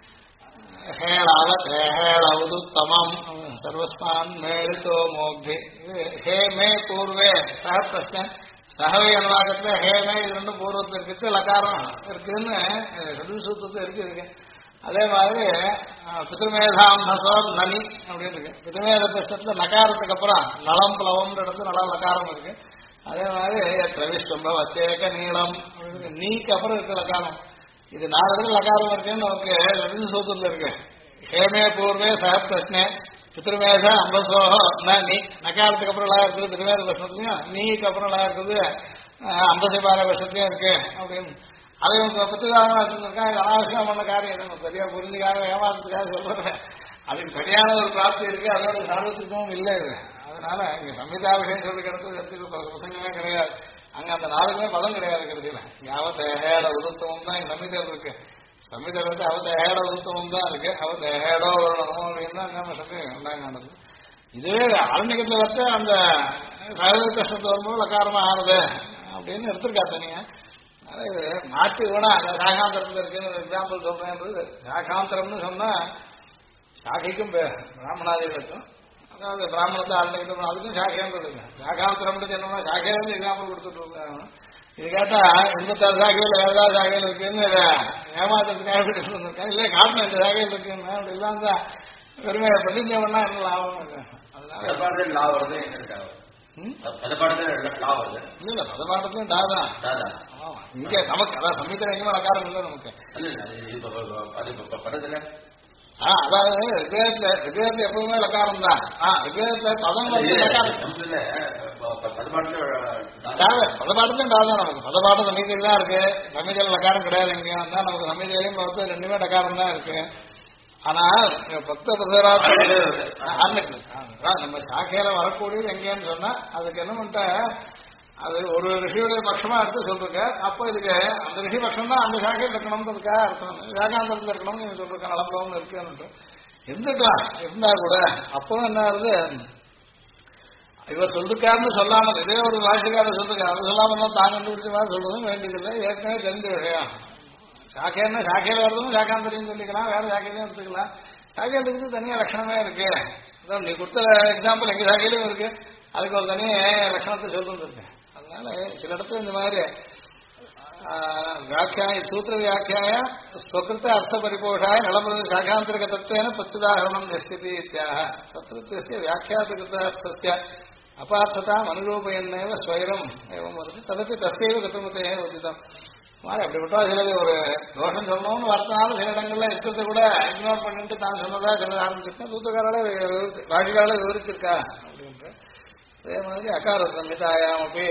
ஹேளவுதுத்தமம் சர்வஸ்மான் மேலித்தோ மோக்தி. ஹே மே பூர்வே சக பிரஷ்ன சகவை அனுவாகத்துல ஹே மே இது 2 பூர்வத்தில் இருக்கு, லக்காரம் இருக்குன்னு சூத்திரத்தில் இருக்கு. அதே மாதிரி பித்ருமேதாம்பசோர் நனி அப்படின்னு இருக்கு. பித்ருமேத பிரஷ்னத்துல நகாரத்துக்கு அப்புறம் நலம் பிளவம்ன்ற இடத்துல நல்ல லக்காரம் இருக்கு. அதே மாதிரி பிரவிஷ்டம்ப வத்தேக நீளம் நீக்கு அப்புறம் இருக்கு லக்காரம். இது 4 இடத்துல லக்காரம் இருக்குன்னு நமக்கு ரெண்டு சூத்திரத்துல இருக்கு. ஹேமே பூர்வே சக பிரஷ்னே பித்ருமேத அம்பசோஹோ நீ நகாரத்துக்கு அப்புறம் லகா இருக்குது திருமேத பிரஷ்னத்துலயும் நீக்கு அப்புறம் லகா இருக்குது அம்பசிபார வருஷத்துலயும் இருக்கு அப்படின்னு. அதை பத்துக்காக வச்சிருக்கா. இது அனாவசியம் பண்ண காரியம் நம்ம சரியா புரிஞ்சுக்காக ஏமாத்துறதுக்காக சொல்றேன். அதுக்கு சரியான ஒரு பிராப்தி இருக்கு, அதோட சார்வத்துக்கும் இல்லை இது. அதனால இங்க சம்ஹிதா விஷயம் சொல்லி கிடத்து பிரசங்கமே கிடையாது. அங்க அந்த 4க்குமே பதம் கிடையாது கடைசியில. யாவத் ஹேட உதுத்தமும் தான் சம்ஹிதையில் இருக்கு. சம்ஹிதையில் வந்து அவத்த ஹேட உதுத்தமும் தான் இருக்கு. அவத்த ஹேடோ வரணும் அப்படின்னு தான் நம்ம சொல்லி உண்டாங்கானது. இதுவே ஆரண்யத்துல வச்ச அந்த சகோதர கஷ்டத்தை வரும்போது லக்காரமா ஆறுது அப்படின்னு எடுத்திருக்கா தனியா. இது மாற்றி வேணா அந்த சாகாந்தரத்துல இருக்குன்னு எக்ஸாம்பிள் சொல்றேன்றது. சாகாந்தரம்னு சொன்னா சாகைக்கும் பிராமணாதிகளுக்கும், அதாவது பிராமணத்தை ஆரம்பிக்கணும், அதுக்கும் சாகையான்னு இருக்கு. சாகாந்திரம் என்னன்னா சாகையில எக்ஸாம்பிள் கொடுத்துட்டு இருக்காங்க. இது கேட்டா 86 சாகையில் வேற ஏதாவது சாகையில் இருக்குன்னு ஏமாத்துறதுக்காக இல்லை, காரணம் இந்த சாகையில் இருக்குன்னு அப்படி இல்லாம தான் பெருமை பிரதிஞ்சவன்னா என்ன லாபம் இருக்கு. அதனால லா வருது இல்ல பதபாட்டத்தையும் தாதான் இங்க நமக்கு அதான் சமீபத்தில் எங்கேயுமே அகாரம் இல்லை நமக்கு. அதாவது ரிவேதத்துல எப்பவுமே லக்காரம் தான். ரிவேதத்துல பதம் பதபாட்டத்தையும் தாதான் நமக்கு. பதபாட்டம் சமீதியில் தான் இருக்கு, சமீதியில் லக்காரம் கிடையாது. எங்கேயும் தான் நமக்கு சமீதியிலையும் பார்த்து ரெண்டுமே லக்காரம் தான் இருக்கு. ஆனா 10 நம்ம சாக்கையில வரக்கூடியது எங்கேன்னு சொன்னா அதுக்கு என்ன பண்ணிட்ட, அது ஒரு ரிஷியுடைய பட்சமா எடுத்து சொல்லிருக்க. அப்போ இதுக்கு அந்த ரிஷி பட்சம் தான் அந்த சாக்கையில் இருக்கணும்ன்றதுக்காக அர்த்தம். சாகாந்தரத்தில் இருக்கணும்னு நீங்க சொல்லிருக்க, நலப்பலம்னு இருக்குன்னு இருந்துக்கலாம். இருந்தா கூட அப்பவும் என்ன ஆகுது, இவர் சொல்லிருக்காருன்னு சொல்லாம இதே ஒரு வாசிக்காரர் சொல்லிருக்காரு, அது சொல்லாம தான் கண்டுபிடிச்ச மாதிரி சொல்றதும் வேண்டியதில்லை, ஏற்கனவே தெரிஞ்ச விஷயம். சாக்கைன்னா சாக்கையில் வருதும் சாக்காந்தரையும் சொல்லிக்கலாம், வேற சாக்கையிலையும் எடுத்துக்கலாம். சாக்கையிலுக்கு தனியா லட்சணமே இருக்கு. நீ கொடுத்த எக்ஸாம்பிள் எங்க சாக்கையிலும் இருக்கு, அதுக்கு ஒரு தனி லட்சணத்தை சொல்லிருக்கு. அதனால சில இடத்துல இந்த மாதிரி வியாக்கியாய சூத்திர வியாக்கியாய ஸ்வகிருத்த அர்த்த பரிபோஷாய நலமுறை சாகாந்தரிக தத்துவேன பிரத்யுதாகரணம் நிஸ்திதி இத்தியாக சத்ருத்திய வியாக்கியாதிகிருத்த அபார்த்ததாம் அனுரூபயன்னேவ ஸ்வயம் ஏவம் வருது ததப்பி தஸ்யைவ கத்துமத்தையே உதிதம். மாதிரி அப்படிப்பட்ட சிலது ஒரு தோஷம் சொல்லணும்னு வரத்தினாலும் சில இடங்கள்ல இருக்கிறத கூட இக்னோர் பண்ணிட்டு தான் சொன்னதா சொல்ல ஆரம்பிச்சிருக்கேன். சூத்திரக்காரால பாஷிகால விவரிச்சிருக்கா அப்படின்ற அதே மாதிரி அகார சம்ஹிதாயாம் அப்படி.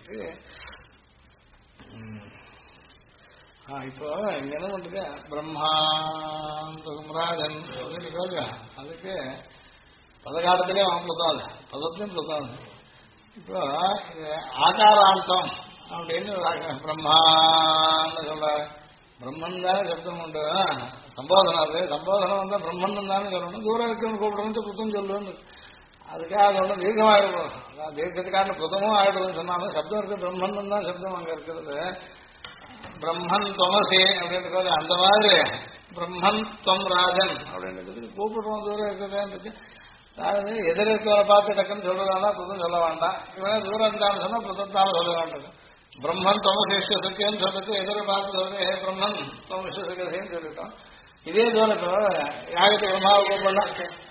இப்போ இங்க என்ன பண்றது, பிரம்மாந்தராஜன் அதுக்கு பதகாலத்திலேயே பிளத்தாது, பதத்திலையும் பிளத்தாது. இப்போ ஆகாராந்தம் அப்படின்னு பிரம்மான்னு சொல்றாரு. பிரம்மன் தானே சப்தம் உண்டு, சம்போதனம். அது சம்போதனம் வந்தா பிரம்மன் தானே சொல்லணும். தூரம் இருக்குன்னு கூப்பிடணும் புத்தம் சொல்லுன்னு. அதுக்காக அது ஒன்றும் தீர்க்கமாயிடும். அதான் தீர்க்கத்துக்கான புத்தமும் ஆயிடுதுன்னு சொன்னாலும் சப்தம் இருக்கு, பிரம்மன் தான் சப்தம் அங்க இருக்கிறது. பிரம்மன் தொமசி அப்படின்றது அந்த மாதிரி பிரம்மன் தொம் ராஜன் அப்படின்றது கூப்பிடுறோம். தூரம் இருக்கிறது அதாவது எதிர்க்க பார்த்து டக்குன்னு சொல்றதானா புத்தம் சொல்ல வேண்டாம். இவனே தூரம் இருந்தாலும் சொன்னா புத்தத்தால சொல்ல வேண்டாம். பிரம்மன் தொமசேஷ சத்தியன்னு சொல்லிட்டு எதிர பார்த்து சொல்றது ஹே பிரம்மன் தொமச சகசேன்னு சொல்லிட்டோம். இதே தூரத்தோ யாகத்தை பிரம்மாவை கூப்பிடலாம்.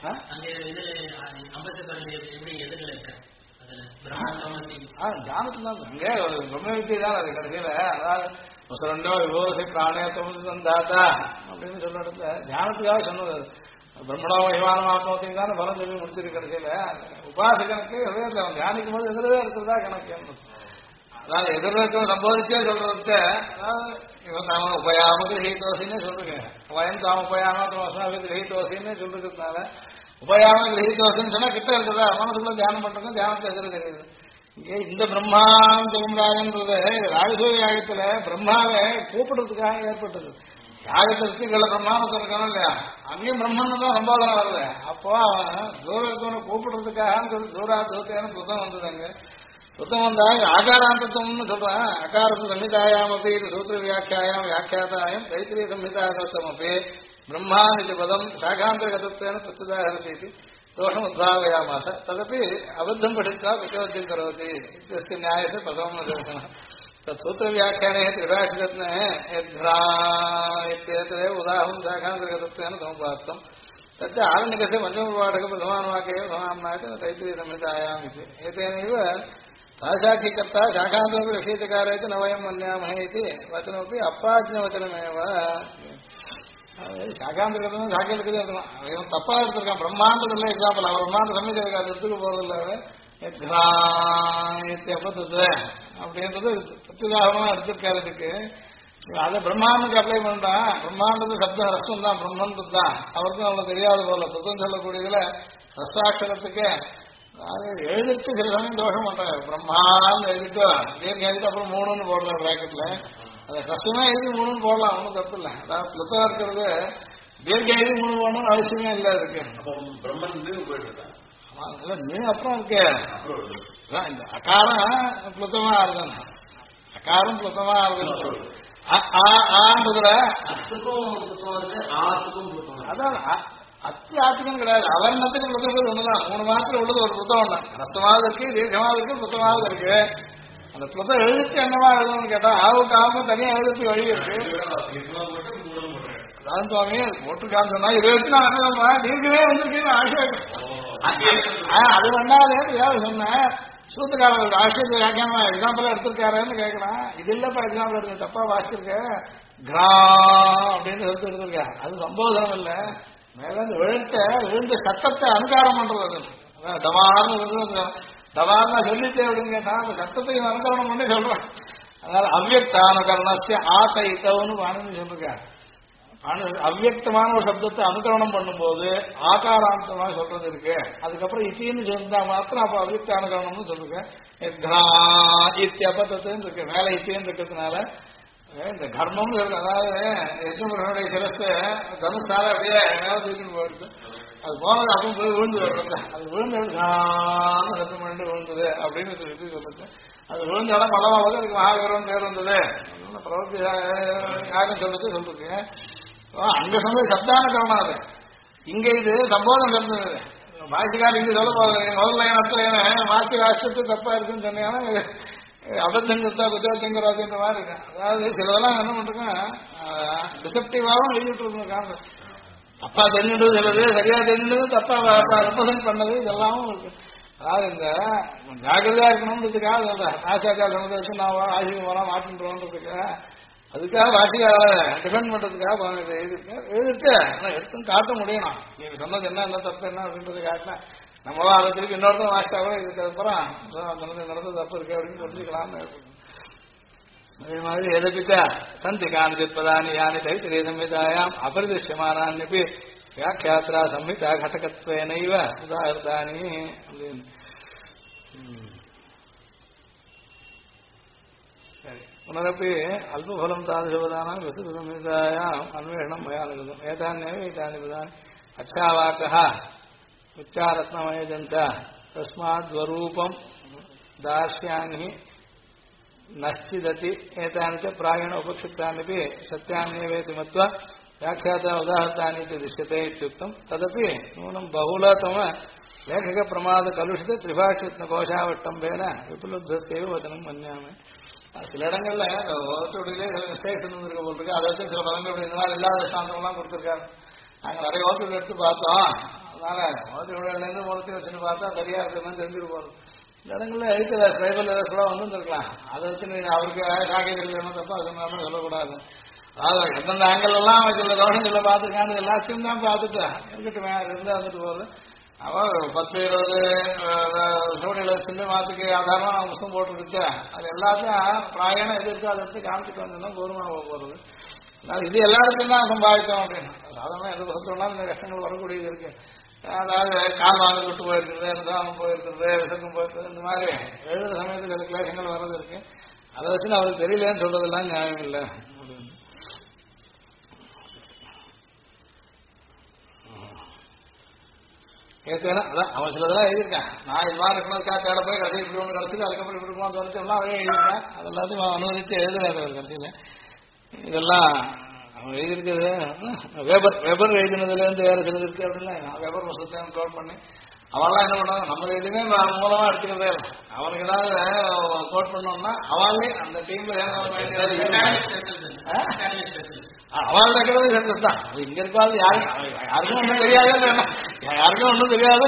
ஜானத்துல அங்கே ஒரு பிரம்ம வித்தியை தான் அது கடைசியில. அதாவது ரெண்டோ விவோசி பிராணே தொமசு தாத்தா அப்படின்னு சொல்ற இடத்துல ஜானத்துக்காக சொன்னது. பிரம்மணோ விமானம் ஆத்மத்தையும் தானே பலம் சொல்லி முடிச்சிருக்கு கடைசியில. உபாசகனுக்கு ஹிருதயத்தில் அவன் தியானிக்கும் போது எதிரவே இருக்கிறதா கணக்கு. அதாவது எதிர்க்க சம்போதிச்சே சொல்றத அதாவது இவன் தாம உபயாம கிரகீதோசின்னு சொல்றேன். வயம் தாம உபயாம கிரகீதோசின்னு சொல்றதுனால உபயாம கிரகீதோசின்னு சொன்னா கிட்ட இருக்கிறதா மனசுக்குள்ள தியானம் பண்றதும் தியானத்தை எதிர தெரியுது. இங்கே இந்த பிரம்மாந்தராஜன்றது ராஜசூய யாகத்துல பிரம்மாவை கூப்பிடுறதுக்காக ஏற்பட்டது. யாகத்தை ரிச்சிகளை பிரம்மானத்தை இருக்கணும் இல்லையா, அங்கேயும் பிரம்மன் தான் சம்பாதனம் வருது. அப்போ அவன் தூரத்தவனை கூப்பிடுறதுக்காக சொல்லி தூரா தூத்தேன்னு புத்தம் வந்தது. அங்க புத்தம் வந்தாங்க ஆகாராந்தம்னு சொல்றேன். அகாரத்து சம்ஹிதாயாம் அப்படி இது சூத்திர வியாக்கியாயம் வியாக்கியாதாயம் தைத்திரிய சம்ஹிதாகத்தம் அப்படி பிரம்மா இது பதம் சாகாந்தகதத்தேன பிரத்யுதாகரதி தோஷம் உத்பாவயாமாச ததப்பி அபத்தம் படித்தா விசவத்தியம் கரோதி இத்தியஸ்ய நியாயத்தை பிரதம தர்சனம் தூத்திர வியாக்கியானே திராட்சிரத்னே உதாரணம் சாகாந்தகதத்தேன சமுபார்த்தம் तच्च आरण्यकस्य पंचमपाठक प्रथमानुवाक्ये समाम्नायते तैत्तिरीय संहितायाम् इति एतेनैव साक्षात्कर्ता शाखान्तरपि रक्षितकारे च न वयं मन्यामहे इति वचनमपि अपाज्ञवचनमेव शाखान्तरकर्तुம் சாக்கியத்துக்கு இருக்கலாம். இவன் தப்பா எடுத்திருக்கான். பிரம்மாண்டத்துல எக்ஸாம்பிள் அவர் பிரம்மாண்ட சமயத்தை எடுத்துக்க போறதில்ல. அப்பத்தது அப்படின்றது பிரத்யுதாரணமா எடுத்திருக்காரு. இதுக்கு அதை பிரம்மாண்டுக்கு அப்ளை பண்றான். பிரம்மாண்டது சப்த ரசம் தான், பிரம்மன்றது தான். அவருக்கும் அவங்களுக்கு தெரியாத போல புத்தம் சொல்லக்கூடியதுல ரசாட்சரத்துக்கு எழுதிட்டு சில சமயம் தோஷம் பண்றாங்க. பிரம்மான்னு எழுதிட்டு தீர்க்க எழுதிட்டு அப்புறம் 3ன்னு போடலாம் பிராக்கெட்ல. அது கஷ்டமா எழுதி 3ன்னு போடலாம், ஒன்றும் தப்பு இல்லை. அதாவது புத்தா இருக்கிறது தீர்க்க எழுதி 3 போடணும்னு அவசியமே இல்லை. இருக்கு பிரம்மன் போயிட்டு நீ அப்புறம் இருக்கு இந்த அகாரம் புத்தமா இருக்குன்னு அகாரம் புத்தமா இருக்குன்னு அதான் அத்தியாத்மிகம் கிடையாது. அவர்ணத்துக்கு புத்தகம் ஒண்ணுதான். 3 மாதத்துல உள்ளது ஒரு புத்தகம் தான். ரசமாவது இருக்கு, தீர்க்கமாவது இருக்கு, புத்தகமாவது இருக்கு. அந்த புத்தகம் எழுதிட்டு என்னவா எழுதணும்னு கேட்டா ஆவுக்கு ஆகும் தனியா எழுதிட்டு வழி இருக்கு. அதான் சுவாமி போட்டிருக்கான்னு சொன்னா இதை வச்சு நான் என்ன நீங்களே வந்திருக்கீங்க ஆசை. அது வேண்டாதே சொன்னேன். சூத்துக்காரர் ஆசிரியர் வியாக்கியானமா எக்ஸாம்பிளா எடுத்திருக்காருன்னு கேட்கலாம். இது இல்லப்பா எக்ஸாம்பிள் எடுத்து தப்பா வாசிச்சிருக்க கிரா அப்படின்னு எடுத்துருக்க. அது சம்போதனம் இல்லை. மேல இந்த விழுந்த சத்தத்தை அனுகாரம் பண்றது. தவார்னு தவார்னா சொல்லிட்டே அப்படின்னு கேட்டா அந்த சத்தத்தையும் அனுகரணம் பண்ணி சொல்றேன். அதனால அவ்யக்தானுகரணஸ்ய ஆதைத்தவனு பாணின்னு சொல்லிருக்காரு. அவ்யக்தமான ஒரு சப்தத்தை அனுகரணம் பண்ணும்போது ஆகாராந்தமா சொல்றது இருக்கு. அதுக்கப்புறம் இத்தின்னு சொல்லிருந்தா மாத்திரம் அப்ப அவ்யக்தானுகரணம்னு சொல்லிருக்கேன். இத்தியபத்தத்துன்னு இருக்கு. மேல இத்தின்னு இருக்கிறதுனால இந்த கர்மம்னு இருக்கு. அதாவது யஜ்ஞனுடைய சிரஸ்து தனுஷால அப்படியே தூக்கின்னு போயிருக்கு. அது போனது அப்பவும் போய் விழுந்து வருது. அது விழுந்து ரத்தம் பண்ணிட்டு விழுந்தது அப்படின்னு சொல்லுது. அது விழுந்த இடம் பலமாவது அதுக்கு மகாவீரம் பேர் வந்தது பிரவர்த்தி யாரும் சொல்லிருக்கு. அங்க சொன்னது சப்தானுகரணம். அது இங்க இது சம்போதம் சொல்றது. பாஷிக்கார் இங்க சொல்ல போறது முதல்ல இடத்துல மாற்றி ராஷ்டிரத்துக்கு தப்பா இருக்குன்னு சொன்னீங்கன்னா அபத்தங்கத்தா குஜராத்திங்கிற மாதிரி இருக்கு. அதாவது சிலதெல்லாம் என்ன பண்றேன் டிசப்டிவாகவும் எழுதிட்டு இருக்காங்க. தப்பா தெரிஞ்சுட்டு சிலது சரியா தெரிஞ்சது தப்பா ரெப்ரசென்ட் பண்ணது இதெல்லாமும் இருக்கு. அதாவது இந்த ஜாகிரதையா இருக்கணும்ன்றதுக்காக சொல்றேன். ஆசிரியா சொன்னதை வச்சு நான் ஆசிரியர் வரா மாற்றின்றோன்றதுக்கு அதுக்காக வாசிக்காக டிஃபெண்ட் பண்றதுக்காக எழுதிட்டு எடுத்துன்னு காட்ட முடியணும். நீங்க சொன்னது என்ன தப்பு என்ன அப்படின்றது காட்டினா நம்மளாம் அதை திருப்பி இன்னொருத்தம் வாசிட்டா கூட இதுக்கு அப்புறம் நடந்தது தப்பு இருக்கு அப்படின்னு புரிஞ்சுக்கலாம்னு. அதே மாதிரி எதிர்ப்பிச்சா சந்தி காணிப்பதானி யானி தைத்திரிய சம்ஹிதாயாம் அபரிதிஷ்யமானான்யபி வியாக்கியாத்ரா சம்ஹிதா கடகத்வேனைவ உதாஹிருதானி அப்படின்னு. சரி புனரப்பி அல்பலம் தாதசபதானாம் விசுத சம்ஹிதாயாம் அன்வேஷணம் மயானுகிருதம் ஏதான்யேவ ஏதானி பதானி அச்சாவாக்கः உச்சாரத்னமயஜந்த தஸ்மாத்வரூபம் தாஸ்யானி நச்சிததி ஏதானி பிராயண உபक्षिप्तानि சத்யான்யேவேதி மத்வா व्याख्याता उदाहरतानि दृश्यते इत्युक्तम् तदपि नूनं बहुलतम लेखक प्रमाद कलुषित त्रिभाषित्न कोशावट्टम्बेन विपुलब्धस्यैव वचनं मन्यामि. சில இடங்கள்ல ஓத்துடைய மிஸ்டேக்ஸ் இருந்திருக்க போட்டிருக்கு. அதை வச்சு சில பதங்கள் இந்த மாதிரி இல்லாத சாந்தம்லாம் கொடுத்துருக்காங்க. நாங்கள் நிறைய ஓத்துடைய எடுத்து பார்த்தோம். அதனால ஓத்துடையிலேருந்து மூலத்தையும் வச்சுன்னு பார்த்தா சரியா இருக்குன்னு தெரிஞ்சுட்டு போறோம். இந்த இடங்கள்ல எழுத்துல ட்ரைபல் கூட வந்துருக்கலாம். அதை வச்சு அவருக்கு காய்கறி தப்பா அது மாதிரி சொல்லக்கூடாது. அதாவது எந்தெந்த ஆங்கிள் எல்லாம் சில தோஷங்களை பார்த்துருக்கான்னு எல்லாத்தையும் தான் பார்த்துட்டு இருக்கட்டும் இருந்தா வந்துட்டு போகுது. அவன் 10-20 சூழ்நிலை வச்சுட்டு மாத்துக்கு ஆதாரமா நான் புத்தகம் போட்டுருச்சு. அது எல்லாத்தையும் பிராயணம் எது இருக்கோ அதை எடுத்து காமிச்சிட்டு வந்தோம்னா கௌரவமாக போறது. அதனால இது எல்லாருக்கும் தான் சம்பாதிக்கும் அப்படின்னு சாதாரண எந்த புத்தகம்னாலும் இந்த கஷ்டங்கள் வரக்கூடியது இருக்கு. அதாவது கால் வாங்க விட்டு போயிருக்கிறது, நிதானம் போயிருக்கிறது, விசக்கம் போயிருக்கிறது, இந்த மாதிரி எழுத சமயத்துக்கு சில கிளேசங்கள் வர்றது இருக்கு. அதை வச்சு அவருக்கு தெரியலேன்னு சொல்றதெல்லாம் நியாயம் இல்லை. ஏற்கனவே அதான் அவன் சிலதெல்லாம் எழுதியிருக்கேன். நான் இது மாதிரி இருக்கணுக்கா தேட போய் கடைசி இப்படி ஒன்று கிடச்சிது அதுக்கப்புறம் இப்படி இருக்குமா தோணுச்சு எல்லாம் அவரே எழுதியிருக்கேன். அது எல்லாத்தையும் அவன் அனுமதிச்சு எழுதுறாரு அவர் கடைசியில். இதெல்லாம் அவன் எழுதியிருக்கிறது வெபர் எழுதினதுலேருந்து வேறு சிலது இருக்கு அப்படின்னா வெபர் புத்தகத்தை கோட் பண்ணி அவெல்லாம் என்ன பண்ணாங்க நம்ம எதுவுமே மூலமா எடுத்துக்கிறதே இல்லை. அவனுக்கு ஏதாவது கோட் பண்ணோம்னா அவளே அந்த டீம்ல அவள் இருக்கிறது சேர்ந்தது தான். இங்க இருக்காது யாருக்கும் ஒன்றும் தெரியாது, யாருக்கும் ஒன்றும் தெரியாது.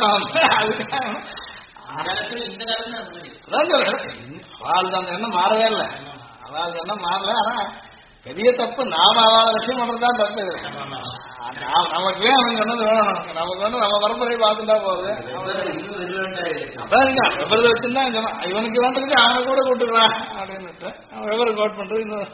அவளுக்கு அந்த எண்ணம் மாறவே இல்லை. அவளுக்கு எண்ணம் மாறல. ஆனா பெரிய தப்பு நாம அவளை லட்சியம் பண்றதுதான் தப்பு. நமக்கு அவனுக்கு சொன்னது வேணும். நமக்கு வந்து நம்ம பரம்பரையை பார்த்துட்டா போகுது. அதான் விபரத்தை வச்சுருந்தா இவனுக்கு வேண்டதுக்கு அவனை கூட கூட்டுக்கிறான் அப்படின்னு அவன் விவரம் கோட் பண்றது இன்னும்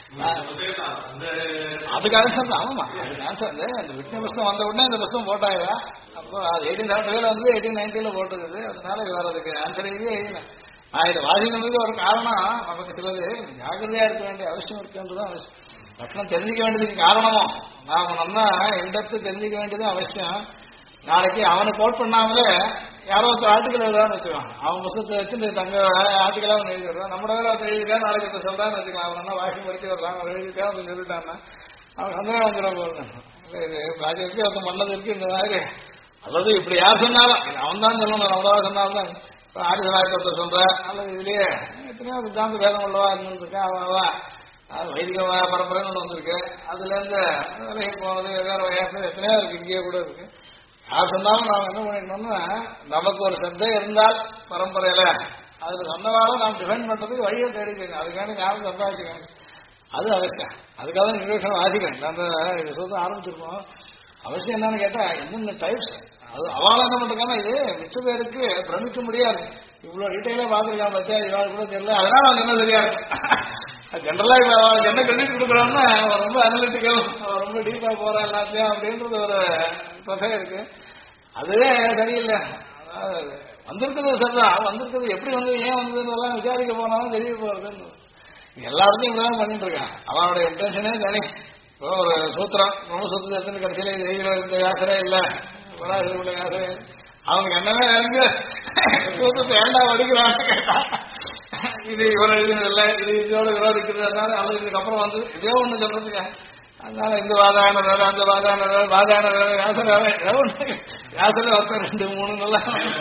அதுக்காக சார். ஆமாமா அதுக்காக அந்த விட்ன புஸ்தகம் வந்த உடனே இந்த புஸ்தகம் போட்டாங்க. அப்போ 1870 வந்து 1890 போட்டுருக்குது. அதனால வேற அதுக்கு ஆன்சர் எழுதியே எழுதினேன். நான் இதை வாசிக்கிறதுக்கு ஒரு காரணம் நமக்கு சிலது ஜாகிரதையா இருக்க வேண்டிய அவசியம் இருக்குன்றதும் லட்சணம் தெரிஞ்சிக்க வேண்டியதுக்கு காரணமும் நாம நல்லா எண்டத்து தெரிஞ்சிக்க வேண்டியதும் அவசியம். நாளைக்கு அவனை கோட் பண்ணாமலே யாரோ ஒருத்தர் ஆர்டிக்கல் எழுதான்னு வச்சுக்கலாம். அவன் புத்தகத்தை வச்சு தங்க ஆர்டிக்கலா ஒன்று எழுதிடுறான். நம்ம ஒருத்தர் எழுதிருக்கா நாளைக்கு சொல்றான்னு வச்சுக்கலாம். அவன் நல்லா வாஷிங் படிச்சு வர்றான், அவன் எழுதிருக்கா அப்படின்னு சொல்லிட்டான்னா அவன் சந்தேகம் வந்துடும் போது இது ப்ராஜெக்ட் ஒருத்தன் பண்ணது இருக்கு இந்த மாதிரி. அல்லது இப்படி யார் சொன்னாலும் அவன் தான் சொல்லணும், அவ்வளோவா சொன்னாலும் தான் ஆதிசனாயத்தை சொல்ற. அல்லது இதுலயே எத்தனையோ சித்தாந்த பேதம் உள்ளவா இருந்துருக்கேன். அவன் வைதிக பரம்பரைன்னு ஒன்று வந்திருக்கு. அதுல இருந்து விலகி போனது வெவ்வேறு வகையாக எத்தனையோ இருக்கு, இங்கேயே கூட இருக்கு. யார் சொன்னாலும் நாம் என்ன பண்ணிக்கணும்னா, நமக்கு ஒரு சத்தை இருந்தால் பரம்பரையில அதுல சொன்னவாலும் நாம் டிஃபெண்ட் பண்றதுக்கு வழியை தேடிக்கணும். அதுக்காண்டி ஞாபகம் சம்பாதிச்சுக்கணும். அது அவசியம். அதுக்காக தான் நிர்வேஷம் வாசிக்கணும். அந்த சொல்ல ஆரம்பிச்சிருக்கோம். அவசியம் என்னன்னு கேட்டா என்னென்ன டைப்ஸ் அது அவளை என்ன பண்றாங்கன்னா, இது மிச்ச பேருக்கு பிரமிக்க முடியாது. இவ்வளவு டீட்டெயிலா பாத்துருக்கான் பத்தியா, இவாள் கூட தெரியல, அதனால அவங்க என்ன தெரியாது. ஜென்ரலா இப்ப அவளுக்கு என்ன கிரெடிட் கொடுக்குறோம்னா ரொம்ப அனலிட்டிக்கல், ரொம்ப டீப்பா போறா எல்லாத்தையும் அப்படின்றது ஒரு பகை இருக்கு. அதுவே சரியில்லை. அதாவது வந்திருக்கிறது சரிதான், வந்திருக்கிறது எப்படி வந்து ஏன் வந்ததுன்னு விசாரிக்க போனாலும் தெரிய போறதுன்னு எல்லாருக்கும் இப்படிதான் பண்ணிட்டு இருக்கான். அவனுடைய இன்டென்ஷனே தனி. இப்போ ஒரு சூத்திரம் பிரம்மசூத்திரம் எடுத்து கடைசியில இது இந்த யாசரே இல்ல பராசரியுடைய யாசரே, அவங்க என்னமே இருக்கு சூத்திரத்தை ஏண்டா வடிக்கிறான்னு கேட்டா, இது இவரை எழுதுனது இல்லை, இது இதோட விரோதிக்கிறது, அதனால அவங்க இதுக்கப்புறம் வந்து இதே ஒண்ணு சொல்றதுக்கு. அதனால இந்த வாதான வேலை, அந்த வாதான வேலை, வாதான வேலை, யாசர வேலை, ஏதோ ஒண்ணு யாசரே ஒருத்தர் 2 3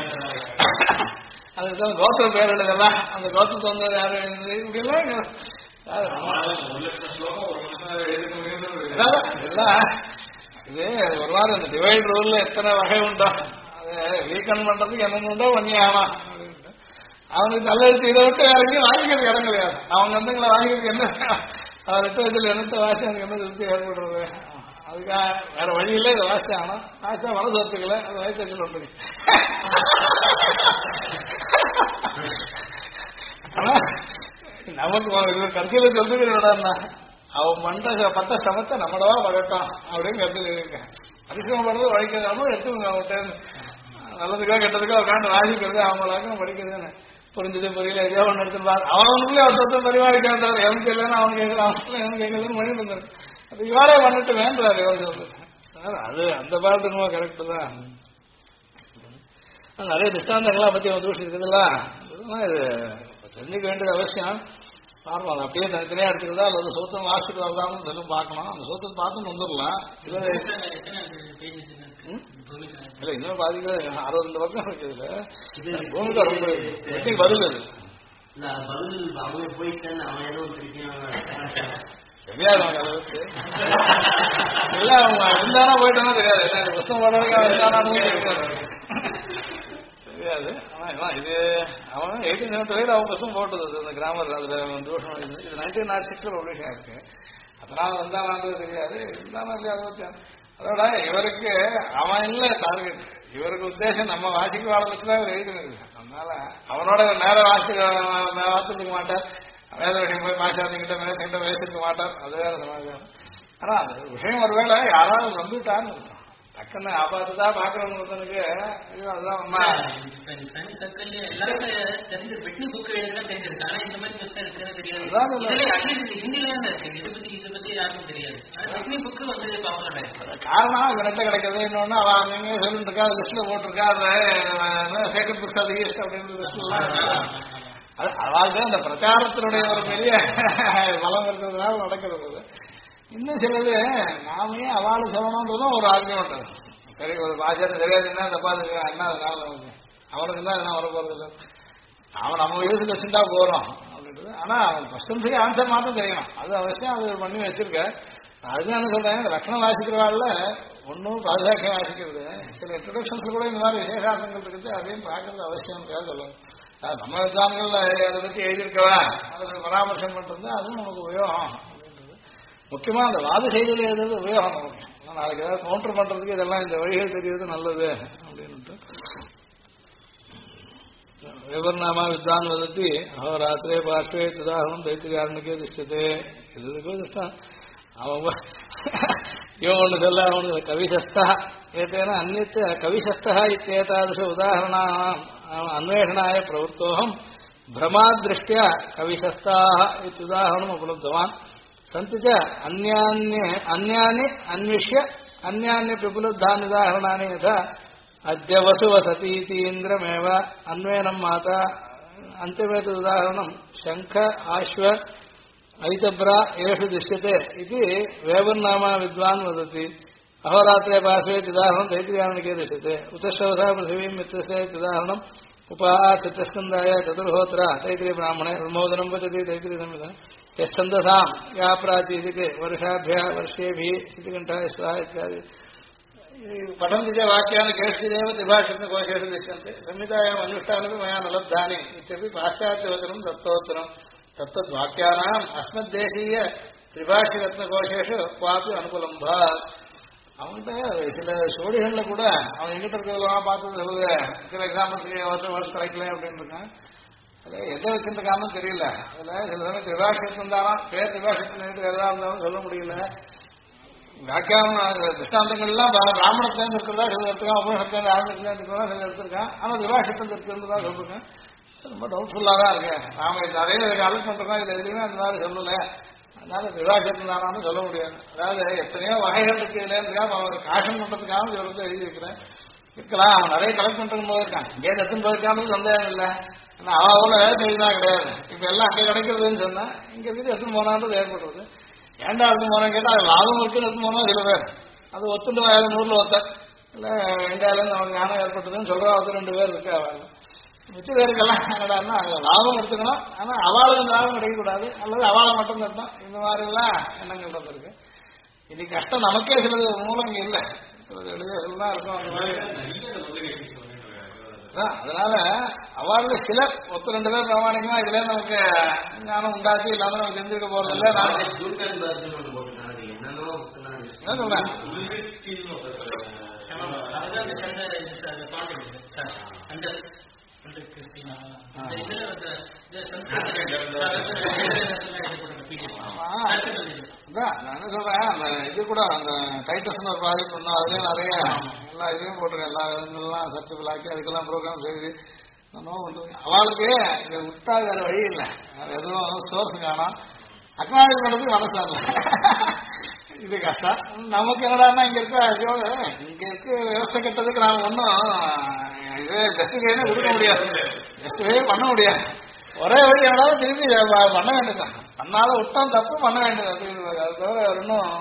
அதுதான் கோத்திர பேர் எழுதலாம். அந்த கோத்திரத்தை வந்தது யாரு எழுதுது இப்படி எல்லாம் இது ஒரு வாரம் இந்த டிவைட் ரூல்ல எத்தனை வகை உண்டோ அதை வீக்கன் பண்றதுக்கு என்னென்ன உண்டோ பண்ணியாமா அப்படின்ட்டு அவனுக்கு நல்லெழுத்து இதை விட்டு இறங்கி வாங்கிக்கிறது இடம் கிடையாது. அவங்க வந்தங்களை வாங்கிக்கிறதுக்கு என்ன அவர் இதில் என்னத்த வாசி எனக்கு என்ன திருப்தி ஏற்படுறது. அதுக்காக வேற வழியில இதை வாசி ஆகணும். வாசியா மனசு ஒத்துக்கல, அது வயசு ஒன்று. ஆனா நமக்கு கருத்தியில சொல்லுகிறா அவன் பட்ட சமத்தை நம்மளவா பகட்டான் அப்படின்னு கருத்தில் இருக்கேன். பரிசிரமம் பண்றது வழிக்கிறாலும் எடுத்துங்க அவன்கிட்ட நல்லதுக்கா கெட்டதுக்கா உட்காந்து வாசிக்கிறது அவங்களாக்க படிக்கிறதுன்னு புரிஞ்சது புரியல ஏதோ ஒன்று எடுத்துருப்பாரு. அவனுக்குள்ளே அவர் சொத்தை பரிமாறிக்காரு. எவனுக்கு இல்லைன்னு அவன் கேட்கறான், அவனுக்குள்ள எவனுக்கு கேட்கலன்னு பண்ணிட்டு இருந்தாரு. அது இவாரே பண்ணிட்டு வேண்டாரு இவர் சொல்றது. அது அந்த பாட்டு ரொம்ப கரெக்டு தான். நிறைய திஷ்டாந்தங்களா பத்தி அவன் தூஷி இருக்குதுல்ல, இது தெரிஞ்சுக்க வேண்டியது அவசியம். பார்ப்போம் அது அப்படியே தனித்தனியா எடுத்துக்கிறதா அல்லது சூத்திரம் வாசிட்டு வரலாம்னு சொல்லி பார்க்கணும். அந்த சூத்திரம் பார்த்துன்னு வந்துடலாம். சில இல்ல இன்னும் பாதிக்க 62 பக்கம் இருக்குதுல பூமிக்கா ரொம்ப பதில் அது தெரியாது அளவுக்கு இல்ல. அவங்க இருந்தானா போயிட்டானா தெரியாது, புஸ்தகம் போடுறதுக்காக இருந்தானு தெரியாது. ஆனா இது அவன் 1875 அவன் புஸ்தகம் போட்டது அந்த கிராமர். அதுல தோஷம் இது 1906 பப்ளிஷ் ஆயிருக்கு. அதனால வந்தானு தெரியாது, இருந்தாலும் இல்லையா அதை வச்சு. அதோட இவருக்கு அவன் இல்ல டார்கெட், இவருக்கு உத்தேசம் நம்ம வாசிக்க வாழ்றதுக்கு தான் இவர் எழுதினது. அதனால அவனோட நேரம் வாசிக்க மாட்டார், வேத விஷயம் போய் மாசாதிங்கிட்ட மேசிட்ட பேசிருக்க மாட்டார். அது வேற சமாச்சாரம். ஆனா அது விஷயம் ஒருவேளை யாராவது வந்துட்டான்னு டக்குன்னு ஆபாத்துதா பாக்குறவங்களுக்கு அதுதான் அம்மா காரணம் அது நெட்ட கிடைக்கிறது. இன்னொன்னு அவன் அங்கங்க சொல்லிட்டு இருக்கா, லிஸ்ட்ல போட்டிருக்கா, சேக்கட் புக்ஸ் அது ஈஸ்ட் அப்படின்னு லிஸ்ட்லாம். அது அதாவது அந்த பிரச்சாரத்தினுடைய ஒரு பெரிய பலம் இருக்கிறதுனால நடக்கிறது. இன்னும் சிலது நாமே அவாளு சொல்லணும்ன்றதும் ஒரு ஆர்கியூமெண்ட். சரி ஒரு பாஷை தெரியாதுன்னா தப்பா தெரியும் என்ன அதனால அவனுக்கு தான் என்ன வர போறது இல்லை, அவன் நம்ம யூஸுக்கு வச்சுட்டா போறோம் அப்படின்றது. ஆனா கொஸ்டின்ஸுக்கு ஆன்சர் மாத்திரம் தெரியணும், அது அவசியம். அது பண்ணி வச்சிருக்க. அதுதான் என்ன சொல்றேன், லட்சணம் வாசிக்கிறவாள்ல ஒன்னும் பாதுகாக்க வாசிக்கிறது. சில இன்ட்ரடக்ஷன்ஸ்ல கூட இந்த மாதிரி விசேஷார்த்தங்கள் இருக்குது, அதையும் பார்க்கறது அவசியம் சொல்லணும். நம்ம வித்வான்கள் அதை பத்தி எழுதியிருக்கவா அதில் பராமர்சம் பண்றது அதுவும் நமக்கு உபயோகம் அப்படின்றது. முக்கியமா அந்த வாத செய்தியில் எழுதுறது உபயோகம் நமக்கு. நாளைக்கு ஏதாவது கவுண்டர் பண்றதுக்கு இதெல்லாம் இந்த வழிகள் தெரியுது நல்லது அப்படின்ட்டு. விவரணாமா வித்வான் வதத்தி அஹோராத்திரே பார்ஷ்வே துதாரணம் தைத்திரியாரனுக்கே திஷ்டதே. இதுக்கோ திஷ்டம் அவன் இவன் ஒன்று சொல்ல அவனுக்கு கவிசஸ்தா ஏத்தேன அந்நிய கவிசஸ்தா இத்தேதாதச உதாரணா அன்வேஷணாய பிரவருத்தோகம் பிரமாதிருஷ்டியா கவிசஸ்தாः இத்துதாரணம் உபலப்தவான் சந்தி ச அந்யானி அன்விஷ்ய அந்யான்யப்பி உபலப்தாनि உதாரணாनि यथा अद्य वसु वसतीति इन्द्रमेव अन्वेनं माता अन्त्यमेतद् उदाहरणं शङ्ख आश्व ऐतब्रा एषु दृश्यते इति वेवर्नामा विद्वान् वदति. अहोरात्रे पार्श्वे चिदाहरणं दैत्यायनके दृश्यते उतश्रवसा पृथिवीं मित्रस्य चिदाहरणम् उपाचतस्कन्धाय चतुर्होत्र तैत्रीय ब्राह्मणे उन्मोदनं वचति तैत्रीय संहिता यच्छन्दसां या प्राचीदिके वर्षाभ्यः वर्षेभिः शितिकण्ठाय स्वाहा इत्यादि पठन्ति च वाक्यानि केषुचिदेव त्रिभाषितकोशेषु दृश्यन्ते संहितायाम् अनुष्ठानपि मया न लब्धानि इत्यपि पाश्चात्यवचनं दत्तोत्तरम् तत्तद्वाक्यानाम् अस्मद्देशीय त्रिभाषिरत्नकोशेषु क्वापि अनुपलम्भा அவன்கிட்ட சில சோழிகள்ல கூட அவன் எங்கிட்ட இருக்கிறதெல்லாம் பார்த்து சொல்லுது சில எக்ஸாம்பிள்ஸ்க்கு வருஷம் கிடைக்கல அப்படின்னு இருக்கான் அது எதை வச்சுருக்கான்னு தெரியல அதுல சில சமயம் திரிபாஷத்தும் தானா பேர் திரிபாஷத்து எதா இருந்தாலும் சொல்ல முடியல வியாக்கியானம் திருஷ்டாந்தங்கள்லாம் பிராமணத்திலேருந்து இருக்கிறதா சில எடுத்துக்கான் உபநிஷத்துலேருந்து ஆரம்பத்துலேருந்து இருக்கிறதா சில எடுத்திருக்கான் ஆனால் திரிபாஷத்தில் இருக்கிறது தான் சொல்லிருக்கேன் ரொம்ப டவுட்ஃபுல்லாக தான் இருக்கேன் நாம நிறைய அலர்ட் பண்ணுறோம் இதில் எதுலையுமே அந்த மாதிரி சொல்லலை அதனால விவாசத்தினாலும் சொல்ல முடியாது அதாவது எத்தனையோ வகைகள் இருக்கு இல்லையா அவர் காஷன் பண்றதுக்காக இவருக்கு எழுதி வைக்கிறேன் இருக்கலாம் அவன் நிறைய கலெக்ட் பண்றது போது இருக்கான் இங்கே எத்தனை போயிருக்கான்னு சந்தேகம் இல்லை ஆனால் அவ்வளோ தெரியுதான் கிடையாது இப்போ எல்லாம் அங்கே கிடைக்கிறதுன்னு சொன்னா இங்க இருந்து எடுத்துன்னு போனான்றது ஏற்படுறது ஏன்டா எடுத்து போனேன்னு கேட்டால் அது லாபம் இருக்குன்னு எடுத்து போனா சில பேர் அது ஒத்துண்டு நூறுல ஒருத்தர் இல்லை இந்தியாவிலேருந்து நமக்கு ஞானம் ஏற்பட்டதுன்னு சொல்றா ஒருத்தர் 2 பேர் இருக்கு அவங்க மிச்ச பேருக்கெல்லாம் என்னடான்னா லாபம் எடுத்துக்கணும் ஆனா அவாளுக்கு லாபம் கிடைக்கக்கூடாது அல்லது அவாளை மட்டும் தட்டணும் இந்த மாதிரி எல்லாம் எண்ணங்கள் வந்திருக்கு இது கஷ்டம் நமக்கே சிலது மூலம் இங்க இல்லை எழுதிதான் இருக்கும் அந்த மாதிரி அதனால அவாளுக்கு சிலர் 1-2 பேர் பிரமாணிக்கமா இதுல நமக்கு ஞானம் உண்டாச்சு இல்லாம நமக்கு தெரிஞ்சுக்க போறது இல்லை என்ன சொல்றேன் நான் சொல்றேன் அந்த இது கூட அந்த டைட்டஸ் ஒரு ப்ராஜெக்ட் பண்ணோம் அதுலயும் நிறைய எல்லா இதையும் போட்டுருக்கேன் எல்லா இதெல்லாம் சர்ச்சபிள் ஆக்கி அதுக்கெல்லாம் ப்ரோக்ராம் செய்து அவளுக்கு இதை விட்டா வேற வழி இல்லை எதுவும் சோர்ஸ் காணும் அக்னாலேஜ் பண்ணுறது மனசால இது கஷ்டம் நமக்கு என்னடான்னா இங்க இருக்க விவசாய கட்டதுக்கு நாம ஒன்றும் இது ஜஸ்டிஃபைனே கொடுக்க முடியாது ஜஸ்டிஃபை பண்ண முடியாது ஒரே வழி எவ்வளவு திரும்பி பண்ண வேண்டியதுதான் பண்ணால விட்டோம் தப்பு பண்ண வேண்டியது அது தவிர இன்னும்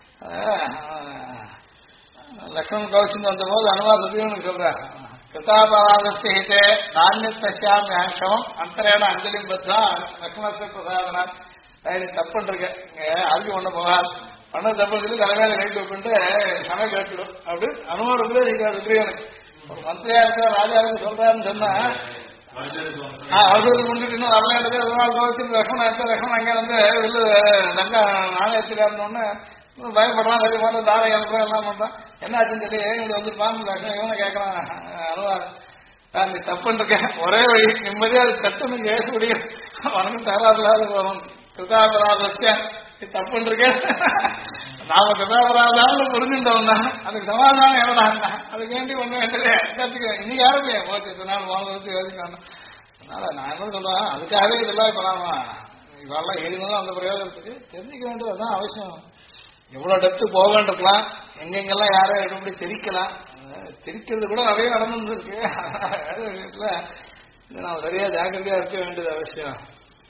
லக்ஷ்மண் கௌசிந்து வந்த போது அனுவாத சத்தியவனுக்கு சொல்றாரு கிருதாபராதஸ்திஹிதே நானியத்தஸ்யாமி ஆங்ஷமம் அந்தரேன அஞ்சலிம் பத்தா லக்ஷ்மணஸ்ய பிரசாதனா தப்புன்றிருக்கேன் ஆர்கியூ பண்ண போகாது பண்ண தப்பு சொல்லி தலைமையில கைட்டு வைப்பிட்டு சமய கேட்டுடும் அப்படின்னு அனுமானத்துல சுக்ரீவனுக்கு ஒரு மந்திரியா இருக்கிற ராஜாவுக்கு சொல்றாருன்னு சொன்னா அவசரத்துக்கு முடிச்சுட்டு இன்னும் வரலாறு ஒரு நாள் கோவிச்சு லக்ஷ்மணன் அங்கே வந்து வெளில லங்கா நாணயத்தில் இருந்தோடனே பயப்படுறான் சரி மாதிரி தாரை எழுப்புறான் எல்லாம் பண்றான் என்ன ஆச்சுன்னு சொல்லி இங்க வந்துருப்பான் லக்ஷ்மணன் இவனை கேட்கறான் அனுவாதம் நீ தப்புன்னு இருக்கேன் ஒரே வழி நிம்மதியா அது சட்டுன்னு கேச முடியும் உனக்கு தராதுலாத போகணும் கிருதாபராதஸ்ய நீ தப்புன்னு இருக்கேன் நாம கிருதாபராதான்னு புரிஞ்சுட்டோம் தான் அதுக்கு சமாதானம் எவ்வளோ அதுக்கு வேண்டி ஒண்ணு வேண்டியதே இன்னைக்கு யாருமே போச்சு நாள் வாழ்ந்து யோசிக்கணும் அதனால நான் என்ன சொல்றேன் அதுக்காகவே இதெல்லாம் இப்ப நாம இவெல்லாம் எழுதினதும் அந்த பிரயோஜனத்துக்கு தெரிஞ்சுக்க வேண்டியதுதான் அவசியம் எவ்வளவு டெப்த்து போக வேண்டிருக்கலாம் எங்கெங்கெல்லாம் யாரும் எப்படி தெரிக்கலாம் தெரிக்கிறது கூட நிறைய நடந்துருக்கு வீட்டுல நாம சரியா ஜாக்கிரதையா இருக்க வேண்டியது அவசியம்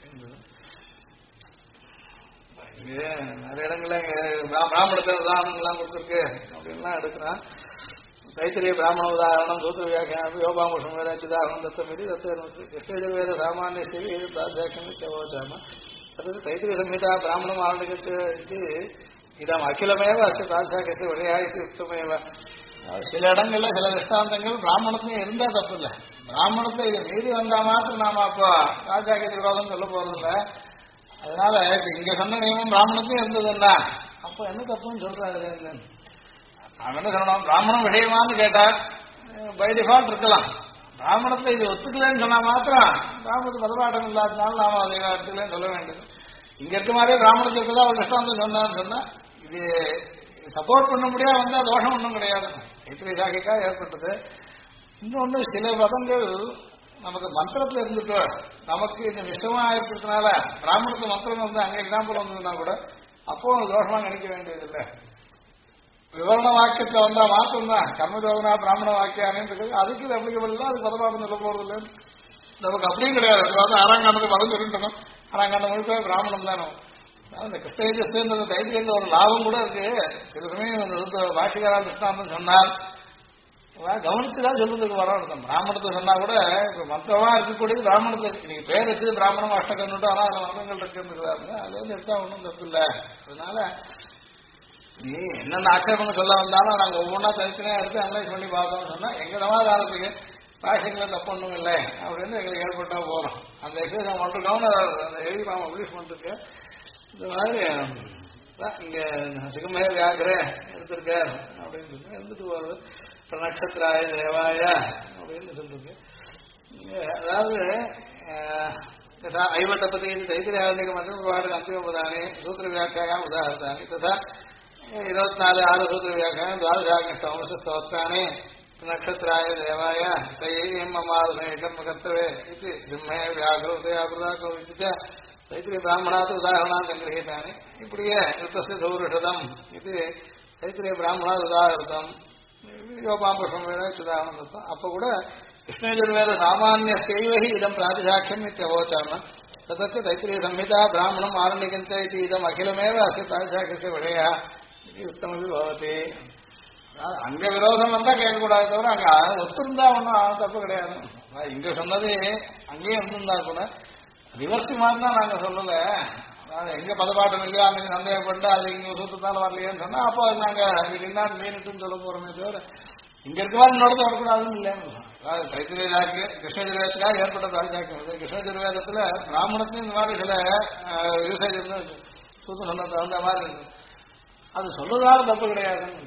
நிறைய இடங்கள்ல பிராமணத்தை உதாரணங்கள்லாம் கொடுத்துருக்கு அப்படின்லாம் எடுக்கிறான் தைத்திரிய பிராமண உதாரணம் சூத்திர வியாக்கியானம் யோகாமுஷம் வேற சிதாரணம் தத்தமிதி தத்தேத சாமானிய சேவை பிராத்தியாக்கியம் செவ்வாச்சாம तद् तैत्तिरीयसंहिता ब्राह्मणम् आरण्यकस्य इति इदम् अखिलमेव अस्य प्रातिशाख्यस्य वलयः इति उक्तमेव சில இடங்கள்ல சில திஷ்டாந்தங்கள் பிராமணத்தையும் இருந்தா தப்பு இல்லை பிராமணத்தை இதை மீறி வந்தா மாத்திரம் நாம அப்போ ராஜாக்கியத்துக்கு விரோதம் சொல்ல போறதில்ல அதனால இங்க சொன்ன நியமம் பிராமணத்தையும் இருந்ததுன்னா அப்போ என்ன தப்புன்னு சொல்றாரு நாம என்ன சொல்லணும் பிராமணம் விஷயமானு கேட்டா பை டிஃபால்ட் இருக்கலாம் பிராமணத்தை இது ஒத்துக்கலன்னு சொன்னா மாத்திரம் பிராமணத்துக்கு பதப்பாட்டம் இல்லாதனால நாம அதை எடுத்துக்கலன்னு சொல்ல வேண்டியது இங்க இருக்க மாதிரியே பிராமணத்துக்கு தான் ஒரு திஷ்டாந்தம் சொன்னான்னு சொன்னா இது சப்போர்ட் பண்ண முடியாது வந்து தோஷம் ஒன்றும் கிடையாது தைத்திரிய சாகிக்கா ஏற்பட்டது இன்னொன்னு சில பதங்கள் நமக்கு மந்திரத்துல இருந்துட்டு நமக்கு இந்த விஷயமா ஏற்படுத்தினால பிராமணத்து மந்திரம் வந்து அங்க எக்ஸாம்பிள் வந்ததுன்னா கூட அப்போ தோஷமா நினைக்க வேண்டியதில்லை விவரண வாக்கியத்துல வந்தா மாத்திரம் தான் கர்மஜோகனா பிராமண வாக்கியானு இருக்குது அதுக்கு இது அப்ளிகபிள் இல்லை அது பதப்பாடம் சொல்ல போறது இல்லை நமக்கு அப்படியும் கிடையாது அது வந்து ஆறாங்காண்டத்துக்கு பதம் சொல்லிட்டணும் ஆறாங்காண்டம் முழுக்க பிராமணம் தானே அந்த கிருஷ்ணேஜஸ்ன்றது தைத்தியத்தில் ஒரு லாபம் கூட இருக்கு. சில சமயம் பாஷிகாரா கிருஷ்ணாந்தம் சொன்னால் கவனிச்சுதான் சொல்றதுக்கு வரோம். பிராமணத்தை சொன்னா கூட இப்ப மொத்தமா இருக்கக்கூடியது பிராமணத்துல நீங்க பேர் வச்சது பிராமணம் அஷ்டகன்னுட்டு, ஆனா அதுல மதங்கள் இருக்குன்னு அது வந்து எடுத்தா ஒன்றும் தப்பு இல்லை. அதனால நீ என்னென்ன ஆட்சேபங்கள் சொல்ல வந்தாலும் நாங்க ஒவ்வொன்றா தனித்தனியா எடுத்து அனலைஸ் பண்ணி பார்த்தோம்னு சொன்னா எங்க காலத்துக்கு பாஷைகளை தப்பு ஒன்றும் இல்லை அப்படின்னு எங்களுக்கு ஏற்பட்டா போறோம். அந்த எக்ஸசைஸ் பண்ணிருக்கோம், அந்த எழுதி நாம பப்ளிஷ் பண்ணிருக்கு. இந்த மாதிரி இங்க சிகமே வியாக்கிர எடுத்திருக்கார் அப்படின்னு சொல்லி இருந்துட்டு போறது. நட்சத்திராய தேவாய அப்படின்னு சொல்லிருக்கு. அதாவது ஐவத்தப்பதி தைத்திரியாரண்யக மந்திரபாடு அந்திமபதானி சூத்திர வியாக்கியாம் உதாரணானி ததா 24 சூத்திர வியாக்கியாம் துவாதசாஸ்தவஸ்தானி நட்சத்திராய தேவாய சையம் மமாதம் கர்த்தவே இது சிம்மே வியாகிருதயாகிருதாக்க தைத்திரிய பிராமணாத்து உதாரணா சங்கிரகிதானி. இப்படியே யுத்தஸ்ய சௌருஷதம் இது தைத்திரிய பிராமணாத் உதாரணம் யோபாம்புஷம் சுதாரணம். அப்ப கூட கிருஷ்ணயஜுர்வேத சாமானிய சேவகி இதம் பிராதிசாட்சியம் இத்தியவோச்சாரண तदस्य तैत्रीय संहिता ब्राह्मणम् आरण्यकञ्च इति इदम् अखिलमेव अस्य प्रातिशाख्यस्य विषयः इति उक्तमपि भवति. அங்க விரோதம் வந்தா கேட்கக்கூடாது தவிர அங்க ஒத்துருந்தா ஒன்றும் தப்பு கிடையாது. இங்க சொன்னது அங்கேயே இருந்திருந்தா கூட ரிவர்ஸ் மாதிரி தான் நாங்க சொல்லல. எங்க பதப்பாட்டம் இல்லையா அன்னைக்கு சந்தேகப்பட்டு அது இங்க சூத்திரத்தால வரலையேன்னு சொன்னா அப்போ நாங்க என்ன மீனுட்டுன்னு சொல்ல போறோமே தவிர இங்க இருக்கவா இன்னொருத்த வரக்கூடாதுன்னு இல்லைன்னு. அதாவது தைத்திரியாக்கு கிருஷ்ணஜுர்வேதத்துக்காக ஏற்பட்ட பிராதிசாக்கியம். கிருஷ்ணஜுர்வேதத்துல பிராமணத்துலையும் இந்த மாதிரி சில யூசேஜ் இருந்து சூத்திரம் சொன்ன தகுந்த மாதிரி இருக்கு. அது சொல்றதால தப்பு கிடையாதுன்னு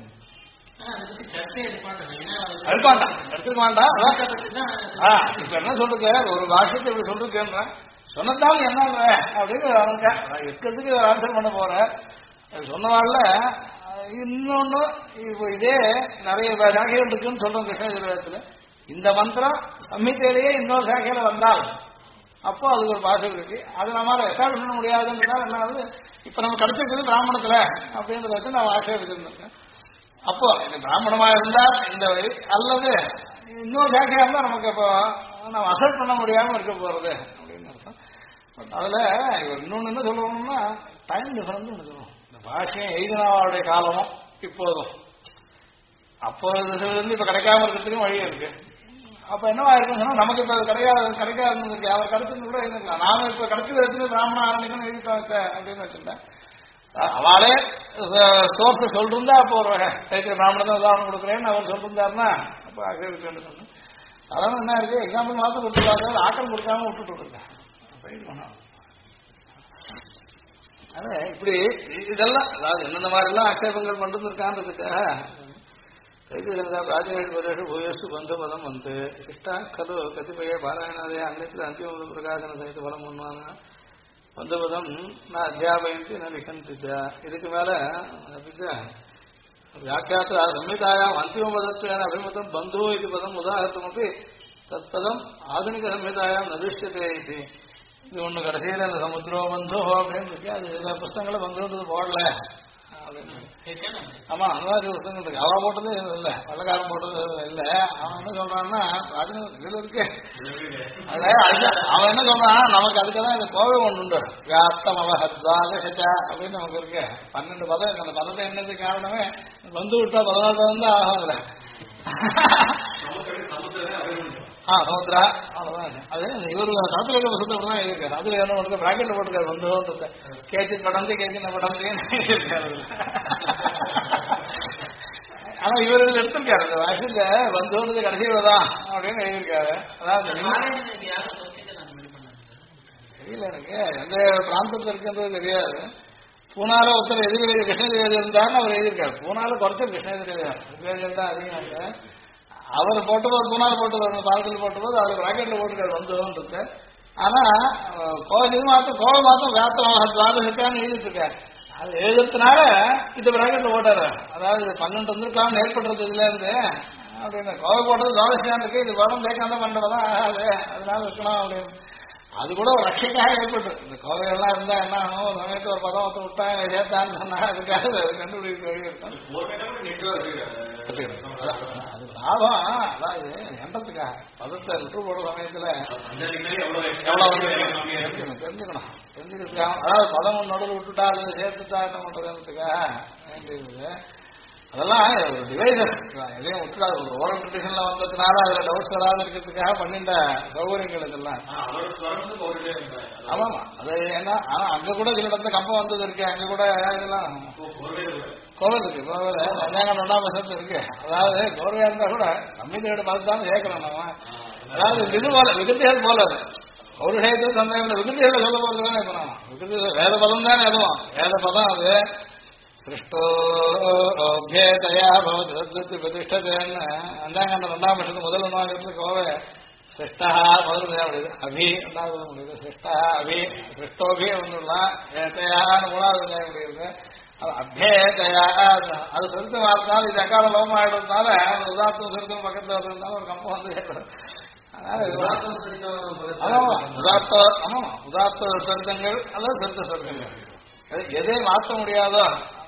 எடுத்துக்க வேண்டாம். இப்ப என்ன சொல்றது, ஒரு பாஷத்தை இப்படி சொல்றேன் சொன்னதாலும் என்ன அப்படின்னு இருக்கிறதுக்கு ஆன்சர் பண்ண போற சொன்னவாழ்ல இன்னொன்னு. இப்போ இதே நிறைய சாகைகள் இருக்குன்னு சொல்றோம் கிருஷ்ணஜுர்வேதத்துல. இந்த மந்திரம் சம்ஹிதையிலேயே இன்னொரு சாகையில வந்தால் அப்போ அதுக்கு ஒரு பாஷை இருக்கு. அது நம்மளால எஸ்டாப்ளிஷ் பண்ண முடியாதுன்றதால என்ன ஆகுது, இப்ப நம்ம கிடைச்சிருக்கிறது பிராமணத்துல அப்படின்றத வச்சு நான் ஆட்சேபிச்சிருந்தேன். அப்போ இந்த பிராமணமா இருந்தா இந்த வழி அல்லது இன்னொரு சாக்கையா இருந்தா நமக்கு இப்போ நம்ம அசல்ட் பண்ண முடியாம இருக்க போறது அப்படின்னு அர்த்தம். பட் அதுல இன்னொன்னு என்ன சொல்லணும்னா டைம் டிஃபரன்ஸ் சொல்லணும். இந்த பாஷையை எழுதினாவுடைய காலமும் இப்போதும் அப்போது இப்ப கிடைக்காம இருக்கிறதுக்கும் வழி இருக்கு. அப்ப என்னவா இருக்குன்னு சொன்னா நமக்கு இப்ப கிடைக்காது அவர் கிடைச்சிருந்து கூட இருந்துக்கலாம். நாம இப்ப கிடைச்சது வச்சுட்டு பிராமண ஆரம்பிக்கணும் எழுதிட்டாங்க அப்படின்னு வச்சிருந்தேன். அவளே சோர்ஸை சொல்லிருந்தா அப்போ ஒரு சைத்திர பிராமணன் தான் உதாரணம் கொடுக்குறேன்னு அவர் சொல்லிருந்தாருன்னா அப்போ அக்ரேவிக்கு சொல்லணும். அதெல்லாம் என்ன இருக்கு, எக்ஸாம்பிள் மாத்திரம் கொடுத்துருக்காங்க, ஆக்கம் கொடுக்காம விட்டுட்டு இருக்கேன். அது இப்படி இதெல்லாம் அதாவது எந்தெந்த மாதிரிலாம் ஆட்சேபங்கள் பண்ணிட்டு இருக்கான்றதுக்காக ராஜேஷ் பூயஸ்து பந்து பதம் வந்து சிஷ்டா கது கதிபய பாராயணாதே அன்னத்தில் அந்திம பிரகாசன சகித பலம் பண்ணுவாங்க பந்தபதம் நான் அத்தியாபயந்தி நான் லிகந்திச்சா. இதுக்கு மேல வியாக்கியாத்த சம்ஹிதாயாம் அந்திம பதத்துக்கான அபிமதம் பந்து இது பதம் உதாரணமப்பி தத்பதம் ஆதுனிக சம்ஹிதாயாம் நதிஷ்யதே இது. இது ஒண்ணு கடைசியில் அந்த சமுத்திரோ பந்தோ அப்படின்னு இருக்கு. அது சில புஸ்தகங்களை பந்துன்றது போடல அப்படின்னு. ஆமா அந்த மாதிரி புஸ்தகங்கள் இருக்கு. அவன் போட்டது இல்ல, வெள்ளக்காரன் போட்டது இல்ல. அவன் என்ன சொல்றான்னா இதுல இருக்கு. அவன் என்ன சொல்றான், நமக்கு அதுக்கெல்லாம் இந்த கோவை ஒன்று உண்டு வியாப்தம் அவஹத்வாதா அப்படின்னு நமக்கு இருக்கு. 12 பதம். அந்த பதத்தை என்னது காரணமே வந்து விட்டா 14 வந்து ஆகல சமுத்திரா அவ்வளவுதான். அது இவரு சமுத்திர புத்தகம் தான் இருக்காரு. அதுல என்ன பண்ணுறது பிராக்கெட்ல போட்டுருக்காரு வந்து கேட்டு படந்து கேட்கிற படந்து ஆனா இவர் இதுல எடுத்திருக்காரு. அந்த வாசில வந்து கடைசிதான் அப்படின்னு எழுதியிருக்காரு. அதாவது தெரியல எனக்கு எந்த பிராந்தத்தில் இருக்குன்றது தெரியாது. பூனால ஒருத்தர் எதிர்கதை கிருஷ்ணகிரி இருந்தாருன்னு அவர் எழுதியிருக்காரு. பூனால குறைச்சல் கிருஷ்ணகிரி தான் அதிகமாக அவர் போட்டபோது பூனால போட்டது பாலத்தில் போட்டபோது அவர் ராக்கெட்ல போட்டுருக்காரு வந்து. ஆனா கோவை மாத்தம் வியாப்தம் துவாதசிக்கான்னு எழுதிட்டு இருக்காரு. அது எழுதுறதுனால இந்த பிராக்கெட்ல போட்டாரு. அதாவது 12 வந்துருக்கலாம் ஏற்படுறது இதுல இருந்து அப்படின்னு கோவை போட்டது துவாதசிக்கான் இருக்கு. இது படம் தேக்காம பண்றதான் ஆகாது, அதனால இருக்கணும் அப்படின்னு. அது கூட ஒரு ரட்சைக்காக ஏற்பட்டு இந்த கோவையெல்லாம் இருந்தா என்ன ஆகும் சமயத்து ஒரு பதம் ஒருத்தர் விட்டாங்க சேர்த்தான்னு சொன்னா அதுக்காக கண்டுபிடிக்க வழி இருக்கும். அது லாபம் அதாவது எண்ணத்துக்காக பதத்தை விட்டு போடுற சமயத்துல எவ்வளவு தெரிஞ்சுக்கணும் தெரிஞ்சுக்கிறதுக்காக அதாவது பதம் நடுவில் விட்டுட்டா அது சேர்த்துட்டா என்ன பண்றதுக்காக வேண்டியது. அதெல்லாம் ஒரு டிவைசஸ் எதையும் விட்டுடாது. ஒரு ஓரல் ட்ரெடிஷன்ல வந்ததுனால அதுல டவுட்ஸ் வராது இருக்கிறதுக்காக பண்ணிட்ட சௌகரியங்கள் இதெல்லாம். ஆமாமா அது ஏன்னா ஆனா அங்க கூட சில இடத்துல கம்பம் வந்தது இருக்கு. அங்க கூட இதெல்லாம் கோவில் இருக்கு. கோவில் வெங்காயம் 2ஆம் வருஷத்துல இருக்கு. அதாவது கோர்வையா இருந்தா கூட சம்மிதியோட பார்த்துதான் சேர்க்கிறோம் நம்ம. அதாவது இது போல விகிருதிகள் போல அது ஒரு விஷயத்துக்கு சந்தேகம் விகிருதிகளை சொல்ல போறதுதான் இருக்கணும். விகிருதி வேத பதம் தானே அதுவும் வேத பதம் அது சிருஷ்டோபியதயா பவதி பிரதிஷ்டதேன்னு 2ஆம் வருஷத்துக்கு முதல் 1ஆம் வருஷத்துக்கு கோவை சிருஷ்டா முதல் அபி 2வது முடியுது. சிருஷ்டா அபி சிருஷ்டோபி ஒன்றுலாம் ஏத்தையான்னு 3வது முடியுது. அது அபியேதயா அது சொருத்த வார்த்தாலும் இது அக்கால லோகம் ஆயிடுறதுனால அது உதாரணம் சொருத்தம் பக்கத்தில் வர்றதுனால ஒரு கம்பம் வந்து உதார்த்த சொருத்தங்கள் அல்லது சொருத்த சொருத்தங்கள் எதை மாற்ற முடியாதோ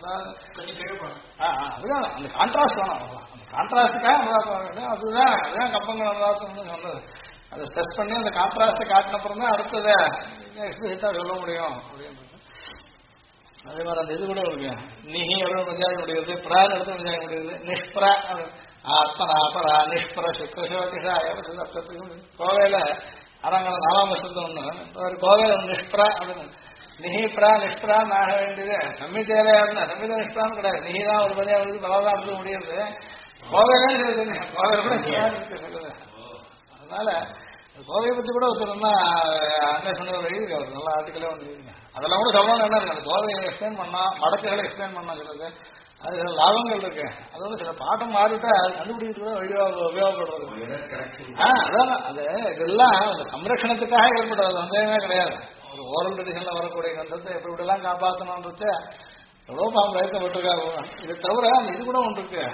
அதுதான் அந்த கான்ட்ராஸ்ட் வேணும். அந்த கான்ட்ராஸ்டுக்காக அதுதான் கப்பங்கள் அனுதாத்தம்னு சொன்னது. அதை ஸ்ட்ரெஸ் பண்ணி அந்த கான்ட்ராஸ்டை காட்டின அப்புறம் தான் அடுத்ததை எக்ஸ்பிளிசிட்டா சொல்ல முடியும் அப்படின்னு. அதே மாதிரி அந்த இது கூட இருக்கு. நிஹி எவ்வளவு பஞ்சாயம் முடியுது பிரான் எடுத்து பஞ்சாயம் முடியுது நிஷ்பிரா ஆத்மனா பரா நிஷ்பிர சுக்கசோதிஷா கோவையில அரங்கல 4ஆம் வருஷத்து ஒண்ணு கோவையில நிஷ்பிரா அப்படின்னு நிஹிப்ரா நிஷ்பிரான்னு ஆக வேண்டியது சம்மிதேலையா இருந்தா சம்மித நிஷ்பிரான்னு கிடையாது. நிஹிதான் ஒரு பதியா வருது பலதான் எடுத்து முடியுது. கோவையிலே சொல்லுது கோவை கூட சொல்லுது. அதனால கோவையை பத்தி கூட ஒருத்தர் தான் அன்வேஷன் எழுதிருக்கு. அவர் நல்ல ஆர்டிக்கலே வந்து அதெல்லாம் கூட சொல்லணும். என்ன இருக்கு அந்த கோவையை எக்ஸ்பிளைன் பண்ணா மடக்குகளை எக்ஸ்பிளைன் பண்ணா சொல்லுது. அது சில லாபங்கள் இருக்கு. அதோட சில பாட்டம் மாறிட்டா கண்டுபிடிக்கிறது கூட உபயோகப்படுறது. அதான் அது இதெல்லாம் சம்ரட்சணத்துக்காக ஏற்படுறது வந்தேமே கிடையாது. ஒரு ஓரல் ட்ரெடிஷன்ல வரக்கூடிய கிரந்தத்தை எப்படி இப்படிலாம் காப்பாற்றணும்ன்றத எவ்வளவு பிரயத்தப்பட்டிருக்காங்க. இதை தவிர அந்த இது கூட ஒன்று இருக்கு.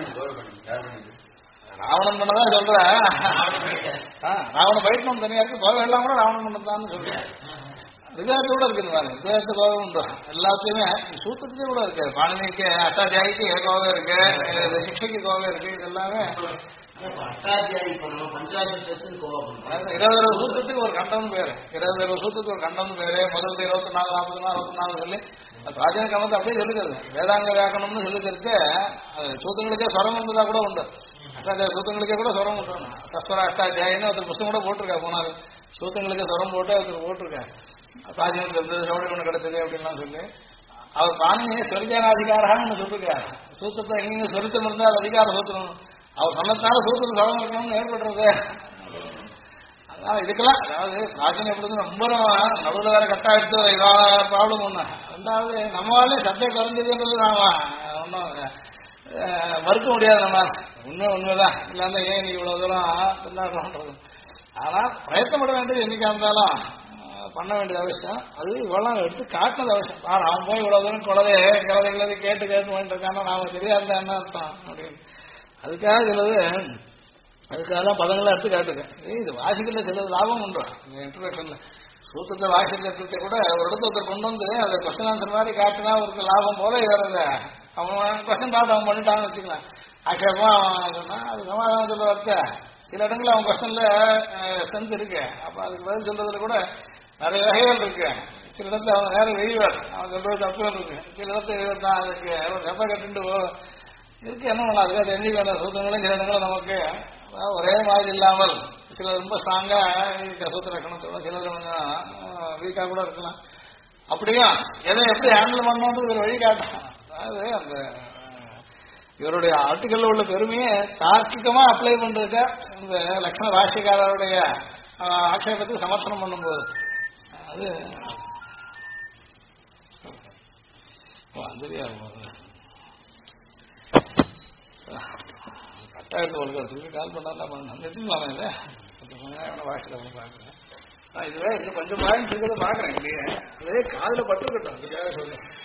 ராவணன் பண்ணதான் சொல்றேன். ராவண பயிற்சம் தனியா இருக்கு. கோவை எல்லாம் கூட ராவணன் பண்ணதான்னு சொல்றேன். ரிதயத்து கூட இருக்குது பாருங்க. ரிதயத்து கோவை உண்டு. எல்லாத்தையுமே சூத்திரத்துக்கே கூட இருக்கு. பாணினிக்கு அஷ்டாத்தியாயிக்கு கோவை இருக்கு. சிக்ஷைக்கு கோவை இருக்கு. இது எல்லாமே 20 சூத்திரத்துக்கு ஒரு கண்டம் பேரு. 20 சூத்திரத்துக்கு ஒரு கண்டம் பேரு. முதல் 24 44 64 சொல்லி பிராச்சீன கமத்தை அப்படியே சொல்லிக்கிறது. வேதாங்க வியாக்கணம்னு சொல்லிக்கிறது. சூத்திரங்களுக்கே ஸ்வரம் இருந்ததா கூட உண்டு. அஷ்டாத்தியாய சூத்திரங்களுக்கே கூட ஸ்வரம் உண்டு. சஸ்வர அஷ்டாத்தியாயின்னு ஒருத்தர் புத்தகம் கூட போட்டிருக்கா. போனாரு சூத்திரங்களுக்கு ஸ்வரம் போட்டு ஒருத்தர் போட்டிருக்கேன். பிராச்சீனத்துக்கு இருந்தது சௌடி ஒன்று கிடைச்சது அப்படின்லாம் சொல்லி அவர் பாணியை சொரிஜானாதிகாரான்னு சொல்லிருக்காரு. சூத்திரத்தை எங்கேயும் சொரித்தம் இருந்தால் அது அதிகார சூத்திரம். அவர் சொன்னதுனால சூத்திரம் சவம் இருக்கணும்னு ஏற்படுறது. அதனால இதுக்கெல்லாம் அதாவது பிராச்சீனம் எப்படி ரொம்ப நடுவில் வேற கட்டா எடுத்து இதான ப்ராப்ளம் ஒண்ணு. ரெண்டாவது நம்மளாலே சட்டை குறைஞ்சதுன்றது நாம ஒன்றும் மறுக்க முடியாது. நம்ம உண்மைதான். இல்லாம ஏன் இன்னைக்கு இவ்வளவு தூரம் திண்டாடுறோன்றது. ஆனால் பிரயத்தப்பட வேண்டியது என்னைக்கா இருந்தாலும் பண்ண வேண்டியது அவசியம். அது இவ்வளவு எடுத்து காட்டினது அவசியம். அவன் போய் இவ்வளவு தூரம் குழந்தை கேட்டு பண்ணிட்டு இருக்கானா நாம தெரியாதுதான் என்ன அர்த்தம் அப்படின்னு. அதுக்காக சிலது அதுக்காக தான் பதங்களை எடுத்து காட்டுங்க. இது வாசிக்கல சிலது லாபம் பண்றோம். இந்த இன்ட்ரோடக்ஷன்ல சூத்திரத்தை வாசிக்கிறத கூட ஒரு இடத்த ஒருத்தர் கொண்டு வந்து அதை கொஸ்டின் ஆன்சர் மாதிரி காட்டினா ஒரு லாபம் போல வேறத அவன் கொஸ்டின் பார்த்து அவன் பண்ணிட்டான்னு வச்சுக்கலாம். ஆட்சேபமா அவன் சொன்னா அது சமாதானம் சொல்ல வச்ச சில இடங்கள்ல அவன் கொஸ்டின்ல ஸ்ட்ரென்த் இருக்கு. அப்ப அதுக்கு பதில் சொல்றதுல கூட நிறைய வகைகள் இருக்கு. சில இடத்துல அவன் நேரம் வெய்வார். அவன் சொல்றது தப்புகள் இருக்கு. சில இடத்துல தான் அதுக்கு செப்ப கட்டுண்டு இருக்கு. என்ன பண்ணலாம் அதுக்காக தெரிஞ்சுக்க வேண்டாம். சூத்திரங்களும் சில இடங்களும் நமக்கு ஒரே மாதிரி இல்லாமல் சில ரொம்ப ஸ்ட்ராங்கா சூத்திர இருக்கணும் சொல்லலாம். சிலது கொஞ்சம் வீக்கா கூட இருக்கலாம். அப்படியும் எதை எப்படி ஹேண்டில் பண்ணணும்னு ஒரு வழி காட்டும். அதாவது அந்த இவருடைய ஆர்டிக்கல்ல உள்ள பெருமையை தார்க்கிகமா அப்ளை பண்றதுக்க இந்த லட்சண ராசிக்காரருடைய ஆட்சேபத்துக்கு சமர்ப்பணம் பண்ணும்போது அது கட்டாயத்து வளர்க்கறதுக்கு கால் பண்ணலாம் எடுத்துக்கலாமா இல்லை வாசில பார்க்குறேன். இதுவே இன்னும் கொஞ்சம் பாயிண்ட்ஸ் இருக்கிறத பார்க்குறேன். இல்லையே அதே காதில் பட்டுக்கட்டும் அதுக்காக சொல்றேன்.